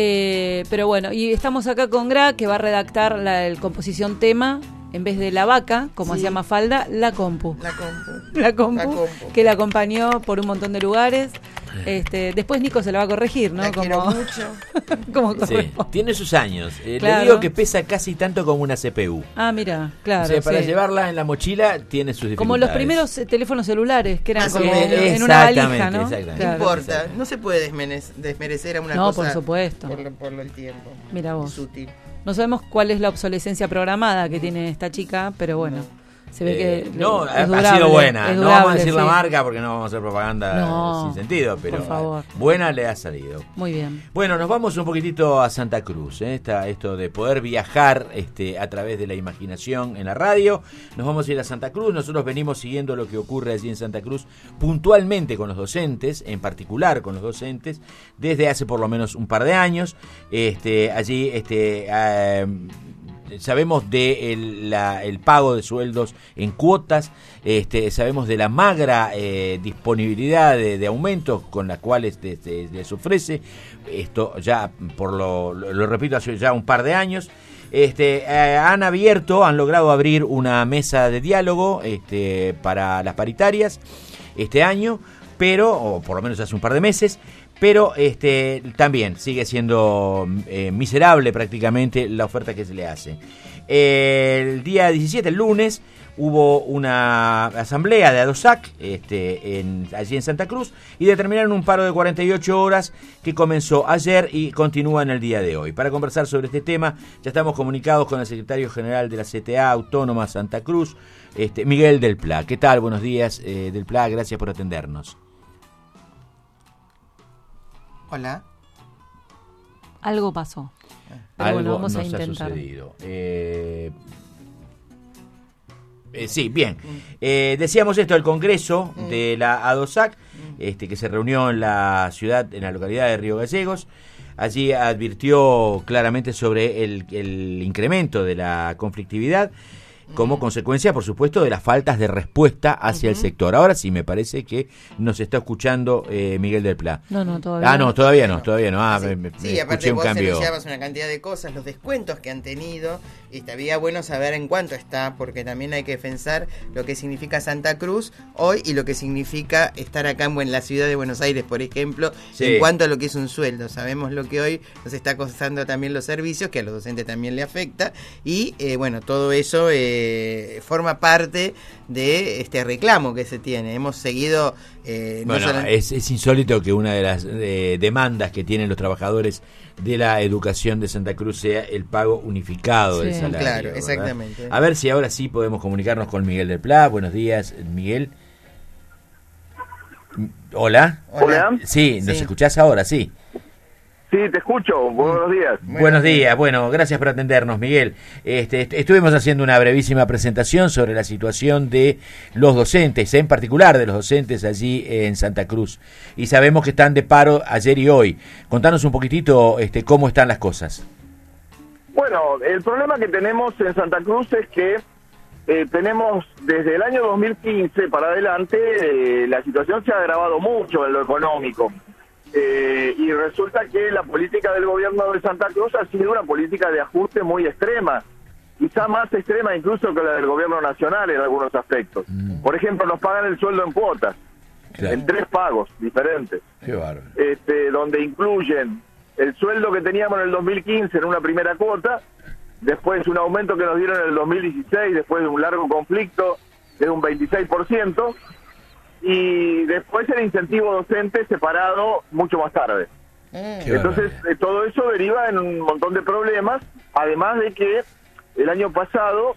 Speaker 10: Eh, pero bueno, y estamos acá con Gra, que va a redactar la el composición tema, en vez de la vaca, como
Speaker 11: Sí.
Speaker 10: hacía Mafalda, la compu.
Speaker 11: La compu.
Speaker 10: La compu,
Speaker 11: La compu.
Speaker 10: que la acompañó por un montón de lugares. Este, después Nico se la va a corregir, ¿no?
Speaker 11: La
Speaker 10: como,
Speaker 11: quiero mucho.
Speaker 10: como
Speaker 12: Sí,
Speaker 10: corresponde.
Speaker 12: tiene sus años. Eh,
Speaker 10: Claro.
Speaker 12: Le digo que pesa casi tanto como una C P U.
Speaker 10: Ah, mira, claro.
Speaker 12: O sea, para
Speaker 10: sí.
Speaker 12: llevarla en la mochila tiene sus dificultades.
Speaker 10: Como los primeros eh, teléfonos celulares, que eran
Speaker 11: Más o
Speaker 10: como
Speaker 11: menos.
Speaker 10: en una valija,
Speaker 12: Exactamente,
Speaker 10: ¿no?
Speaker 12: exactamente.
Speaker 11: No
Speaker 10: Claro.
Speaker 11: importa, no se puede desmene- desmerecer a una
Speaker 10: No,
Speaker 11: cosa.
Speaker 10: por supuesto.
Speaker 11: Por, lo- por lo el tiempo.
Speaker 10: Mira vos.
Speaker 11: Es útil.
Speaker 10: No sabemos cuál es la obsolescencia programada que tiene esta chica, pero bueno, se ve
Speaker 12: Eh,
Speaker 10: que
Speaker 12: no,
Speaker 10: es
Speaker 12: ha, ha
Speaker 10: durable,
Speaker 12: sido buena.
Speaker 10: es
Speaker 12: No
Speaker 10: durable,
Speaker 12: vamos a decir la
Speaker 10: sí.
Speaker 12: marca porque no vamos a hacer propaganda
Speaker 10: No,
Speaker 12: sin sentido, pero
Speaker 10: por favor.
Speaker 12: buena le ha salido.
Speaker 10: Muy bien.
Speaker 12: Bueno, nos vamos un poquitito a Santa Cruz, ¿eh? Esta, esto de poder viajar este, a través de la imaginación en la radio. Nos vamos a ir a Santa Cruz. Nosotros venimos siguiendo lo que ocurre allí en Santa Cruz puntualmente con los docentes, en particular con los docentes, desde hace por lo menos un par de años. Este, allí este, eh, sabemos de el, la, el pago de sueldos en cuotas, este, sabemos de la magra eh, disponibilidad de, de aumentos con las cuales te, te, les ofrece, esto ya por lo, lo, lo repito hace ya un par de años. Este, eh, han abierto, han logrado abrir una mesa de diálogo este, para las paritarias este año, pero, o por lo menos hace un par de meses, pero este también sigue siendo eh, miserable prácticamente la oferta que se le hace. Eh, el día diecisiete, el lunes, hubo una asamblea de ADOSAC este, en, allí en Santa Cruz y determinaron un paro de cuarenta y ocho horas que comenzó ayer y continúa en el día de hoy. Para conversar sobre este tema ya estamos comunicados con el secretario general de la C T A Autónoma Santa Cruz, este, Miguel Del Pla. ¿Qué tal? Buenos días, eh, Del Pla, gracias por atendernos.
Speaker 11: Hola.
Speaker 10: Algo pasó. Pero
Speaker 12: Algo
Speaker 10: bueno, vamos
Speaker 12: nos
Speaker 10: a intentar.
Speaker 12: ha sucedido. Eh, eh, sí, bien. Eh, decíamos esto, el Congreso
Speaker 11: Mm.
Speaker 12: de la ADOSAC, este, que se reunió en la ciudad, en la localidad de Río Gallegos, allí advirtió claramente sobre el, el incremento de la conflictividad como consecuencia, por supuesto, de las faltas de respuesta hacia el sector. Ahora sí, me parece que nos está escuchando eh, Miguel Del Pla.
Speaker 10: No, no, todavía
Speaker 12: Ah, no, todavía no, todavía no. Ah, me, me-
Speaker 11: Sí,
Speaker 12: me
Speaker 11: aparte
Speaker 12: escuché un
Speaker 11: vos
Speaker 12: cambio.
Speaker 11: anunciabas una cantidad de cosas, los descuentos que han tenido, y estaría bueno saber en cuánto está, porque también hay que pensar lo que significa Santa Cruz hoy y lo que significa estar acá en, en la ciudad de Buenos Aires, por ejemplo,
Speaker 12: Sí.
Speaker 11: en cuanto a lo que es un sueldo. Sabemos lo que hoy nos está costando también los servicios, que a los docentes también le afecta, y eh, bueno, todo eso eh, forma parte de este reclamo que se tiene. Hemos seguido... Eh, no
Speaker 12: Bueno,
Speaker 11: solo-
Speaker 12: es, es insólito que una de las eh, demandas que tienen los trabajadores de la educación de Santa Cruz sea el pago unificado del
Speaker 11: Sí,
Speaker 12: salario.
Speaker 11: claro,
Speaker 12: ¿verdad?
Speaker 11: exactamente.
Speaker 12: A ver si ahora sí podemos comunicarnos con Miguel Del Pla. Buenos días, Miguel. M- Hola.
Speaker 1: Hola.
Speaker 12: Sí, ¿nos
Speaker 1: Sí.
Speaker 12: escuchás ahora? Sí.
Speaker 1: Sí, te escucho. Buenos días.
Speaker 12: Buenos días, bueno, gracias por atendernos, Miguel. Este, est- estuvimos haciendo una brevísima presentación sobre la situación de los docentes, en particular de los docentes allí en Santa Cruz, y sabemos que están de paro ayer y hoy. Contanos un poquitito este, cómo están las cosas.
Speaker 1: Bueno, el problema que tenemos en Santa Cruz es que eh, tenemos desde el año dos mil quince para adelante, eh, la situación se ha agravado mucho en lo económico. Eh, y resulta que la política del gobierno de Santa Cruz ha sido una política de ajuste muy extrema, quizá más extrema incluso que la del gobierno nacional en algunos aspectos. Por ejemplo, nos pagan el sueldo en cuotas, en tres pagos diferentes,
Speaker 12: Qué bárbaro.
Speaker 1: este, donde incluyen el sueldo que teníamos en el dos mil quince en una primera cuota, después un aumento que nos dieron en el dos mil dieciséis después de un largo conflicto de un veintiséis por ciento, y después el incentivo docente separado mucho más tarde. Entonces, eh, todo eso deriva en un montón de problemas, además de que el año pasado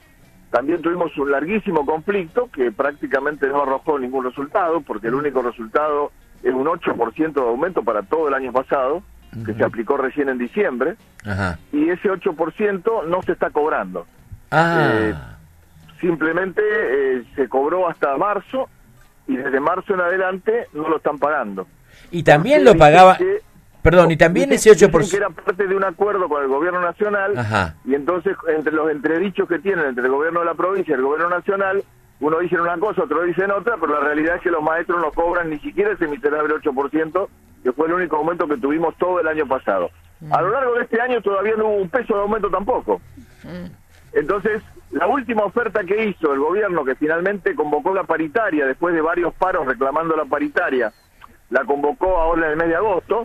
Speaker 1: también tuvimos un larguísimo conflicto que prácticamente no arrojó ningún resultado, porque el único resultado es un ocho por ciento de aumento para todo el año pasado, que uh-huh. se aplicó recién en diciembre,
Speaker 12: Ajá.
Speaker 1: y ese ocho por ciento no se está cobrando.
Speaker 12: Ah.
Speaker 1: Eh, simplemente eh, se cobró hasta marzo, y desde marzo en adelante no lo están pagando.
Speaker 12: Y también lo pagaba... Que, Perdón, y también ese ocho por ciento...
Speaker 1: que era parte de un acuerdo con el gobierno nacional,
Speaker 12: Ajá.
Speaker 1: y entonces entre los entredichos que tienen entre el gobierno de la provincia y el gobierno nacional, uno dice una cosa, otro dice otra, pero la realidad es que los maestros no cobran ni siquiera ese miserable ocho por ciento, que fue el único aumento que tuvimos todo el año pasado. Mm. A lo largo de este año todavía no hubo un peso de aumento tampoco. Mm. Entonces, la última oferta que hizo el gobierno, que finalmente convocó la paritaria, después de varios paros reclamando la paritaria, la convocó ahora en el mes de agosto,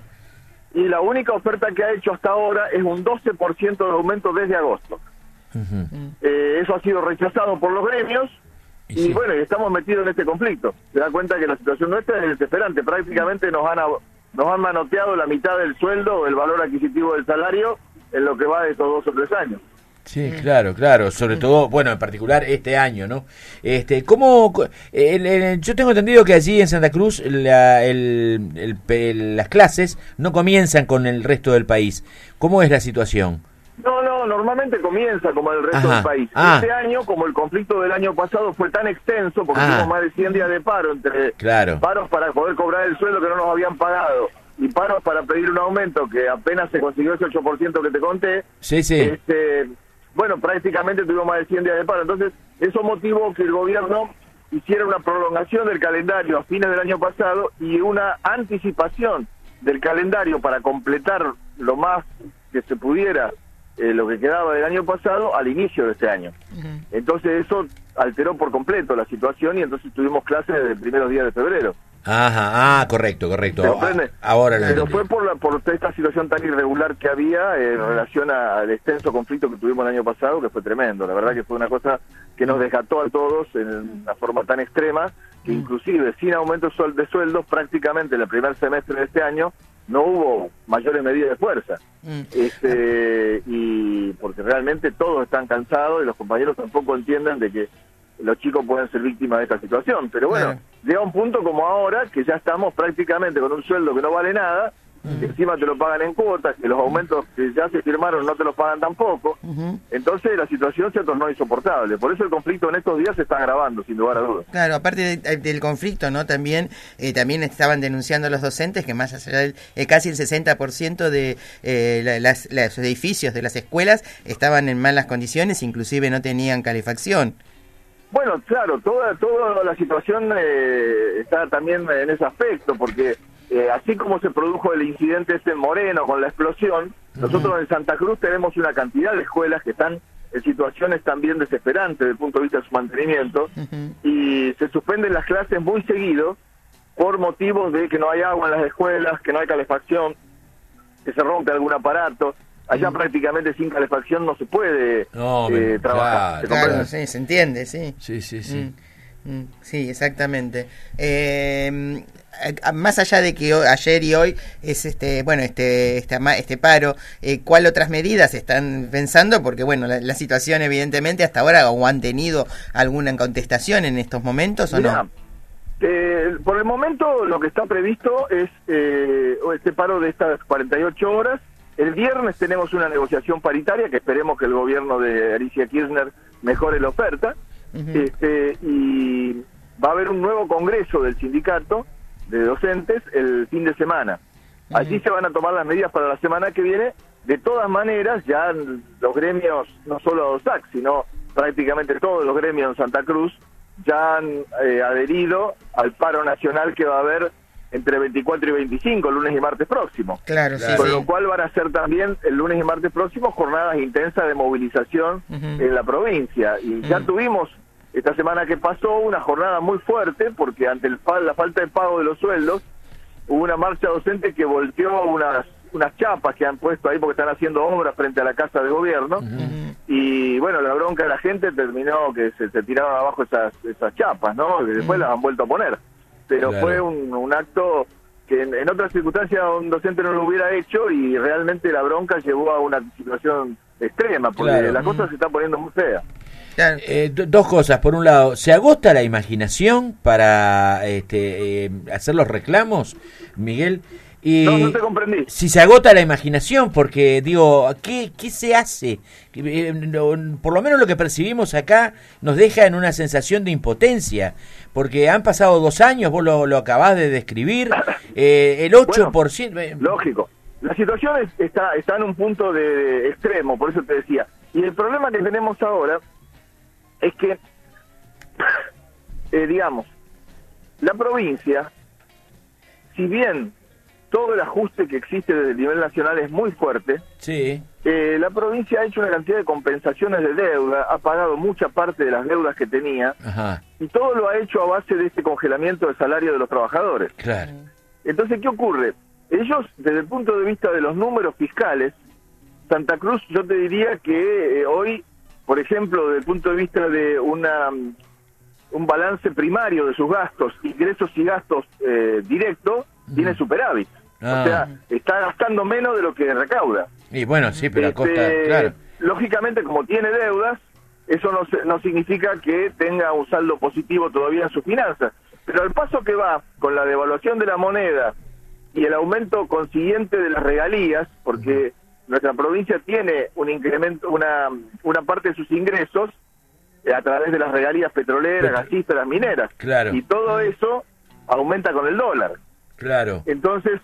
Speaker 1: y la única oferta que ha hecho hasta ahora es un doce por ciento de aumento desde agosto. Uh-huh. Eh, eso ha sido rechazado por los gremios, y, y sí. bueno, estamos metidos en este conflicto. Se da cuenta que la situación nuestra es desesperante. Prácticamente nos han, nos han manoteado la mitad del sueldo o el valor adquisitivo del salario en lo que va de estos dos o tres años.
Speaker 12: Sí, claro, claro, sobre todo, bueno, en particular este año, ¿no? Este, ¿cómo? El, el, yo tengo entendido que allí en Santa Cruz la, el, el, el, las clases no comienzan con el resto del país. ¿Cómo es la situación?
Speaker 1: No, no, normalmente comienza como el resto
Speaker 12: Ajá.
Speaker 1: del país.
Speaker 12: Ah.
Speaker 1: Este año, como el conflicto del año pasado fue tan extenso, porque
Speaker 12: Ah.
Speaker 1: tuvimos más de cien días de paro, entre
Speaker 12: claro.
Speaker 1: paros para poder cobrar el sueldo que no nos habían pagado y paros para pedir un aumento que apenas se consiguió ese ocho por ciento que te conté.
Speaker 12: Sí, sí.
Speaker 1: Este, bueno, prácticamente tuvimos más de cien días de paro. Entonces, eso motivó que el gobierno hiciera una prolongación del calendario a fines del año pasado y una anticipación del calendario para completar lo más que se pudiera eh, lo que quedaba del año pasado al inicio de este año. Uh-huh. Entonces, eso alteró por completo la situación y entonces tuvimos clases desde el primeros días de febrero.
Speaker 12: Ajá, ah, correcto, correcto.
Speaker 1: ¿Se
Speaker 12: Ahora lo
Speaker 1: Pero
Speaker 12: entendí.
Speaker 1: fue por la, por esta situación tan irregular que había eh, en relación a, al extenso conflicto que tuvimos el año pasado, que fue tremendo. La verdad que fue una cosa que nos desgató a todos en una forma tan extrema, que inclusive sin aumento de sueldos, prácticamente en el primer semestre de este año, no hubo mayores medidas de fuerza. Mm. Este, y porque realmente todos están cansados y los compañeros tampoco entienden de que los chicos pueden ser víctimas de esta situación, pero bueno, claro. llega un punto como ahora que ya estamos prácticamente con un sueldo que no vale nada, uh-huh. que encima te lo pagan en cuotas, que los aumentos que ya se firmaron no te los pagan tampoco, uh-huh. entonces la situación se tornó insoportable, por eso el conflicto en estos días se está agravando, sin lugar a dudas.
Speaker 11: Claro, aparte de, del conflicto, ¿no? También eh, también estaban denunciando los docentes que más allá del eh, casi el sesenta por ciento de eh, la, las, los edificios de las escuelas estaban en malas condiciones, inclusive no tenían calefacción.
Speaker 1: Bueno, claro, toda toda la situación eh, está también en ese aspecto, porque eh, así como se produjo el incidente este en Moreno con la explosión, uh-huh. nosotros en Santa Cruz tenemos una cantidad de escuelas que están en situaciones también desesperantes desde el punto de vista de su mantenimiento, uh-huh. y se suspenden las clases muy seguido por motivos de que no hay agua en las escuelas, que no hay calefacción, que se rompe algún aparato. Allá mm. prácticamente sin calefacción no se puede
Speaker 12: no,
Speaker 1: eh, trabajar.
Speaker 11: Claro, ¿se claro, sí, se entiende, sí.
Speaker 12: Sí, sí, sí.
Speaker 11: Mm, mm, sí, exactamente. Eh, más allá de que hoy, ayer y hoy es este, bueno, este, este, este paro, eh, ¿cuál otras medidas están pensando? Porque bueno, la, la situación evidentemente hasta ahora, o han tenido alguna contestación en estos momentos o
Speaker 1: Mirá,
Speaker 11: no.
Speaker 1: Eh, por el momento lo que está previsto es eh, este paro de estas cuarenta y ocho horas. El viernes tenemos una negociación paritaria que esperemos que el gobierno de Alicia Kirchner mejore la oferta. Uh-huh. este, y va a haber un nuevo congreso del sindicato de docentes el fin de semana. Uh-huh. Allí se van a tomar las medidas para la semana que viene. De todas maneras, ya los gremios, no solo ADOSAC, sino prácticamente todos los gremios en Santa Cruz, ya han eh, adherido al paro nacional que va a haber entre veinticuatro y veinticinco, lunes y martes próximo.
Speaker 11: Claro, sí.
Speaker 1: Con
Speaker 11: sí.
Speaker 1: lo cual van a ser también el lunes y martes próximo jornadas intensas de movilización uh-huh. en la provincia. Y uh-huh. ya tuvimos esta semana que pasó una jornada muy fuerte porque ante el, la falta de pago de los sueldos hubo una marcha docente que volteó unas unas chapas que han puesto ahí porque están haciendo obras frente a la casa de gobierno. Uh-huh. Y bueno, la bronca de la gente terminó que se, se tiraron abajo esas, esas chapas, ¿no? Que después uh-huh. las han vuelto a poner. Pero claro. fue un, un acto que en, en otras circunstancias un docente no lo hubiera hecho y realmente la bronca llevó a una situación extrema, porque claro. la cosa se está poniendo muy fea.
Speaker 12: Eh, do- dos cosas. Por un lado, ¿se agota la imaginación para este, eh, hacer los reclamos, Miguel? Y
Speaker 1: No, no te comprendí.
Speaker 12: si se agota la imaginación, porque digo, ¿qué, qué se hace? Eh, no, por lo menos lo que percibimos acá nos deja en una sensación de impotencia, porque han pasado dos años, vos lo, lo acabás de describir, eh, el ocho por ciento...
Speaker 1: Bueno, lógico. La situación es- está, está en un punto de, de extremo, por eso te decía. Y el problema que tenemos ahora es que, eh, digamos, la provincia, si bien todo el ajuste que existe desde el nivel nacional es muy fuerte,
Speaker 12: sí.
Speaker 1: eh, la provincia ha hecho una cantidad de compensaciones de deuda, ha pagado mucha parte de las deudas que tenía,
Speaker 12: Ajá,
Speaker 1: y todo lo ha hecho a base de este congelamiento del salario de los trabajadores.
Speaker 12: claro.
Speaker 1: Entonces, ¿qué ocurre? Ellos, desde el punto de vista de los números fiscales, Santa Cruz, yo te diría que eh, hoy, por ejemplo, desde el punto de vista de una un balance primario de sus gastos, ingresos y gastos eh, directos, tiene superávit.
Speaker 12: Ah.
Speaker 1: O sea, está gastando menos de lo que recauda.
Speaker 12: Y bueno, sí, pero a
Speaker 1: Este,
Speaker 12: costa, claro.
Speaker 1: Lógicamente, como tiene deudas, eso no, se- no significa que tenga un saldo positivo todavía en sus finanzas. Pero al paso que va con la devaluación de la moneda y el aumento consiguiente de las regalías, porque nuestra provincia tiene un incremento, una, una parte de sus ingresos eh, a través de las regalías petroleras, gasíferas, mineras.
Speaker 12: Claro.
Speaker 1: Y todo eso aumenta con el dólar.
Speaker 12: Claro.
Speaker 1: Entonces,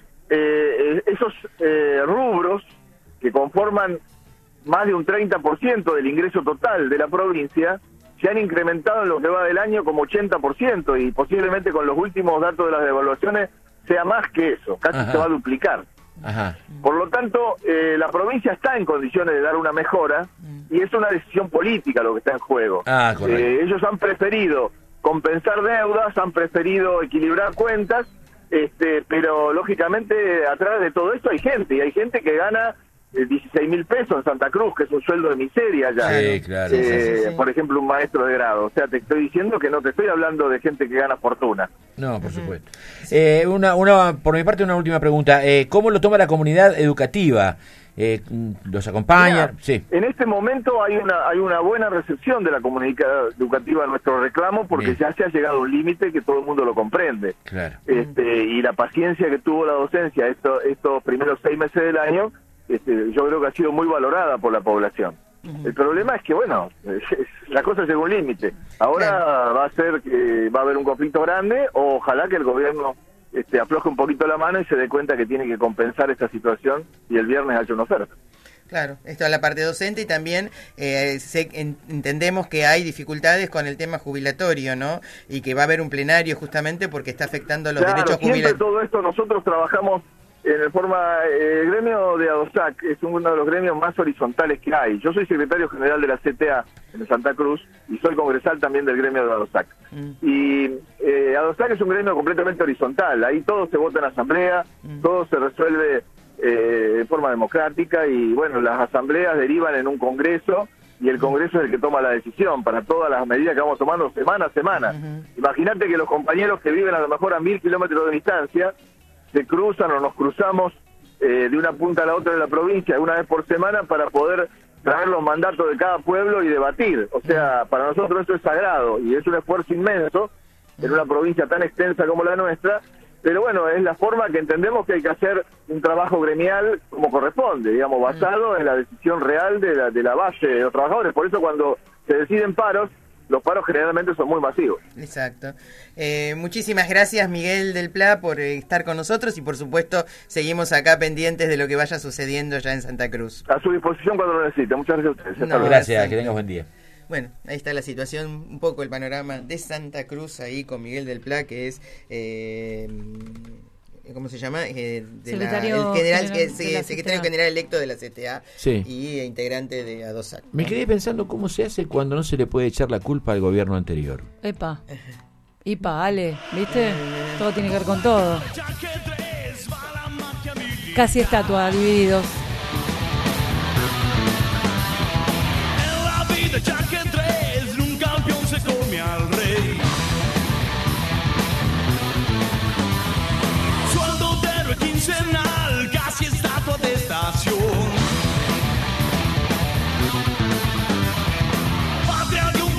Speaker 1: eh, esos eh, rubros que conforman más de un treinta por ciento del ingreso total de la provincia se han incrementado en lo que va del año como ochenta por ciento y posiblemente con los últimos datos de las devaluaciones sea más que eso, casi
Speaker 12: Ajá.
Speaker 1: se va a duplicar.
Speaker 12: Ajá.
Speaker 1: Por lo tanto, eh, la provincia está en condiciones de dar una mejora y es una decisión política lo que está en juego.
Speaker 12: Ah, correcto.
Speaker 1: Eh, ellos han preferido compensar deudas, han preferido equilibrar cuentas, este, pero lógicamente atrás de todo esto hay gente, y hay gente que gana eh, dieciséis mil pesos en Santa Cruz, que es un sueldo de miseria ya.
Speaker 12: Sí, claro.
Speaker 1: Eh,
Speaker 12: Sí, sí, sí.
Speaker 1: Por ejemplo, un maestro de grado. O sea, te estoy diciendo que no te estoy hablando de gente que gana fortuna.
Speaker 12: No, por supuesto. Eh, una, una, por mi parte, una última pregunta. Eh, ¿Cómo lo toma la comunidad educativa? Eh, ¿Los acompaña?
Speaker 1: Mira,
Speaker 12: Sí.
Speaker 1: En este momento hay una hay una buena recepción de la comunidad educativa a nuestro reclamo, porque
Speaker 12: Bien.
Speaker 1: ya se ha llegado a un límite que todo el mundo lo comprende.
Speaker 12: Claro.
Speaker 1: Este, y la paciencia que tuvo la docencia esto, estos primeros seis meses del año, este, yo creo que ha sido muy valorada por la población. El problema es que, bueno, la cosa llegó a un límite. Ahora va a ser que va a haber un conflicto grande, o ojalá que el gobierno este, afloje un poquito la mano y se dé cuenta que tiene que compensar esta situación y el viernes haya una oferta.
Speaker 11: Claro, esto es la parte docente y también eh, sé- en- entendemos que hay dificultades con el tema jubilatorio, ¿no? Y que va a haber un plenario justamente porque está afectando los
Speaker 1: Claro,
Speaker 11: derechos
Speaker 1: siempre
Speaker 11: jubilatorios.
Speaker 1: todo esto nosotros trabajamos en forma, eh, el gremio de ADOSAC es uno de los gremios más horizontales que hay. Yo soy secretario general de la C T A en Santa Cruz y soy congresal también del gremio de ADOSAC. Y eh, ADOSAC es un gremio completamente horizontal, ahí todo se vota en asamblea, todo se resuelve eh, de forma democrática y bueno, las asambleas derivan en un congreso y el congreso es el que toma la decisión para todas las medidas que vamos tomando semana a semana. Imagínate que los compañeros que viven a lo mejor a mil kilómetros de distancia se cruzan o nos cruzamos eh, de una punta a la otra de la provincia una vez por semana para poder traer los mandatos de cada pueblo y debatir. O sea, para nosotros eso es sagrado y es un esfuerzo inmenso en una provincia tan extensa como la nuestra, pero bueno, es la forma que entendemos que hay que hacer un trabajo gremial como corresponde, digamos, basado en la decisión real de la, de la base de los trabajadores. Por eso cuando se deciden paros, los paros generalmente son muy masivos.
Speaker 11: Exacto. Eh, muchísimas gracias, Miguel del Pla, por eh, estar con nosotros y por supuesto seguimos acá pendientes de lo que vaya sucediendo ya en Santa Cruz.
Speaker 1: A su disposición cuando lo necesite. Muchas gracias a ustedes. Hasta
Speaker 11: No,
Speaker 1: luego.
Speaker 12: Gracias, que tengas buen día.
Speaker 11: Bueno, ahí está la situación, un poco el panorama de Santa Cruz ahí con Miguel del Pla, que es... Eh, ¿cómo se llama? Eh, de la-
Speaker 8: Secretario
Speaker 11: el general,
Speaker 8: general
Speaker 11: eh,
Speaker 8: de
Speaker 11: se-
Speaker 8: la
Speaker 11: secretario
Speaker 8: C T A.
Speaker 11: general electo de la C T A
Speaker 12: Sí.
Speaker 11: y eh, integrante de ADOSAC.
Speaker 12: Me quedé pensando cómo se hace cuando no se le puede echar la culpa al gobierno anterior.
Speaker 10: Epa. Ipa, Ale, ¿viste? Todo tiene que ver con todo. Casi estatua, divididos.
Speaker 9: En la vida ya que tres, un campeón se come al rey. Sueldo de héroe quincenal, casi estatua de estación. Patria de un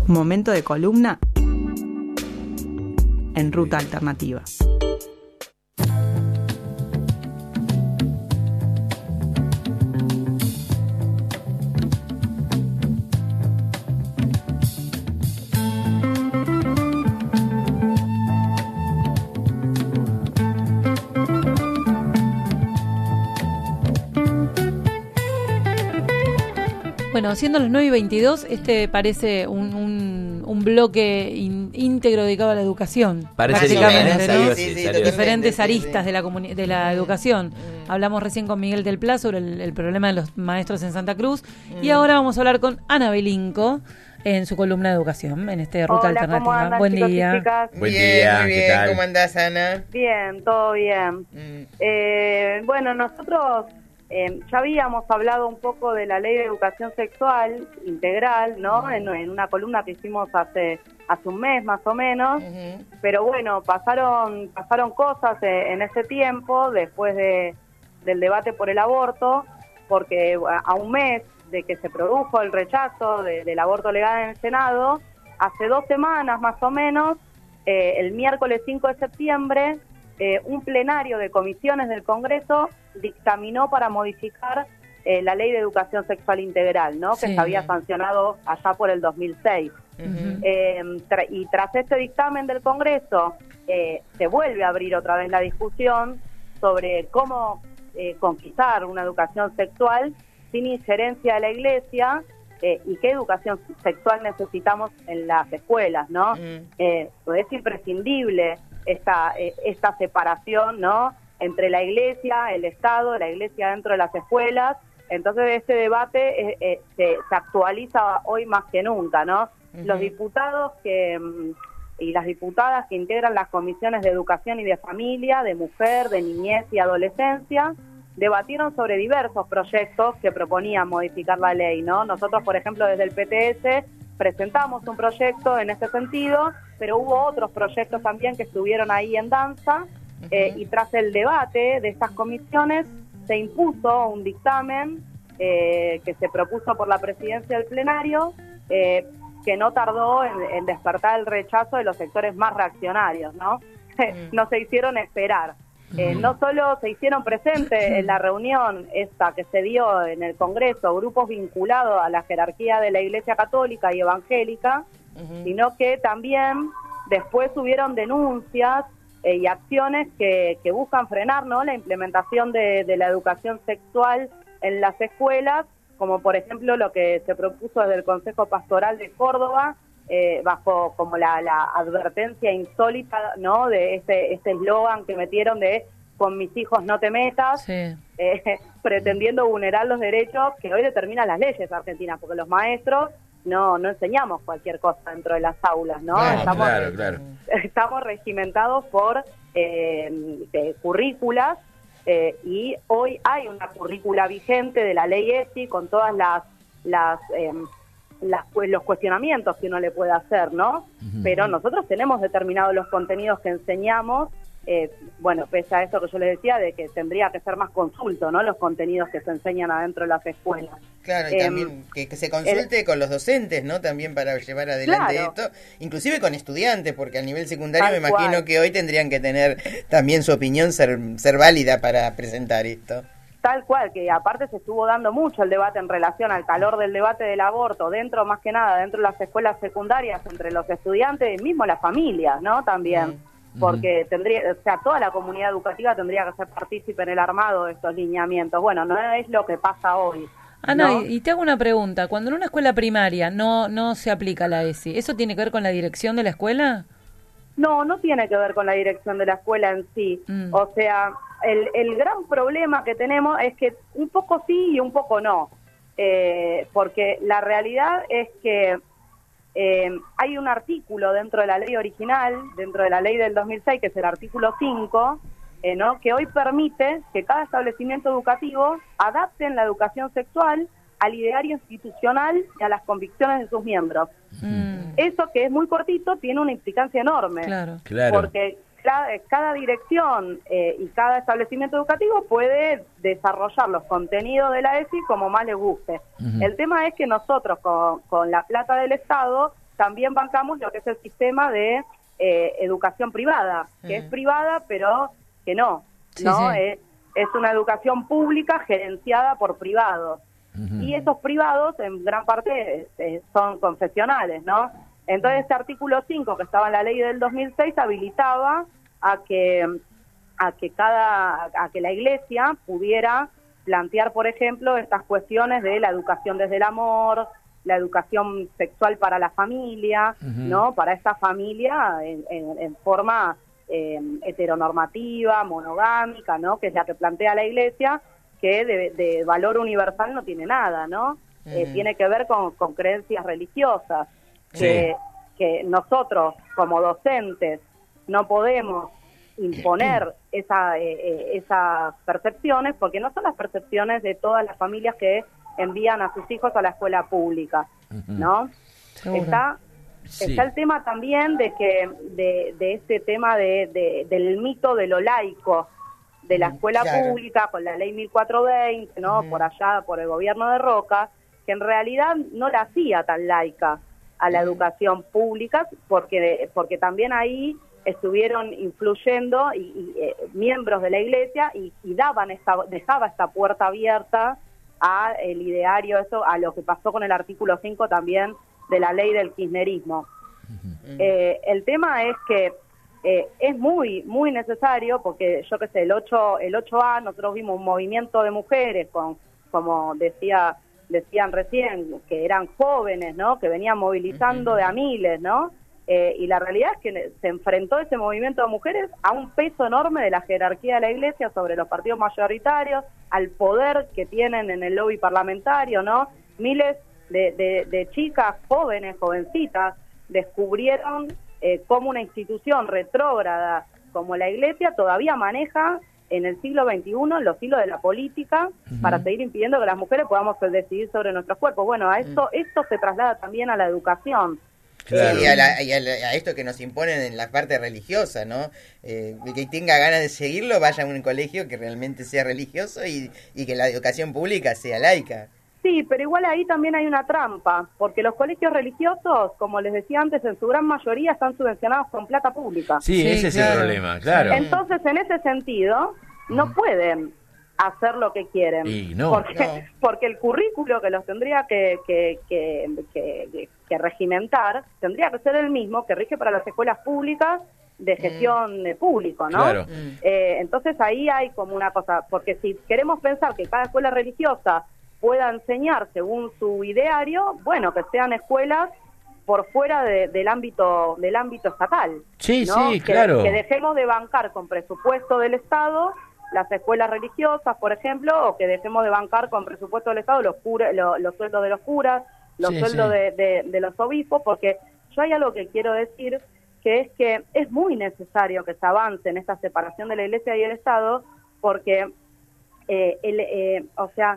Speaker 8: Un momento de columna en Ruta Alternativa.
Speaker 10: Bueno, siendo las nueve y veintidós, este parece un, un, un bloque in, íntegro dedicado a la educación.
Speaker 12: Parece
Speaker 10: básicamente,
Speaker 12: ¿no?
Speaker 10: ¿no?
Speaker 12: Sí, sí,
Speaker 10: sí, diferentes aristas de la, comuni- de la educación. Mm. Hablamos recién con Miguel del Pla sobre el, el problema de los maestros en Santa Cruz. Mm. Y ahora vamos a hablar con Ana Belinco en su columna de educación, en este Ruta
Speaker 14: Hola,
Speaker 10: Alternativa.
Speaker 14: ¿cómo andan,
Speaker 10: Buen
Speaker 14: chicos y
Speaker 10: día.
Speaker 14: chicas?
Speaker 12: Buen
Speaker 11: bien,
Speaker 12: día,
Speaker 11: muy bien.
Speaker 12: ¿qué tal?
Speaker 11: ¿Cómo andás, Ana?
Speaker 14: Bien, todo bien.
Speaker 11: Mm.
Speaker 14: Eh, bueno, nosotros eh, ya habíamos hablado un poco de la Ley de Educación Sexual Integral, ¿no? En, en una columna que hicimos hace hace un mes más o menos. Uh-huh. Pero bueno, pasaron pasaron cosas eh, en ese tiempo, después de del debate por el aborto, porque a un mes de que se produjo el rechazo de, del aborto legal en el Senado, hace dos semanas más o menos, eh, el miércoles cinco de septiembre, eh, un plenario de comisiones del Congreso dictaminó para modificar eh, la Ley de Educación Sexual Integral, ¿no? Que
Speaker 10: sí.
Speaker 14: se había sancionado allá por el dos mil seis. Uh-huh. Eh, tra- y tras este dictamen del Congreso, eh, se vuelve a abrir otra vez la discusión sobre cómo eh, conquistar una educación sexual sin injerencia de la Iglesia, eh, y qué educación sexual necesitamos en las escuelas, ¿no? Mm. Eh, es imprescindible esta eh, esta separación, ¿no? Entre la Iglesia, el Estado, la Iglesia dentro de las escuelas. Entonces este debate eh, eh, se, se actualiza hoy más que nunca, ¿no? Uh-huh. Los diputados que y las diputadas que integran las comisiones de Educación y de Familia, de Mujer, de Niñez y Adolescencia, debatieron sobre diversos proyectos que proponían modificar la ley, ¿no? Nosotros, por ejemplo, desde el P T S presentamos un proyecto en ese sentido, pero hubo otros proyectos también que estuvieron ahí en danza, uh-huh. eh, y tras el debate de estas comisiones se impuso un dictamen eh, que se propuso por la presidencia del plenario, eh, que no tardó en, en despertar el rechazo de los sectores más reaccionarios, ¿no? Uh-huh. No se hicieron esperar. Eh, no solo se hicieron presentes en la reunión esta que se dio en el Congreso grupos vinculados a la jerarquía de la Iglesia Católica y Evangélica, uh-huh. sino que también después hubieron denuncias eh, y acciones que, que buscan frenar, ¿no?, la implementación de, de la educación sexual en las escuelas, como por ejemplo lo que se propuso desde el Consejo Pastoral de Córdoba, Eh, bajo como la, la advertencia insólita, ¿no?, de este este eslogan que metieron de con mis hijos no te metas, sí. eh, pretendiendo vulnerar los derechos que hoy determinan las leyes argentinas, porque los maestros no no enseñamos cualquier cosa dentro de las aulas, ¿no?
Speaker 12: Claro,
Speaker 14: estamos,
Speaker 12: claro, claro.
Speaker 14: estamos regimentados por eh, de currículas, eh, y hoy hay una currícula vigente de la ley ESI con todas las las eh, Las, los cuestionamientos que uno le puede hacer, ¿no? Uh-huh. Pero nosotros tenemos determinados los contenidos que enseñamos, eh, bueno, pese a esto que yo les decía, de que tendría que ser más consulto, ¿no?, los contenidos que se enseñan adentro de las escuelas.
Speaker 11: Claro, y eh, también que, que se consulte el, con los docentes, ¿no?, también para llevar adelante claro. esto, inclusive con estudiantes, porque a nivel secundario Tal me imagino cual. que hoy tendrían que tener también su opinión, ser, ser válida para presentar esto.
Speaker 14: Tal cual, que aparte se estuvo dando mucho el debate en relación al calor del debate del aborto, dentro, más que nada, dentro de las escuelas secundarias, entre los estudiantes y mismo las familias, ¿no?, también, mm. porque tendría, o sea, toda la comunidad educativa tendría que ser partícipe en el armado de estos lineamientos. Bueno, no es lo que pasa hoy.
Speaker 10: Ana,
Speaker 14: ¿no?
Speaker 10: y te hago una pregunta, cuando en una escuela primaria no, no se aplica la ESI, ¿eso tiene que ver con la dirección de la escuela?
Speaker 14: No, no tiene que ver con la dirección de la escuela en sí, mm. o sea... El, el gran problema que tenemos es que un poco sí y un poco no, eh, porque la realidad es que eh, hay un artículo dentro de la ley original, dentro de la ley del dos mil seis, que es el artículo cinco, eh, ¿no?, que hoy permite que cada establecimiento educativo adapte la educación sexual al ideario institucional y a las convicciones de sus miembros. Mm. Eso, que es muy cortito, tiene una implicancia enorme,
Speaker 10: claro.
Speaker 12: Claro.
Speaker 14: porque Cada, cada dirección eh, y cada establecimiento educativo puede desarrollar los contenidos de la ESI como más le guste. Uh-huh. El tema es que nosotros con, con la plata del Estado también bancamos lo que es el sistema de eh, educación privada, que
Speaker 5: Mm.
Speaker 14: es privada, pero que no,
Speaker 10: Sí,
Speaker 14: ¿no?
Speaker 10: sí.
Speaker 14: Es, es una educación pública gerenciada por privados. Y esos privados, en gran parte, eh, son confesionales, ¿no? Entonces, este artículo cinco, que estaba en la ley del dos mil seis, habilitaba a que, a que, cada, a que la iglesia pudiera plantear, por ejemplo, estas cuestiones de la educación desde el amor, la educación sexual para la familia,
Speaker 16: Ujú.
Speaker 14: ¿no? Para esta familia en, en, en forma eh, heteronormativa, monogámica, ¿no? Que es la que plantea la iglesia, que de, de valor universal no tiene nada, ¿no? Eh,
Speaker 16: Ujú.
Speaker 14: tiene que ver con, con creencias religiosas,
Speaker 16: Sí.
Speaker 14: que, que nosotros como docentes no podemos imponer esa, eh, eh, esas percepciones, porque no son las percepciones de todas las familias que envían a sus hijos a la escuela pública, ¿no?
Speaker 10: Seguro.
Speaker 14: Está,
Speaker 10: Sí.
Speaker 14: está el tema también de que de, de este tema de, de- del mito de lo laico, de la escuela
Speaker 16: Claro.
Speaker 14: pública con la ley mil cuatrocientos veinte, ¿no? Por allá, por el gobierno de Roca, que en realidad no la hacía tan laica a la educación pública, porque porque también ahí estuvieron influyendo y, y, eh, miembros de la iglesia y, y daban esta dejaba esta puerta abierta a el ideario, eso a lo que pasó con el artículo cinco también de la ley del kirchnerismo. Eh, el tema es que eh, es muy muy necesario, porque yo qué sé, el ocho el ocho A, nosotros vimos un movimiento de mujeres con, como decía decían recién, que eran jóvenes, ¿no? Que venían movilizando de a miles, ¿no? Eh, y la realidad es que se enfrentó ese movimiento de mujeres a un peso enorme de la jerarquía de la iglesia sobre los partidos mayoritarios, al poder que tienen en el lobby parlamentario, ¿no? Miles de, de, de chicas jóvenes, jovencitas, descubrieron eh, cómo una institución retrógrada como la iglesia todavía maneja en el siglo veintiuno los hilos de la política para seguir impidiendo que las mujeres podamos decidir sobre nuestros cuerpos. Bueno, a esto, esto se traslada también a la educación.
Speaker 11: Claro. Y, a, la- y a la- a esto que nos imponen en la parte religiosa, ¿no? Eh, el que tenga ganas de seguirlo, vaya a un colegio que realmente sea religioso y, y que la educación pública sea laica.
Speaker 14: Sí, pero igual ahí también hay una trampa, porque los colegios religiosos, como les decía antes, en su gran mayoría están subvencionados con plata pública.
Speaker 12: Sí, ese es el problema, claro.
Speaker 14: Entonces, en ese sentido, no pueden hacer lo que quieren.
Speaker 12: Y no.
Speaker 14: porque,
Speaker 12: No.
Speaker 14: porque el currículo que los tendría que, que, que, que, que regimentar tendría que ser el mismo que rige para las escuelas públicas de gestión eh, público, ¿no?
Speaker 12: Claro.
Speaker 14: Eh, entonces ahí hay como una cosa, porque si queremos pensar que cada escuela religiosa pueda enseñar según su ideario, bueno, que sean escuelas por fuera de- del ámbito del ámbito estatal.
Speaker 12: Sí,
Speaker 14: ¿no?
Speaker 12: sí,
Speaker 14: Que-
Speaker 12: claro.
Speaker 14: Que dejemos de bancar con presupuesto del Estado las escuelas religiosas, por ejemplo, o que dejemos de bancar con presupuesto del Estado los cura- lo- los sueldos de los curas, los
Speaker 16: Sí,
Speaker 14: sueldos
Speaker 16: sí.
Speaker 14: de, de- de los obispos, porque yo hay algo que quiero decir, que es que es muy necesario que se avance en esta separación de la Iglesia y el Estado, porque, eh, el, eh, o sea,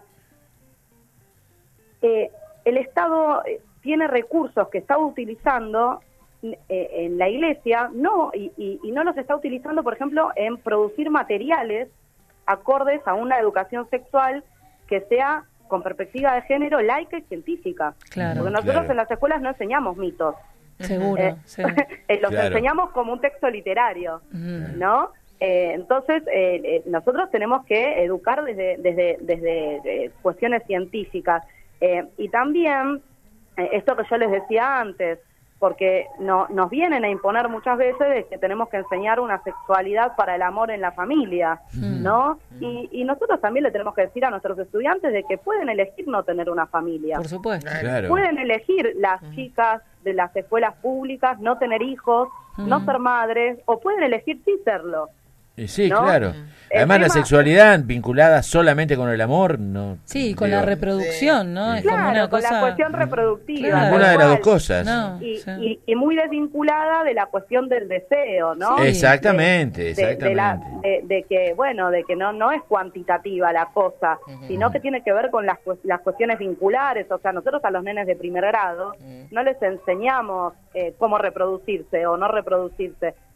Speaker 14: eh, el Estado eh, tiene recursos que está utilizando eh, en la Iglesia, no y, y- y no los está utilizando, por ejemplo, en producir materiales acordes a una educación sexual que sea con perspectiva de género laica y científica.
Speaker 10: Claro.
Speaker 14: Porque nosotros
Speaker 10: Claro.
Speaker 14: en las escuelas no enseñamos mitos.
Speaker 10: Seguro,
Speaker 14: Eh,
Speaker 10: seguro.
Speaker 14: eh, los
Speaker 10: Claro.
Speaker 14: enseñamos como un texto literario,
Speaker 10: Mm.
Speaker 14: ¿no? Eh, entonces, eh, eh, nosotros tenemos que educar desde, desde, desde eh, cuestiones científicas. Eh, y también, eh, esto que yo les decía antes, porque no, nos vienen a imponer muchas veces de que tenemos que enseñar una sexualidad para el amor en la familia, ¿no? Y, y nosotros también le tenemos que decir a nuestros estudiantes de que pueden elegir no tener una familia.
Speaker 10: Por supuesto.
Speaker 12: Claro.
Speaker 14: Pueden elegir las chicas de las escuelas públicas no tener hijos, no ser madres, o pueden elegir sí serlo.
Speaker 12: Y sí,
Speaker 14: ¿no?
Speaker 12: claro.
Speaker 14: El
Speaker 12: Además, la
Speaker 14: tema-
Speaker 12: sexualidad vinculada solamente con el amor, no.
Speaker 10: Sí, con
Speaker 12: digo,
Speaker 10: la reproducción, ¿no? Es como
Speaker 14: Claro,
Speaker 10: una
Speaker 14: con
Speaker 10: cosa...
Speaker 14: la cuestión reproductiva.
Speaker 10: Claro.
Speaker 12: Ninguna de las dos
Speaker 14: Igual.
Speaker 12: cosas.
Speaker 10: No.
Speaker 14: Y,
Speaker 10: Sí.
Speaker 14: y- y muy desvinculada de la cuestión del deseo, ¿no?
Speaker 12: Exactamente,
Speaker 14: De- de- de la-
Speaker 12: exactamente.
Speaker 14: de- de que, bueno, de que no no es cuantitativa la cosa, sino que tiene que ver con las, cues- las cuestiones vinculares. O sea, nosotros a los nenes de primer grado no les enseñamos eh, cómo reproducirse o no reproducirse.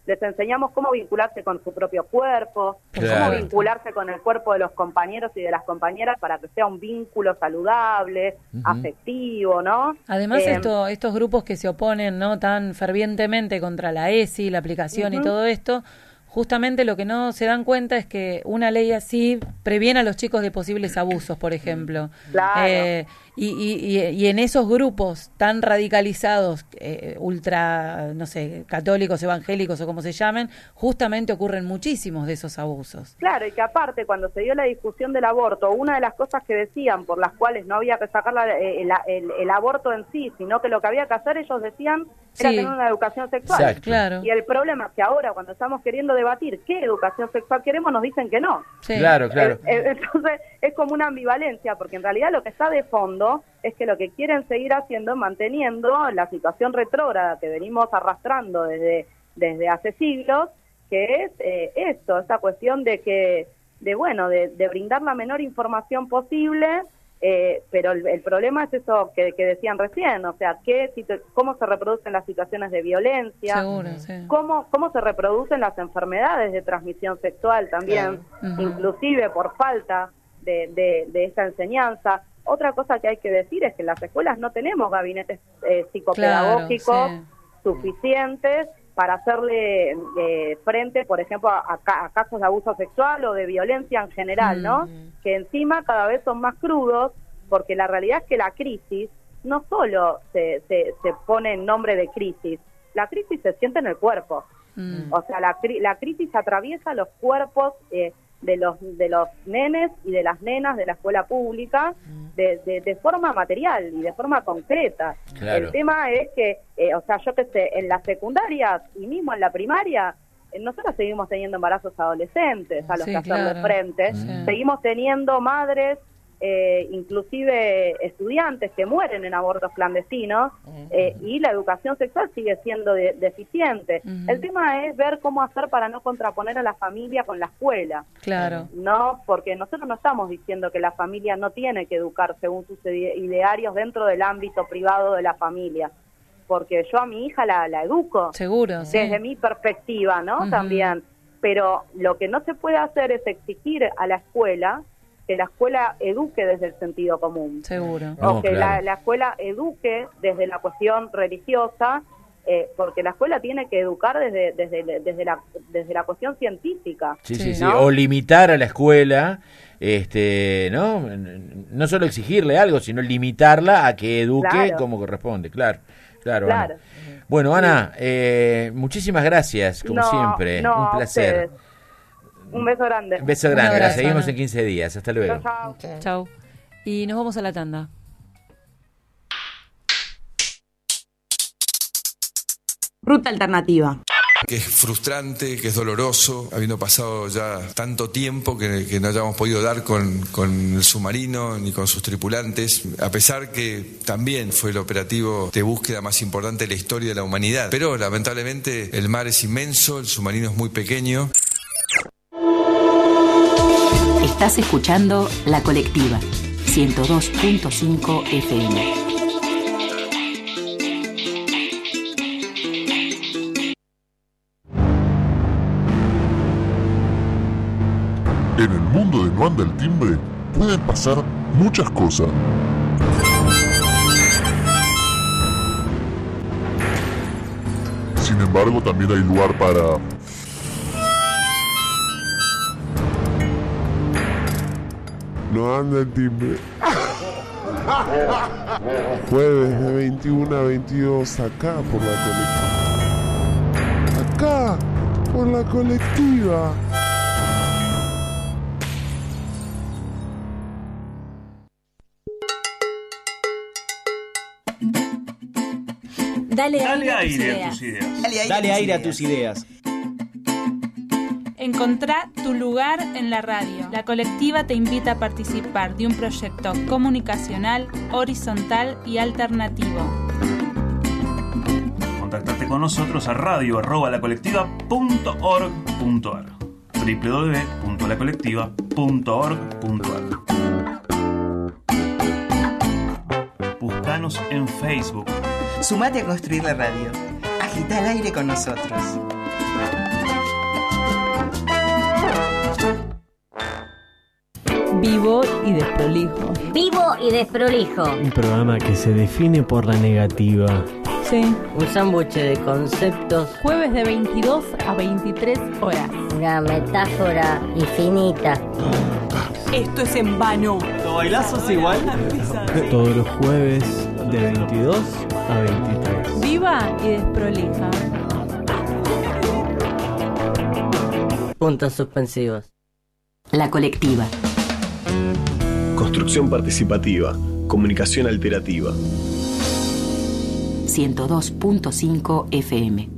Speaker 14: les enseñamos cómo vincularse con su propio cuerpo,
Speaker 12: Claro.
Speaker 14: cómo vincularse con el cuerpo de los compañeros y de las compañeras para que sea un vínculo saludable,
Speaker 10: Ujú.
Speaker 14: afectivo, ¿no?
Speaker 10: Además,
Speaker 14: Eh,
Speaker 10: esto, estos grupos que se oponen, ¿no?, tan fervientemente contra la E S I, la aplicación y
Speaker 14: Ujú.
Speaker 10: todo esto, justamente lo que no se dan cuenta es que una ley así previene a los chicos de posibles abusos, por ejemplo.
Speaker 14: Claro.
Speaker 10: Eh, y, y, y, y en esos grupos tan radicalizados, eh, ultra, no sé, católicos, evangélicos o como se llamen, justamente ocurren muchísimos de esos abusos.
Speaker 14: Claro, y que aparte, cuando se dio la discusión del aborto, una de las cosas que decían por las cuales no había que sacar la- eh, el, el- el aborto en sí, sino que lo que había que hacer, ellos decían, era
Speaker 10: Sí.
Speaker 14: tener una educación sexual.
Speaker 10: Exacto. Claro.
Speaker 14: Y el problema es que ahora, cuando estamos queriendo debatir qué educación sexual queremos, nos dicen que no.
Speaker 10: Sí.
Speaker 12: Claro, claro.
Speaker 14: Eh, eh, Entonces, es como una ambivalencia, porque en realidad lo que está de fondo es que lo que quieren seguir haciendo es manteniendo la situación retrógrada que venimos arrastrando desde, desde hace siglos, que es eh, esto, esta cuestión de que, de bueno, de, de brindar la menor información posible, eh, pero el, el problema es eso que, que decían recién, o sea, qué situ- cómo se reproducen las situaciones de violencia,
Speaker 10: Seguro, sí.
Speaker 14: cómo, cómo se reproducen las enfermedades de transmisión sexual también,
Speaker 10: Claro. Ujú.
Speaker 14: inclusive por falta de, de, de esa enseñanza. Otra cosa que hay que decir es que en las escuelas no tenemos gabinetes eh, psicopedagógicos
Speaker 10: Claro, sí.
Speaker 14: suficientes para hacerle eh, frente, por ejemplo, a, a ca- a casos de abuso sexual o de violencia en general, ¿no? Que encima cada vez son más crudos, porque la realidad es que la crisis no solo se, se, se pone en nombre de crisis, la crisis se siente en el cuerpo.
Speaker 10: Mm.
Speaker 14: O sea, la, cri- la crisis atraviesa los cuerpos eh, de los de los nenes y de las nenas de la escuela pública de, de, de forma material y de forma concreta.
Speaker 12: Claro.
Speaker 14: El tema es que, eh, o sea, yo que sé, en las secundarias y mismo en la primaria, eh, nosotros seguimos teniendo embarazos adolescentes a los
Speaker 10: Sí,
Speaker 14: que hacerle
Speaker 10: claro.
Speaker 14: frente,
Speaker 10: Sí.
Speaker 14: seguimos teniendo madres, eh, inclusive estudiantes que mueren en abortos clandestinos, eh, y la educación sexual sigue siendo de- deficiente.
Speaker 10: Ujú.
Speaker 14: El tema es ver cómo hacer para no contraponer a la familia con la escuela.
Speaker 10: Claro.
Speaker 14: No, porque nosotros no estamos diciendo que la familia no tiene que educar según sus ide- idearios dentro del ámbito privado de la familia, porque yo a mi hija la, la educo
Speaker 10: Seguro, sí.
Speaker 14: desde mi perspectiva, ¿no?
Speaker 10: Ujú.
Speaker 14: También, pero lo que no se puede hacer es exigir a la escuela que la escuela eduque desde el sentido común.
Speaker 10: Seguro.
Speaker 14: O
Speaker 12: No,
Speaker 14: que
Speaker 12: claro.
Speaker 14: la, la escuela eduque desde la cuestión religiosa, eh, porque la escuela tiene que educar desde desde, desde, la, desde la cuestión científica.
Speaker 12: Sí, sí, sí.
Speaker 14: ¿no?
Speaker 12: O limitar a la escuela, este, ¿no? No solo exigirle algo, sino limitarla a que eduque
Speaker 14: Claro.
Speaker 12: como corresponde. Claro, claro.
Speaker 14: Claro.
Speaker 12: Ana. Bueno, Ana, eh, muchísimas gracias, como
Speaker 14: No,
Speaker 12: siempre.
Speaker 14: no,
Speaker 12: Un
Speaker 14: a
Speaker 12: placer.
Speaker 14: ustedes. Un beso grande.
Speaker 12: Un beso
Speaker 10: Un
Speaker 12: grande. La
Speaker 10: abrazo,
Speaker 12: seguimos
Speaker 10: Ana.
Speaker 12: en quince días. Hasta luego.
Speaker 14: Chao, chao.
Speaker 10: Chau. Y nos vamos a la tanda.
Speaker 8: Ruta alternativa.
Speaker 16: Que es frustrante, que es doloroso, habiendo pasado ya tanto tiempo que, que no hayamos podido dar con, con el submarino ni con sus tripulantes, a pesar que también fue el operativo de búsqueda más importante de la historia de la humanidad. Pero lamentablemente el mar es inmenso, el submarino es muy pequeño.
Speaker 15: Estás escuchando La Colectiva, ciento dos punto cinco F M.
Speaker 17: En el mundo de No Anda el Timbre pueden pasar muchas cosas. Sin embargo, también hay lugar para... No anda el timbre. Jueves de veintiuno a veintidós acá por la colectiva. Acá por la colectiva.
Speaker 23: Dale,
Speaker 9: Dale
Speaker 23: aire a tus
Speaker 9: aire a
Speaker 23: ideas.
Speaker 9: tus ideas.
Speaker 24: Dale aire a tus ideas.
Speaker 23: Encontrá tu lugar en la radio. La colectiva te invita a participar de un proyecto comunicacional, horizontal y alternativo.
Speaker 9: Contactate con nosotros a radio arroba lacolectiva punto org punto ar doble u doble u doble u punto la colectiva punto org punto ar. Buscanos en Facebook.
Speaker 11: Sumate a construir la radio. Agita el aire con nosotros.
Speaker 10: vivo y desprolijo.
Speaker 2: Vivo y desprolijo.
Speaker 4: Un programa que se define por la negativa.
Speaker 10: Sí.
Speaker 2: Un sándwich de conceptos.
Speaker 23: Jueves de veintidós a veintitrés horas.
Speaker 2: Una metáfora infinita.
Speaker 8: Esto es en vano.
Speaker 4: ¿Lo bailazos igual? Todos los jueves de veintidós a veintitrés.
Speaker 23: Viva y desprolija.
Speaker 2: Puntos suspensivos.
Speaker 19: La colectiva.
Speaker 18: Construcción participativa. Comunicación alterativa.
Speaker 19: ciento dos punto cinco F M.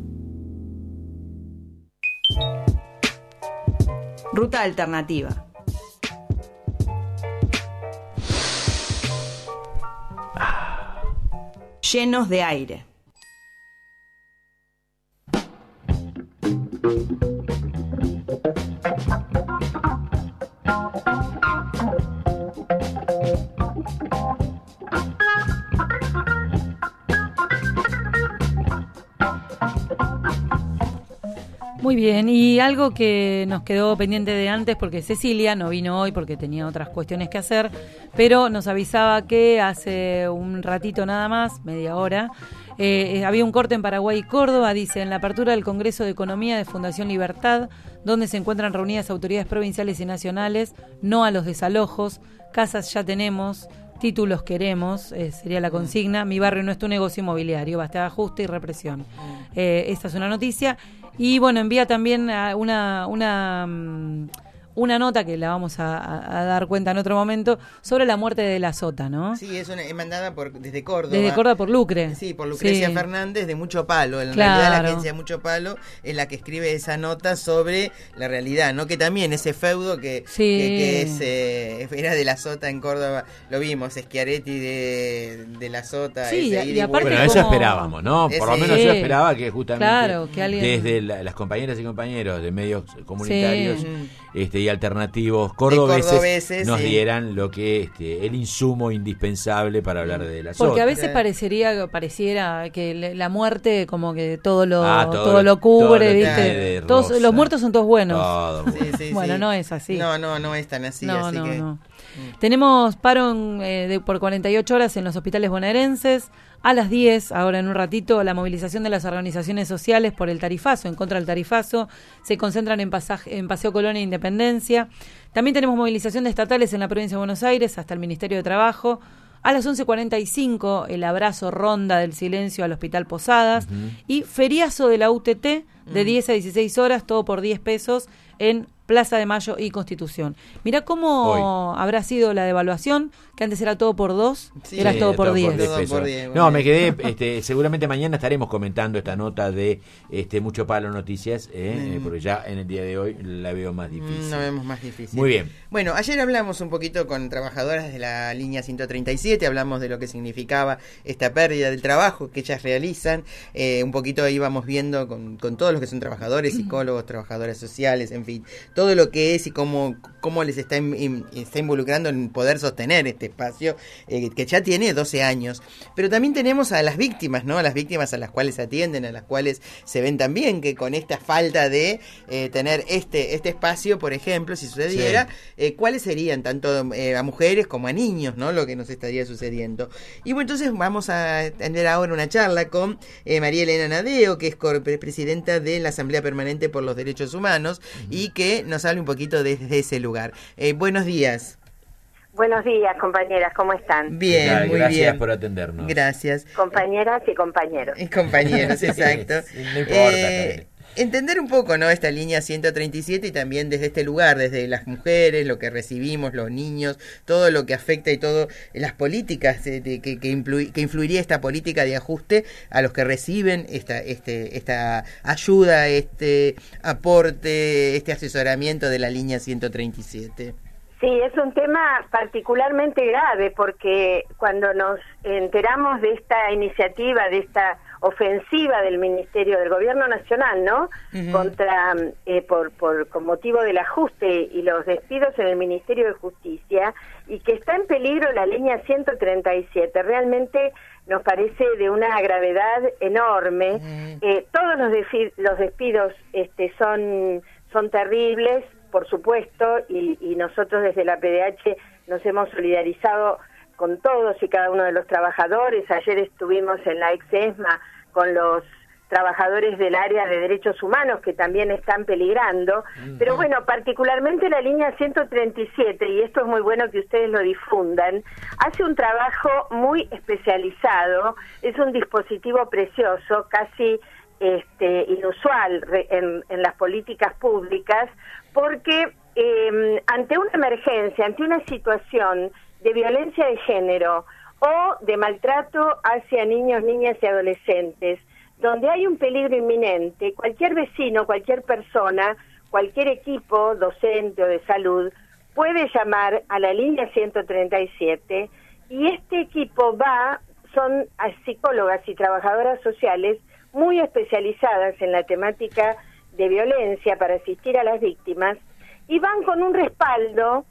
Speaker 8: Ruta alternativa. Llenos de aire.
Speaker 10: Muy bien, y algo que nos quedó pendiente de antes, porque Cecilia no vino hoy porque tenía otras cuestiones que hacer, pero nos avisaba que hace un ratito nada más, media hora, eh, había un corte en Paraguay y Córdoba, dice, en la apertura del Congreso de Economía de Fundación Libertad, donde se encuentran reunidas autoridades provinciales y nacionales, no a los desalojos, casas ya tenemos, títulos queremos, eh, sería la consigna, mi barrio no es tu negocio inmobiliario, basta de ajuste y represión. Eh, esta es una noticia. Y bueno, envía también una una una nota que la vamos a, a dar cuenta en otro momento sobre la muerte de la Sota, ¿no?
Speaker 11: Sí, es, una, es mandada por, desde Córdoba.
Speaker 10: Desde Córdoba por Lucre.
Speaker 11: Sí, por Lucrecia
Speaker 10: sí.
Speaker 11: Fernández de Mucho Palo. En
Speaker 10: claro.
Speaker 11: realidad la agencia Mucho Palo es la que escribe esa nota sobre la realidad, ¿no? Que también ese feudo que,
Speaker 10: sí.
Speaker 11: que, que es, eh, era de la Sota en Córdoba, lo vimos, Schiaretti de, de la Sota.
Speaker 10: Sí,
Speaker 11: ese
Speaker 10: y, y aparte
Speaker 12: bueno, eso esperábamos, ¿no? Por lo menos
Speaker 11: sí.
Speaker 12: yo esperaba que justamente
Speaker 10: claro, que alguien...
Speaker 12: desde la, las compañeras y compañeros de medios comunitarios
Speaker 10: sí.
Speaker 12: este, y alternativos cordobeses,
Speaker 11: cordobeses
Speaker 12: nos
Speaker 11: sí.
Speaker 12: dieran lo que este, el insumo indispensable para hablar de la Sota.
Speaker 10: Porque a veces parecería pareciera que la muerte como que todo lo
Speaker 12: ah, todo,
Speaker 10: todo lo cubre,
Speaker 12: todo lo
Speaker 10: ¿viste? Todos los muertos son todos buenos.
Speaker 12: Todo
Speaker 11: sí, sí,
Speaker 10: bueno,
Speaker 11: sí.
Speaker 10: no es así.
Speaker 11: No, no, no es tan así,
Speaker 10: no,
Speaker 11: así
Speaker 10: no,
Speaker 11: que
Speaker 10: no. Mm. Tenemos paro en, eh, de, por cuarenta y ocho horas en los hospitales bonaerenses. A las diez, ahora en un ratito, la movilización de las organizaciones sociales por el tarifazo, en contra del tarifazo, se concentran en, pasaje, en Paseo Colón e Independencia. También tenemos movilización de estatales en la provincia de Buenos Aires hasta el Ministerio de Trabajo. A las once cuarenta y cinco, el abrazo ronda del silencio al Hospital Posadas. Uh-huh. Y feriazo de la U T T de uh-huh. diez a dieciséis horas, todo por diez pesos en Plaza de Mayo y Constitución. Mirá cómo Hoy. habrá sido la devaluación, que antes era todo por dos, sí, era todo, todo por diez.
Speaker 12: Todo por diez no, me quedé, este, seguramente mañana estaremos comentando esta nota de este Mucho Palo Noticias, eh, mm. porque ya en el día de hoy la veo más difícil.
Speaker 11: No vemos más difícil.
Speaker 12: Muy bien.
Speaker 11: Bueno, ayer hablamos un poquito con trabajadoras de la línea ciento treinta y siete, hablamos de lo que significaba esta pérdida del trabajo que ellas realizan, eh, un poquito íbamos viendo con, con todos los que son trabajadores, psicólogos, trabajadoras sociales, en fin, todo lo que es y cómo, cómo les está, in, está involucrando en poder sostener este espacio eh, que ya tiene doce años. Pero también tenemos a las víctimas, ¿no? A las víctimas a las cuales atienden, a las cuales se ven también que con esta falta de eh, tener este este espacio, por ejemplo, si sucediera, sí. eh, ¿cuáles serían tanto eh, a mujeres como a niños, ¿no? Lo que nos estaría sucediendo. Y bueno, entonces vamos a tener ahora una charla con eh, María Elena Nadeo, que es presidenta de la Asamblea Permanente por los Derechos Humanos, uh-huh. y que nos hable un poquito desde ese lugar. Eh, buenos días.
Speaker 20: Buenos días, compañeras, ¿cómo están?
Speaker 11: Bien,
Speaker 12: Gracias
Speaker 11: muy
Speaker 12: gracias
Speaker 11: bien.
Speaker 12: por atendernos.
Speaker 11: Gracias.
Speaker 20: Compañeras y compañeros.
Speaker 11: Y compañeros, exacto.
Speaker 12: No importa.
Speaker 11: Eh, entender un poco, ¿no? Esta línea ciento treinta y siete y también desde este lugar, desde las mujeres, lo que recibimos, los niños, todo lo que afecta y todo las políticas eh, de, que, que, influ, que influiría esta política de ajuste a los que reciben esta, este, esta ayuda, este aporte, este asesoramiento de la línea ciento treinta y siete.
Speaker 20: Sí, es un tema particularmente grave porque cuando nos enteramos de esta iniciativa, de esta ofensiva del Ministerio del Gobierno Nacional, ¿no? Uh-huh. Contra, eh, por, por, con motivo del ajuste y los despidos en el Ministerio de Justicia, y que está en peligro la línea ciento treinta y siete, realmente nos parece de una gravedad enorme. Uh-huh. Eh, todos los, defi- los despidos este, son, son terribles. por supuesto, y, y nosotros desde la P D H nos hemos solidarizado con todos y cada uno de los trabajadores. Ayer estuvimos en la ex ESMA con los trabajadores del área de derechos humanos que también están peligrando, pero bueno, particularmente la línea ciento treinta y siete, y esto es muy bueno que ustedes lo difundan, hace un trabajo muy especializado, es un dispositivo precioso, casi este, inusual en, en las políticas públicas, porque eh, ante una emergencia, ante una situación de violencia de género o de maltrato hacia niños, niñas y adolescentes, donde hay un peligro inminente, cualquier vecino, cualquier persona, cualquier equipo docente o de salud puede llamar a la línea ciento treinta y siete y este equipo va, son psicólogas y trabajadoras sociales muy especializadas en la temática de violencia para asistir a las víctimas y van con un respaldo,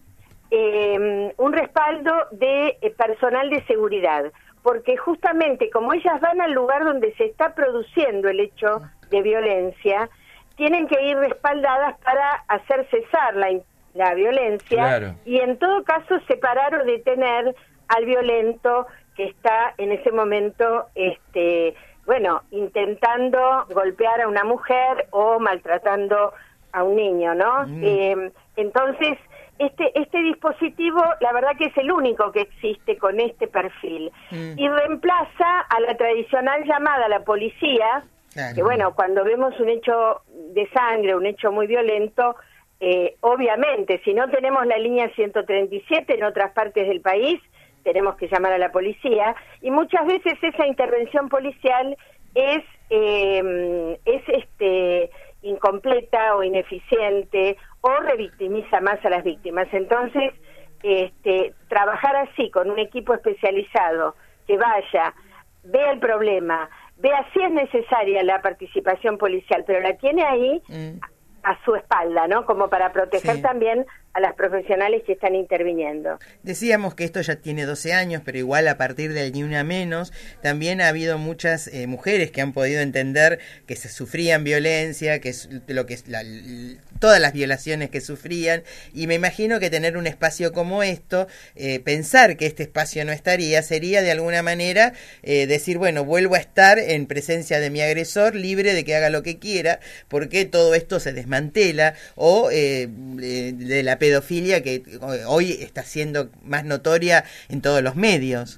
Speaker 20: eh, un respaldo de eh, personal de seguridad. Porque justamente como ellas van al lugar donde se está produciendo el hecho de violencia, tienen que ir respaldadas para hacer cesar la, la violencia claro. Y en todo caso separar o detener al violento que está en ese momento, este, bueno, intentando golpear a una mujer o maltratando a un niño, ¿no? Mm. Eh, entonces, Este, este dispositivo, la verdad que es el único que existe con este perfil. Mm. Y reemplaza a la tradicional llamada a la policía, claro. Que bueno, cuando vemos un hecho de sangre, un hecho muy violento, eh, obviamente, si no tenemos la línea ciento treinta y siete en otras partes del país, tenemos que llamar a la policía. Y muchas veces esa intervención policial es, eh, es este... incompleta o ineficiente o revictimiza más a las víctimas. Entonces, este, trabajar así con un equipo especializado que vaya, vea el problema, vea si es necesaria la participación policial, pero la tiene ahí mm. a su espalda, ¿no? Como para proteger sí. también a las profesionales que están interviniendo.
Speaker 11: Decíamos que esto ya tiene doce años, pero igual a partir del Ni Una Menos, también ha habido muchas eh, mujeres que han podido entender que se sufrían violencia, que es lo que es la, todas las violaciones que sufrían, y me imagino que tener un espacio como esto, eh, pensar que este espacio no estaría, sería de alguna manera eh, decir, bueno, vuelvo a estar en presencia de mi agresor, libre de que haga lo que quiera, porque todo esto se desmantela, o eh, de la pedofilia que hoy está siendo más notoria en todos los medios.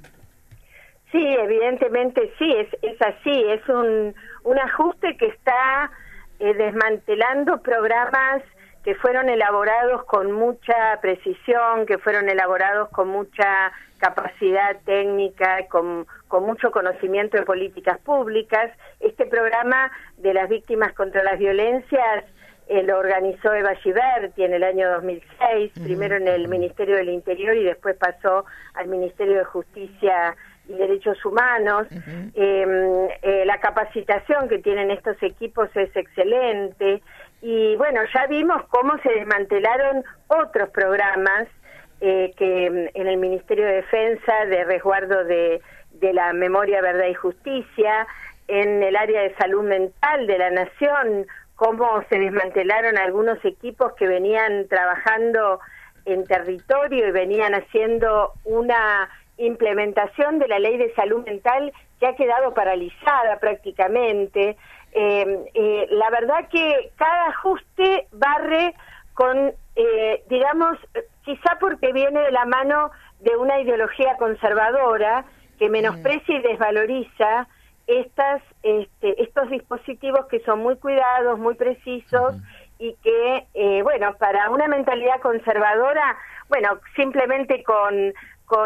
Speaker 20: Sí, evidentemente sí, es, es así, es un, un ajuste que está eh, desmantelando programas que fueron elaborados con mucha precisión, que fueron elaborados con mucha capacidad técnica, con, con mucho conocimiento de políticas públicas. Este programa de las víctimas contra las violencias Eh, lo organizó Eva Giberti en el año dos mil seis, uh-huh. primero en el Ministerio del Interior y después pasó al Ministerio de Justicia y Derechos Humanos. Uh-huh. eh, eh, la capacitación que tienen estos equipos es excelente y bueno, ya vimos cómo se desmantelaron otros programas eh, que en el Ministerio de Defensa de resguardo de, de la memoria, verdad y justicia, en el área de salud mental de la Nación, cómo se desmantelaron algunos equipos que venían trabajando en territorio y venían haciendo una implementación de la ley de salud mental que ha quedado paralizada prácticamente. Eh, eh, la verdad que cada ajuste barre con, eh, digamos, quizá porque viene de la mano de una ideología conservadora que menosprecia y desvaloriza estas este, estos dispositivos que son muy cuidados, muy precisos uh-huh. y que, eh, bueno, para una mentalidad conservadora, bueno, simplemente con con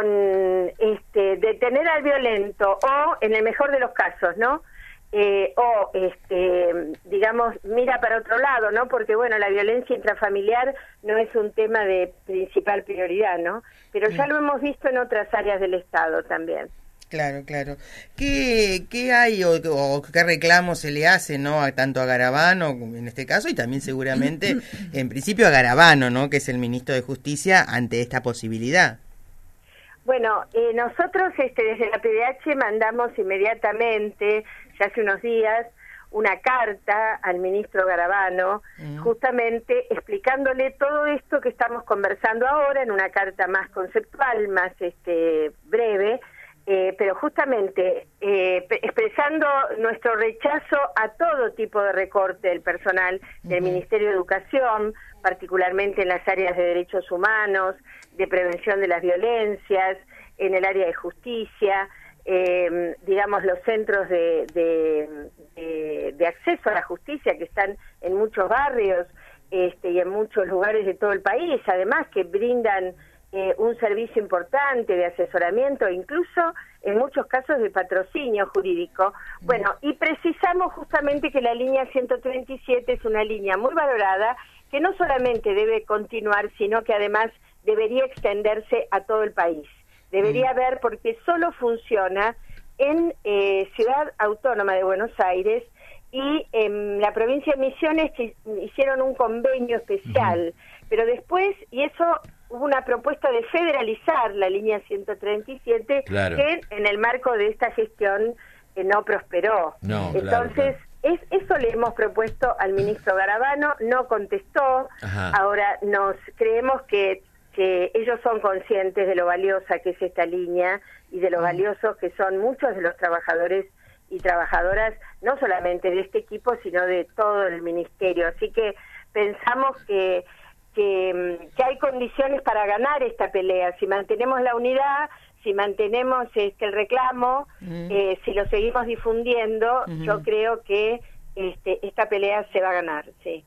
Speaker 20: este detener al violento o, en el mejor de los casos, ¿no? Eh, o, este digamos, mira para otro lado, ¿no? Porque, bueno, la violencia intrafamiliar no es un tema de principal prioridad, ¿no? Pero ya uh-huh. lo hemos visto en otras áreas del Estado también.
Speaker 11: Claro, claro. ¿Qué, qué hay o, o qué reclamos se le hace, ¿no? A, tanto a Garabano, en este caso, y también seguramente, en principio, a Garabano, ¿no? Que es el ministro de Justicia, ante esta posibilidad?
Speaker 20: Bueno, eh, nosotros este, desde la P D H mandamos inmediatamente, ya hace unos días, una carta al ministro Garabano, mm. justamente explicándole todo esto que estamos conversando ahora en una carta más conceptual, más este breve, eh, pero justamente eh, expresando nuestro rechazo a todo tipo de recorte del personal del mm. Ministerio de Educación, particularmente en las áreas de derechos humanos, de prevención de las violencias, en el área de justicia, eh, digamos los centros de, de, de, de acceso a la justicia que están en muchos barrios este, y en muchos lugares de todo el país, además que brindan eh, un servicio importante de asesoramiento, incluso en muchos casos de patrocinio jurídico. Bueno, y precisamos justamente que la línea ciento treinta y siete es una línea muy valorada, que no solamente debe continuar, sino que además debería extenderse a todo el país. Debería mm. haber, porque solo funciona en eh, Ciudad Autónoma de Buenos Aires y en la provincia de Misiones, que hicieron un convenio especial, mm. pero después, y eso hubo una propuesta de federalizar la línea ciento treinta y siete, claro. que en el marco de esta gestión eh, no prosperó.
Speaker 12: No,
Speaker 20: Entonces,
Speaker 12: claro, claro.
Speaker 20: Es, eso le hemos propuesto al ministro Garabano, no contestó. Ajá. Ahora nos creemos que, que ellos son conscientes de lo valiosa que es esta línea y de lo valiosos que son muchos de los trabajadores y trabajadoras, no solamente de este equipo, sino de todo el ministerio. Así que pensamos que, que, que hay condiciones para ganar esta pelea. Si mantenemos la unidad, si mantenemos este el reclamo, mm. eh, si lo seguimos difundiendo, mm-hmm. yo creo que este, esta pelea se va a ganar, sí.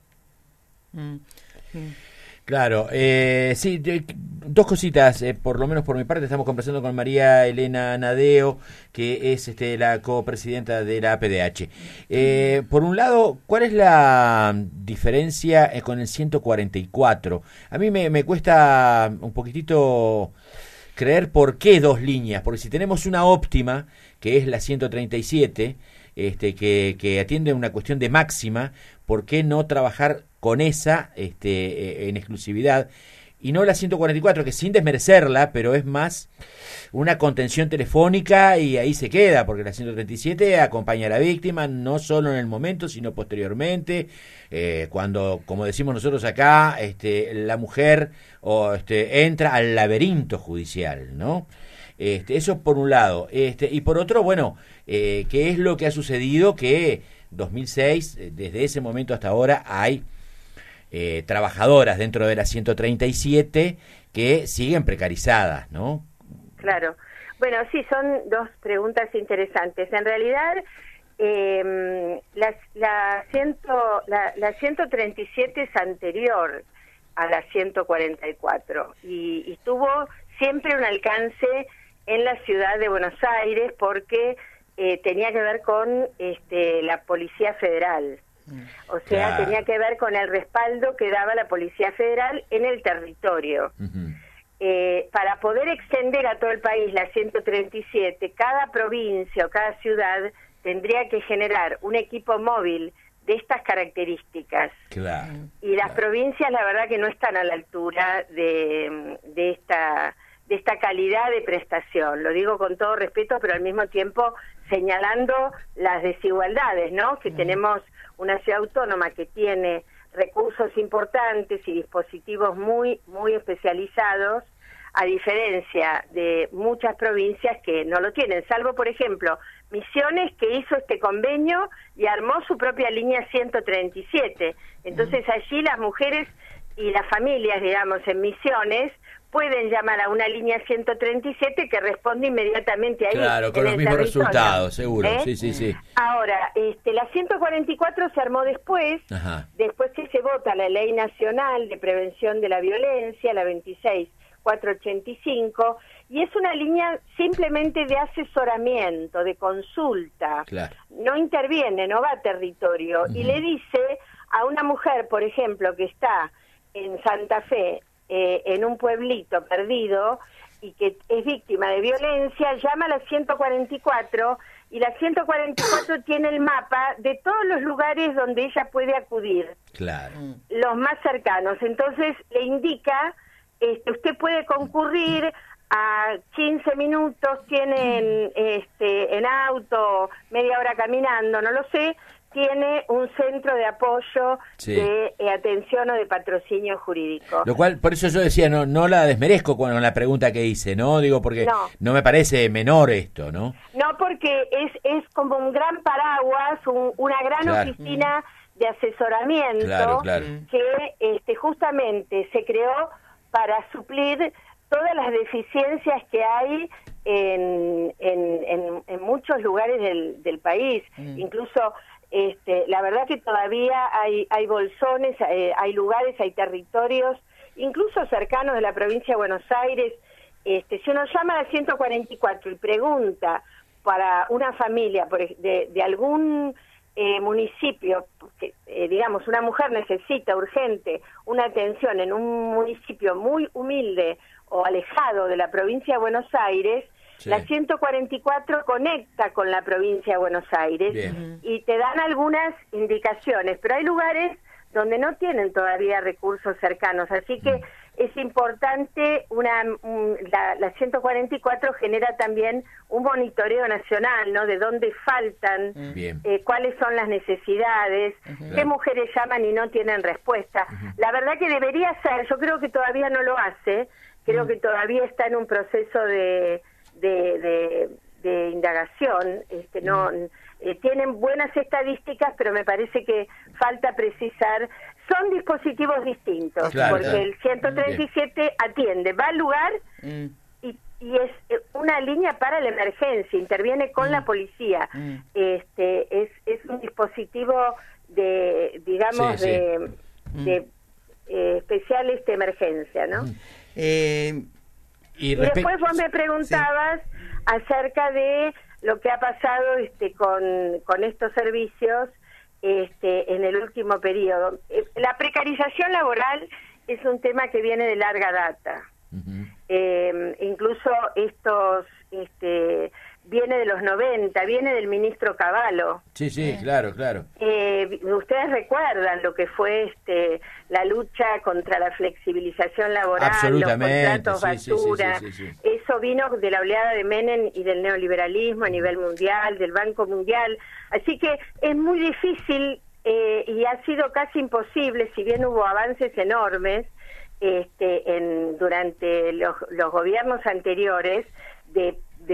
Speaker 12: Mm. Mm. Claro, eh, sí, de, dos cositas, eh, por lo menos por mi parte. Estamos conversando con María Elena Nadeo, que es este, la copresidenta de la A P D H. Eh, por un lado, ¿cuál es la diferencia eh, con el ciento cuarenta y cuatro? A mí me, me cuesta un poquitito creer por qué dos líneas, porque si tenemos una óptima, que es la ciento treinta y siete, este, que, que atiende una cuestión de máxima, ¿por qué no trabajar con esa este, en exclusividad? Y no la ciento cuarenta y cuatro, que sin desmerecerla, pero es más una contención telefónica y ahí se queda, porque la ciento treinta y siete acompaña a la víctima, no solo en el momento, sino posteriormente, eh, cuando, como decimos nosotros acá, este, la mujer o, este, entra al laberinto judicial, ¿no? Este, eso por un lado. Este, y por otro, bueno, eh, ¿qué es lo que ha sucedido? Que dos mil seis, desde ese momento hasta ahora, hay Eh, trabajadoras dentro de la ciento treinta y siete que siguen precarizadas, ¿no?
Speaker 20: Claro. Bueno, sí, son dos preguntas interesantes. En realidad, eh, la, la, ciento, la, la ciento treinta y siete es anterior a la ciento cuarenta y cuatro y, y tuvo siempre un alcance en la ciudad de Buenos Aires porque eh, tenía que ver con este, la Policía Federal. O sea, claro. tenía que ver con el respaldo que daba la Policía Federal en el territorio. Uh-huh. Eh, para poder extender a todo el país la ciento treinta y siete, cada provincia o cada ciudad tendría que generar un equipo móvil de estas características.
Speaker 12: Claro,
Speaker 20: y las
Speaker 12: claro.
Speaker 20: provincias, la verdad que no están a la altura de, de esta de esta calidad de prestación. Lo digo con todo respeto, pero al mismo tiempo señalando las desigualdades, ¿no? Que uh-huh. tenemos una ciudad autónoma que tiene recursos importantes y dispositivos muy, muy especializados, a diferencia de muchas provincias que no lo tienen, salvo, por ejemplo, Misiones, que hizo este convenio y armó su propia línea ciento treinta y siete. Entonces allí las mujeres y las familias, digamos, en Misiones, pueden llamar a una línea ciento treinta y siete que responde inmediatamente ahí.
Speaker 12: Claro, con los mismos territorio. resultados, seguro. ¿Eh? Sí, sí, sí.
Speaker 20: Ahora, este, la ciento cuarenta y cuatro se armó después,
Speaker 12: Ajá.
Speaker 20: después que se vota la Ley Nacional de Prevención de la Violencia, la veintiséis mil cuatrocientos ochenta y cinco, y es una línea simplemente de asesoramiento, de consulta.
Speaker 12: Claro.
Speaker 20: No interviene, no va a territorio, uh-huh. y le dice a una mujer, por ejemplo, que está en Santa Fe, Eh, en un pueblito perdido y que es víctima de violencia, llama a la ciento cuarenta y cuatro y la ciento cuarenta y cuatro tiene el mapa de todos los lugares donde ella puede acudir,
Speaker 12: claro,
Speaker 20: los más cercanos. Entonces le indica, este, usted puede concurrir a quince minutos, tienen este, en auto, media hora caminando, no lo sé, tiene un centro de apoyo
Speaker 12: Sí.
Speaker 20: de eh, atención o de patrocinio jurídico.
Speaker 12: Lo cual, por eso yo decía, no no la desmerezco con la pregunta que hice, ¿no? Digo, porque no,
Speaker 20: No.
Speaker 12: me parece menor esto, ¿no?
Speaker 20: No, porque es, es como un gran paraguas, un- una gran
Speaker 12: Claro.
Speaker 20: oficina de asesoramiento
Speaker 12: Claro, claro.
Speaker 20: que este, justamente se creó para suplir todas las deficiencias que hay en, en, en, en muchos lugares del, del país.
Speaker 3: Mm.
Speaker 20: Incluso, este, la verdad que todavía hay, hay bolsones, eh, hay lugares, hay territorios, incluso cercanos de la provincia de Buenos Aires. Este, si uno llama al ciento cuarenta y cuatro y pregunta para una familia por ej- de, de algún eh, municipio, porque, eh, digamos, una mujer necesita urgente una atención en un municipio muy humilde o alejado de la provincia de Buenos Aires,
Speaker 3: Sí.
Speaker 20: la ciento cuarenta y cuatro conecta con la provincia de Buenos Aires
Speaker 3: Bien.
Speaker 20: y te dan algunas indicaciones, pero hay lugares donde no tienen todavía recursos cercanos, así que es importante, una un- la, la ciento cuarenta y cuatro genera también un monitoreo nacional, ¿no? De dónde faltan,
Speaker 12: Bien.
Speaker 20: eh, cuáles son las necesidades, qué
Speaker 12: Claro.
Speaker 20: mujeres llaman y no tienen respuesta. La verdad que debería ser, yo creo que todavía no lo hace, creo que todavía está en un proceso de, de, de, de indagación, este, no eh, tienen buenas estadísticas, pero me parece que falta precisar, son dispositivos distintos,
Speaker 3: Claro,
Speaker 20: porque
Speaker 3: claro.
Speaker 20: el ciento treinta y siete atiende, va al lugar y, y es eh, una línea para la emergencia, interviene con la policía, este es, es un dispositivo de, digamos,
Speaker 11: Sí, sí.
Speaker 20: de, de eh, especial este, emergencia, ¿no?
Speaker 11: Eh,
Speaker 12: y,
Speaker 20: Y después vos me preguntabas acerca de lo que ha pasado este, con, con estos servicios este, en el último periodo. Eh, La precarización laboral es un tema que viene de larga data. Eh, incluso estos este, viene de los noventa, viene del ministro Cavallo.
Speaker 12: Sí, sí, claro, claro.
Speaker 20: Eh, ustedes recuerdan lo que fue este la lucha contra la flexibilización laboral, los
Speaker 12: Absolutamente,
Speaker 20: contratos
Speaker 12: sí, sí, sí,
Speaker 20: basura.
Speaker 12: sí, sí, sí.
Speaker 20: Eso vino de la oleada de Menem y del neoliberalismo a nivel mundial, del Banco Mundial. Así que es muy difícil eh, y ha sido casi imposible, si bien hubo avances enormes este, en, durante los, los gobiernos anteriores, de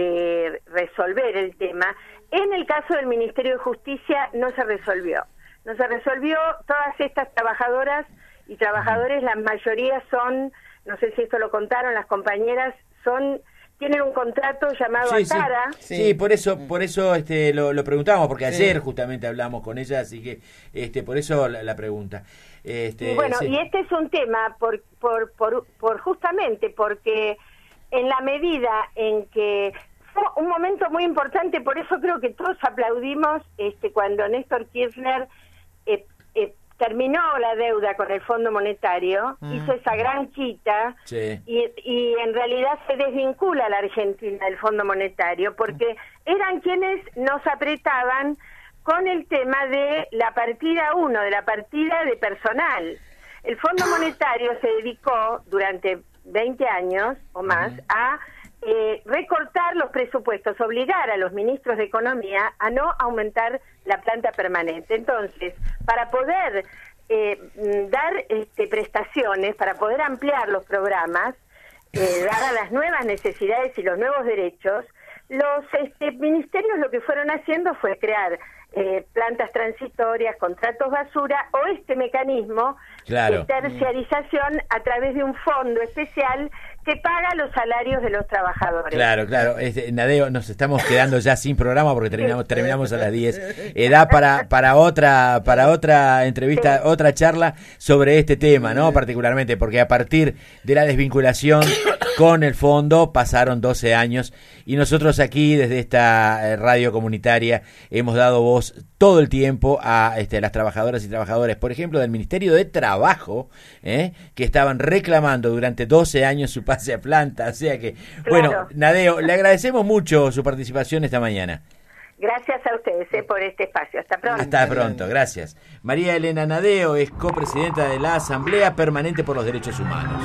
Speaker 20: de resolver el tema. En el caso del Ministerio de Justicia no se resolvió. No se resolvió, todas estas trabajadoras y trabajadores, la mayoría son, no sé si esto lo contaron, las compañeras son, tienen un contrato llamado
Speaker 12: Sí, sí.
Speaker 20: ATARA.
Speaker 12: Sí, por eso, por eso este, lo, lo preguntamos, porque
Speaker 20: Sí.
Speaker 12: ayer justamente hablamos con ella, así que este, por eso la, la pregunta. Este,
Speaker 20: Y bueno,
Speaker 12: sí.
Speaker 20: y este es un tema por, por, por, por justamente porque en la medida en que fue un momento muy importante, por eso creo que todos aplaudimos este, cuando Néstor Kirchner eh, eh, terminó la deuda con el Fondo Monetario,
Speaker 3: Mm.
Speaker 20: hizo esa gran quita
Speaker 12: Sí.
Speaker 20: y, y en realidad se desvincula a la Argentina del Fondo Monetario porque eran quienes nos apretaban con el tema de la partida uno, de la partida de personal. El Fondo Monetario se dedicó durante veinte años o más a eh, recortar los presupuestos, obligar a los ministros de Economía a no aumentar la planta permanente. Entonces, para poder eh, mm, dar este, prestaciones, para poder ampliar los programas, eh, dar a las nuevas necesidades y los nuevos derechos, los este, ministerios lo que fueron haciendo fue crear eh, plantas transitorias, contratos basura o este mecanismo
Speaker 12: Claro.
Speaker 20: de terciarización a través de un fondo especial que paga los salarios de los trabajadores.
Speaker 12: Claro, claro. Este, Nadeo, nos estamos quedando ya sin programa porque terminamos terminamos a las diez. Eh, da para para otra para otra entrevista, otra charla sobre este tema, ¿no? Particularmente porque a partir de la desvinculación con el fondo pasaron doce años y nosotros aquí desde esta eh, radio comunitaria hemos dado voz todo el tiempo a este, las trabajadoras y trabajadores, por ejemplo, del Ministerio de Trabajo, ¿eh? que estaban reclamando durante doce años su pase a planta. O sea que, bueno, Nadeo, le agradecemos mucho su participación esta mañana.
Speaker 20: Gracias a ustedes eh, por este espacio. Hasta pronto.
Speaker 12: Hasta pronto, gracias. María Elena Nadeo es copresidenta de la Asamblea Permanente por los Derechos Humanos.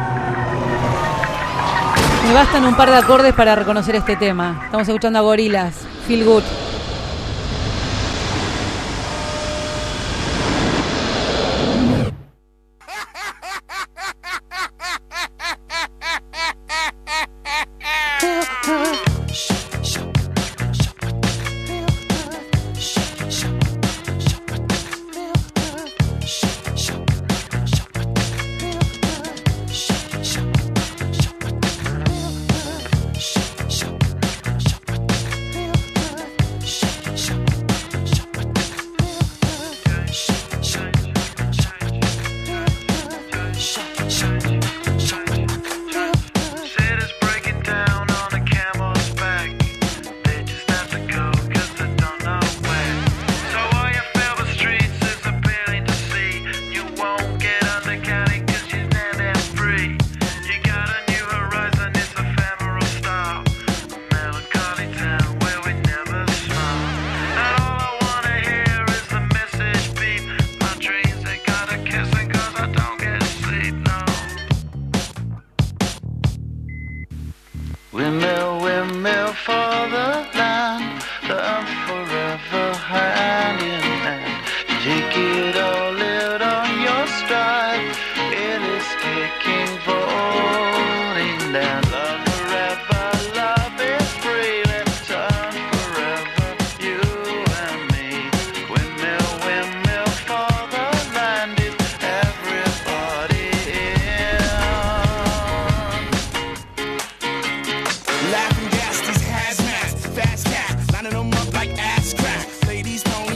Speaker 10: Me bastan un par de acordes para reconocer este tema. Estamos escuchando a Gorillaz, Feel Good.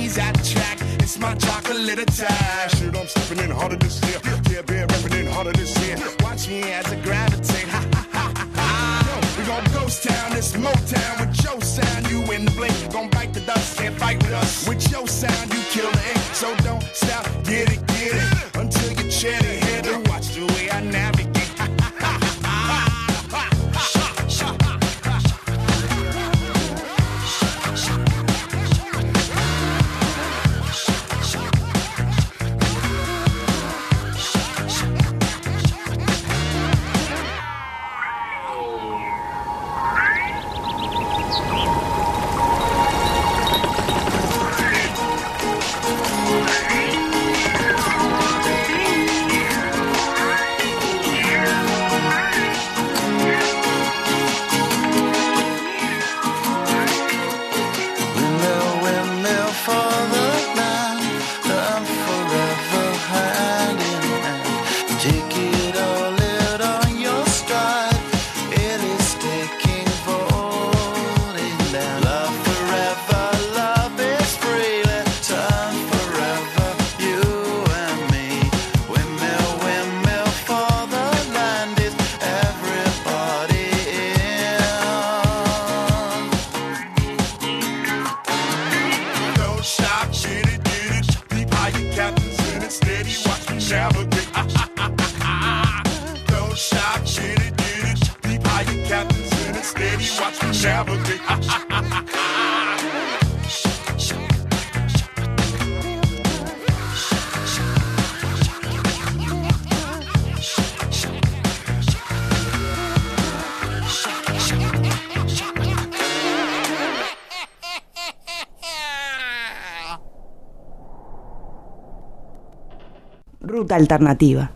Speaker 3: ladies at the track. It's my chocolate attack. Shit, I'm stepping in harder this year. Yeah, been repping in harder this year. Watch me as I gravitate. Ha ha ha ha ha. We gon' ghost town, this Motown with your sound. You in the blink, gon' bite the dust. Can't fight with us. With your sound, you kill the ink. So don't stop, get it, get it. Until you chat it, hit it. Watch the way I navigate.
Speaker 8: Ruta alternativa.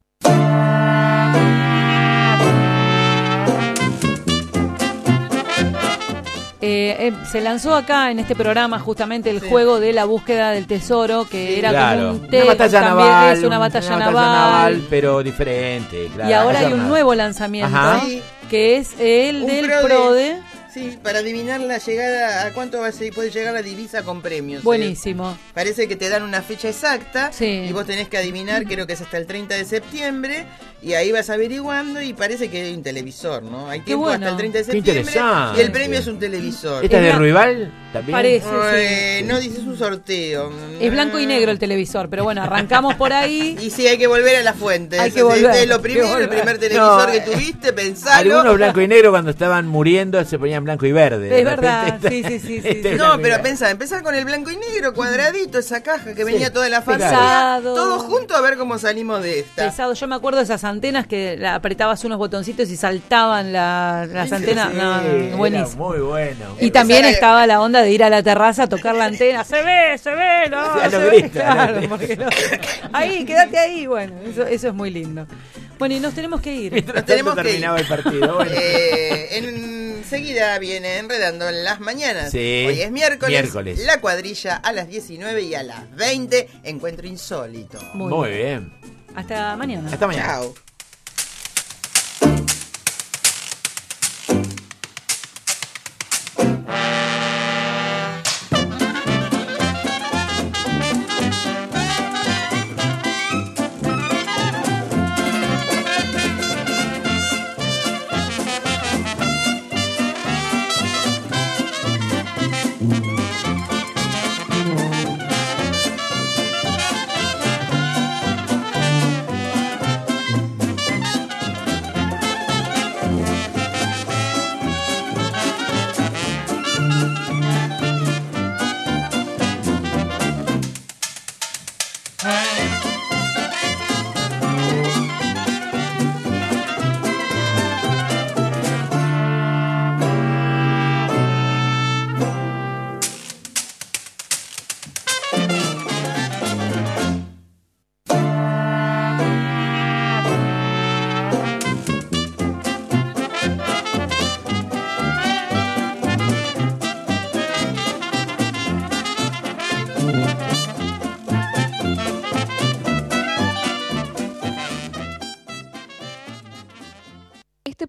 Speaker 10: Eh, eh, se lanzó acá en este programa justamente el sí. juego de la búsqueda del tesoro, que sí, era
Speaker 12: claro.
Speaker 10: como un test,
Speaker 12: una batalla
Speaker 10: también
Speaker 12: naval,
Speaker 10: es una batalla,
Speaker 12: una
Speaker 10: naval.
Speaker 12: batalla naval, pero diferente. Claro,
Speaker 10: y ahora hay un
Speaker 12: nada.
Speaker 10: nuevo lanzamiento,
Speaker 11: sí.
Speaker 10: que es el
Speaker 11: un
Speaker 10: del
Speaker 11: PRODE.
Speaker 10: PRODE.
Speaker 11: Sí, para adivinar la llegada, a cuánto va a ser, puede llegar la divisa con premios.
Speaker 10: Buenísimo.
Speaker 11: ¿eh? Parece que te dan una fecha exacta
Speaker 10: sí.
Speaker 11: y vos tenés que adivinar, creo que es hasta el treinta de septiembre, y ahí vas averiguando y parece que hay un televisor, ¿no? Hay tiempo bueno. hasta el treinta de septiembre y el premio es un televisor.
Speaker 12: ¿Esta es de Ruibal? ¿También?
Speaker 10: Parece,
Speaker 11: eh,
Speaker 10: sí.
Speaker 11: No, dices un sorteo.
Speaker 10: Es blanco y negro el televisor, pero bueno, arrancamos por ahí.
Speaker 11: Y sí, hay que volver a la fuente.
Speaker 10: Hay que volver.
Speaker 11: Este es lo primero, el primer televisor
Speaker 12: no,
Speaker 11: que tuviste, pensalo.
Speaker 12: Algunos blanco y negro cuando estaban muriendo se ponían blanco y verde.
Speaker 10: Es verdad, sí, sí, sí. sí,
Speaker 12: este
Speaker 10: sí.
Speaker 11: No, pero pensá, empezar con el blanco y negro, cuadradito, esa caja que venía sí, toda la familia.
Speaker 10: Pesado.
Speaker 11: Todos juntos a ver cómo salimos de esta.
Speaker 10: Pesado, yo me acuerdo de esas antenas que la apretabas unos botoncitos y saltaban la, las
Speaker 12: sí,
Speaker 10: antenas.
Speaker 12: Sí,
Speaker 10: no, no, buenísimo.
Speaker 12: Muy bueno.
Speaker 10: Y también estaba la onda de ir a la terraza a tocar la antena. Se ve, se ve, no.
Speaker 12: Ya
Speaker 10: se
Speaker 12: lo
Speaker 10: ve,
Speaker 12: grita,
Speaker 10: claro,
Speaker 12: lo
Speaker 10: porque no. Ahí, quédate ahí. Bueno, eso, eso es muy lindo. Bueno, y nos tenemos que ir.
Speaker 11: Mientras nos tenemos
Speaker 12: terminaba
Speaker 11: que
Speaker 12: el partido. Bueno.
Speaker 11: Eh, enseguida viene Enredando en las Mañanas.
Speaker 12: Sí,
Speaker 11: hoy es miércoles,
Speaker 12: miércoles.
Speaker 11: La Cuadrilla a las diecinueve y a las veinte. Encuentro Insólito.
Speaker 12: Muy, Muy bien.
Speaker 10: bien. Hasta mañana.
Speaker 12: Hasta mañana.
Speaker 11: Chao.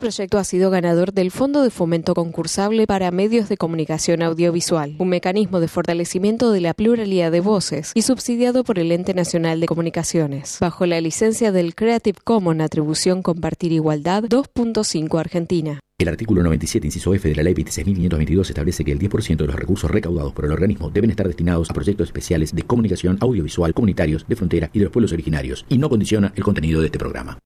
Speaker 6: proyecto ha sido ganador del Fondo de Fomento Concursable para Medios de Comunicación Audiovisual, un mecanismo de fortalecimiento de la pluralidad de voces y subsidiado por el Ente Nacional de Comunicaciones, bajo la licencia del Creative Commons Atribución Compartir Igualdad dos punto cinco Argentina.
Speaker 7: El artículo noventa y siete, inciso F de la Ley veintiséis mil quinientos veintidós establece que el diez por ciento de los recursos recaudados por el organismo deben estar destinados a proyectos especiales de comunicación audiovisual comunitarios de frontera y de los pueblos originarios, y no condiciona el contenido de este programa.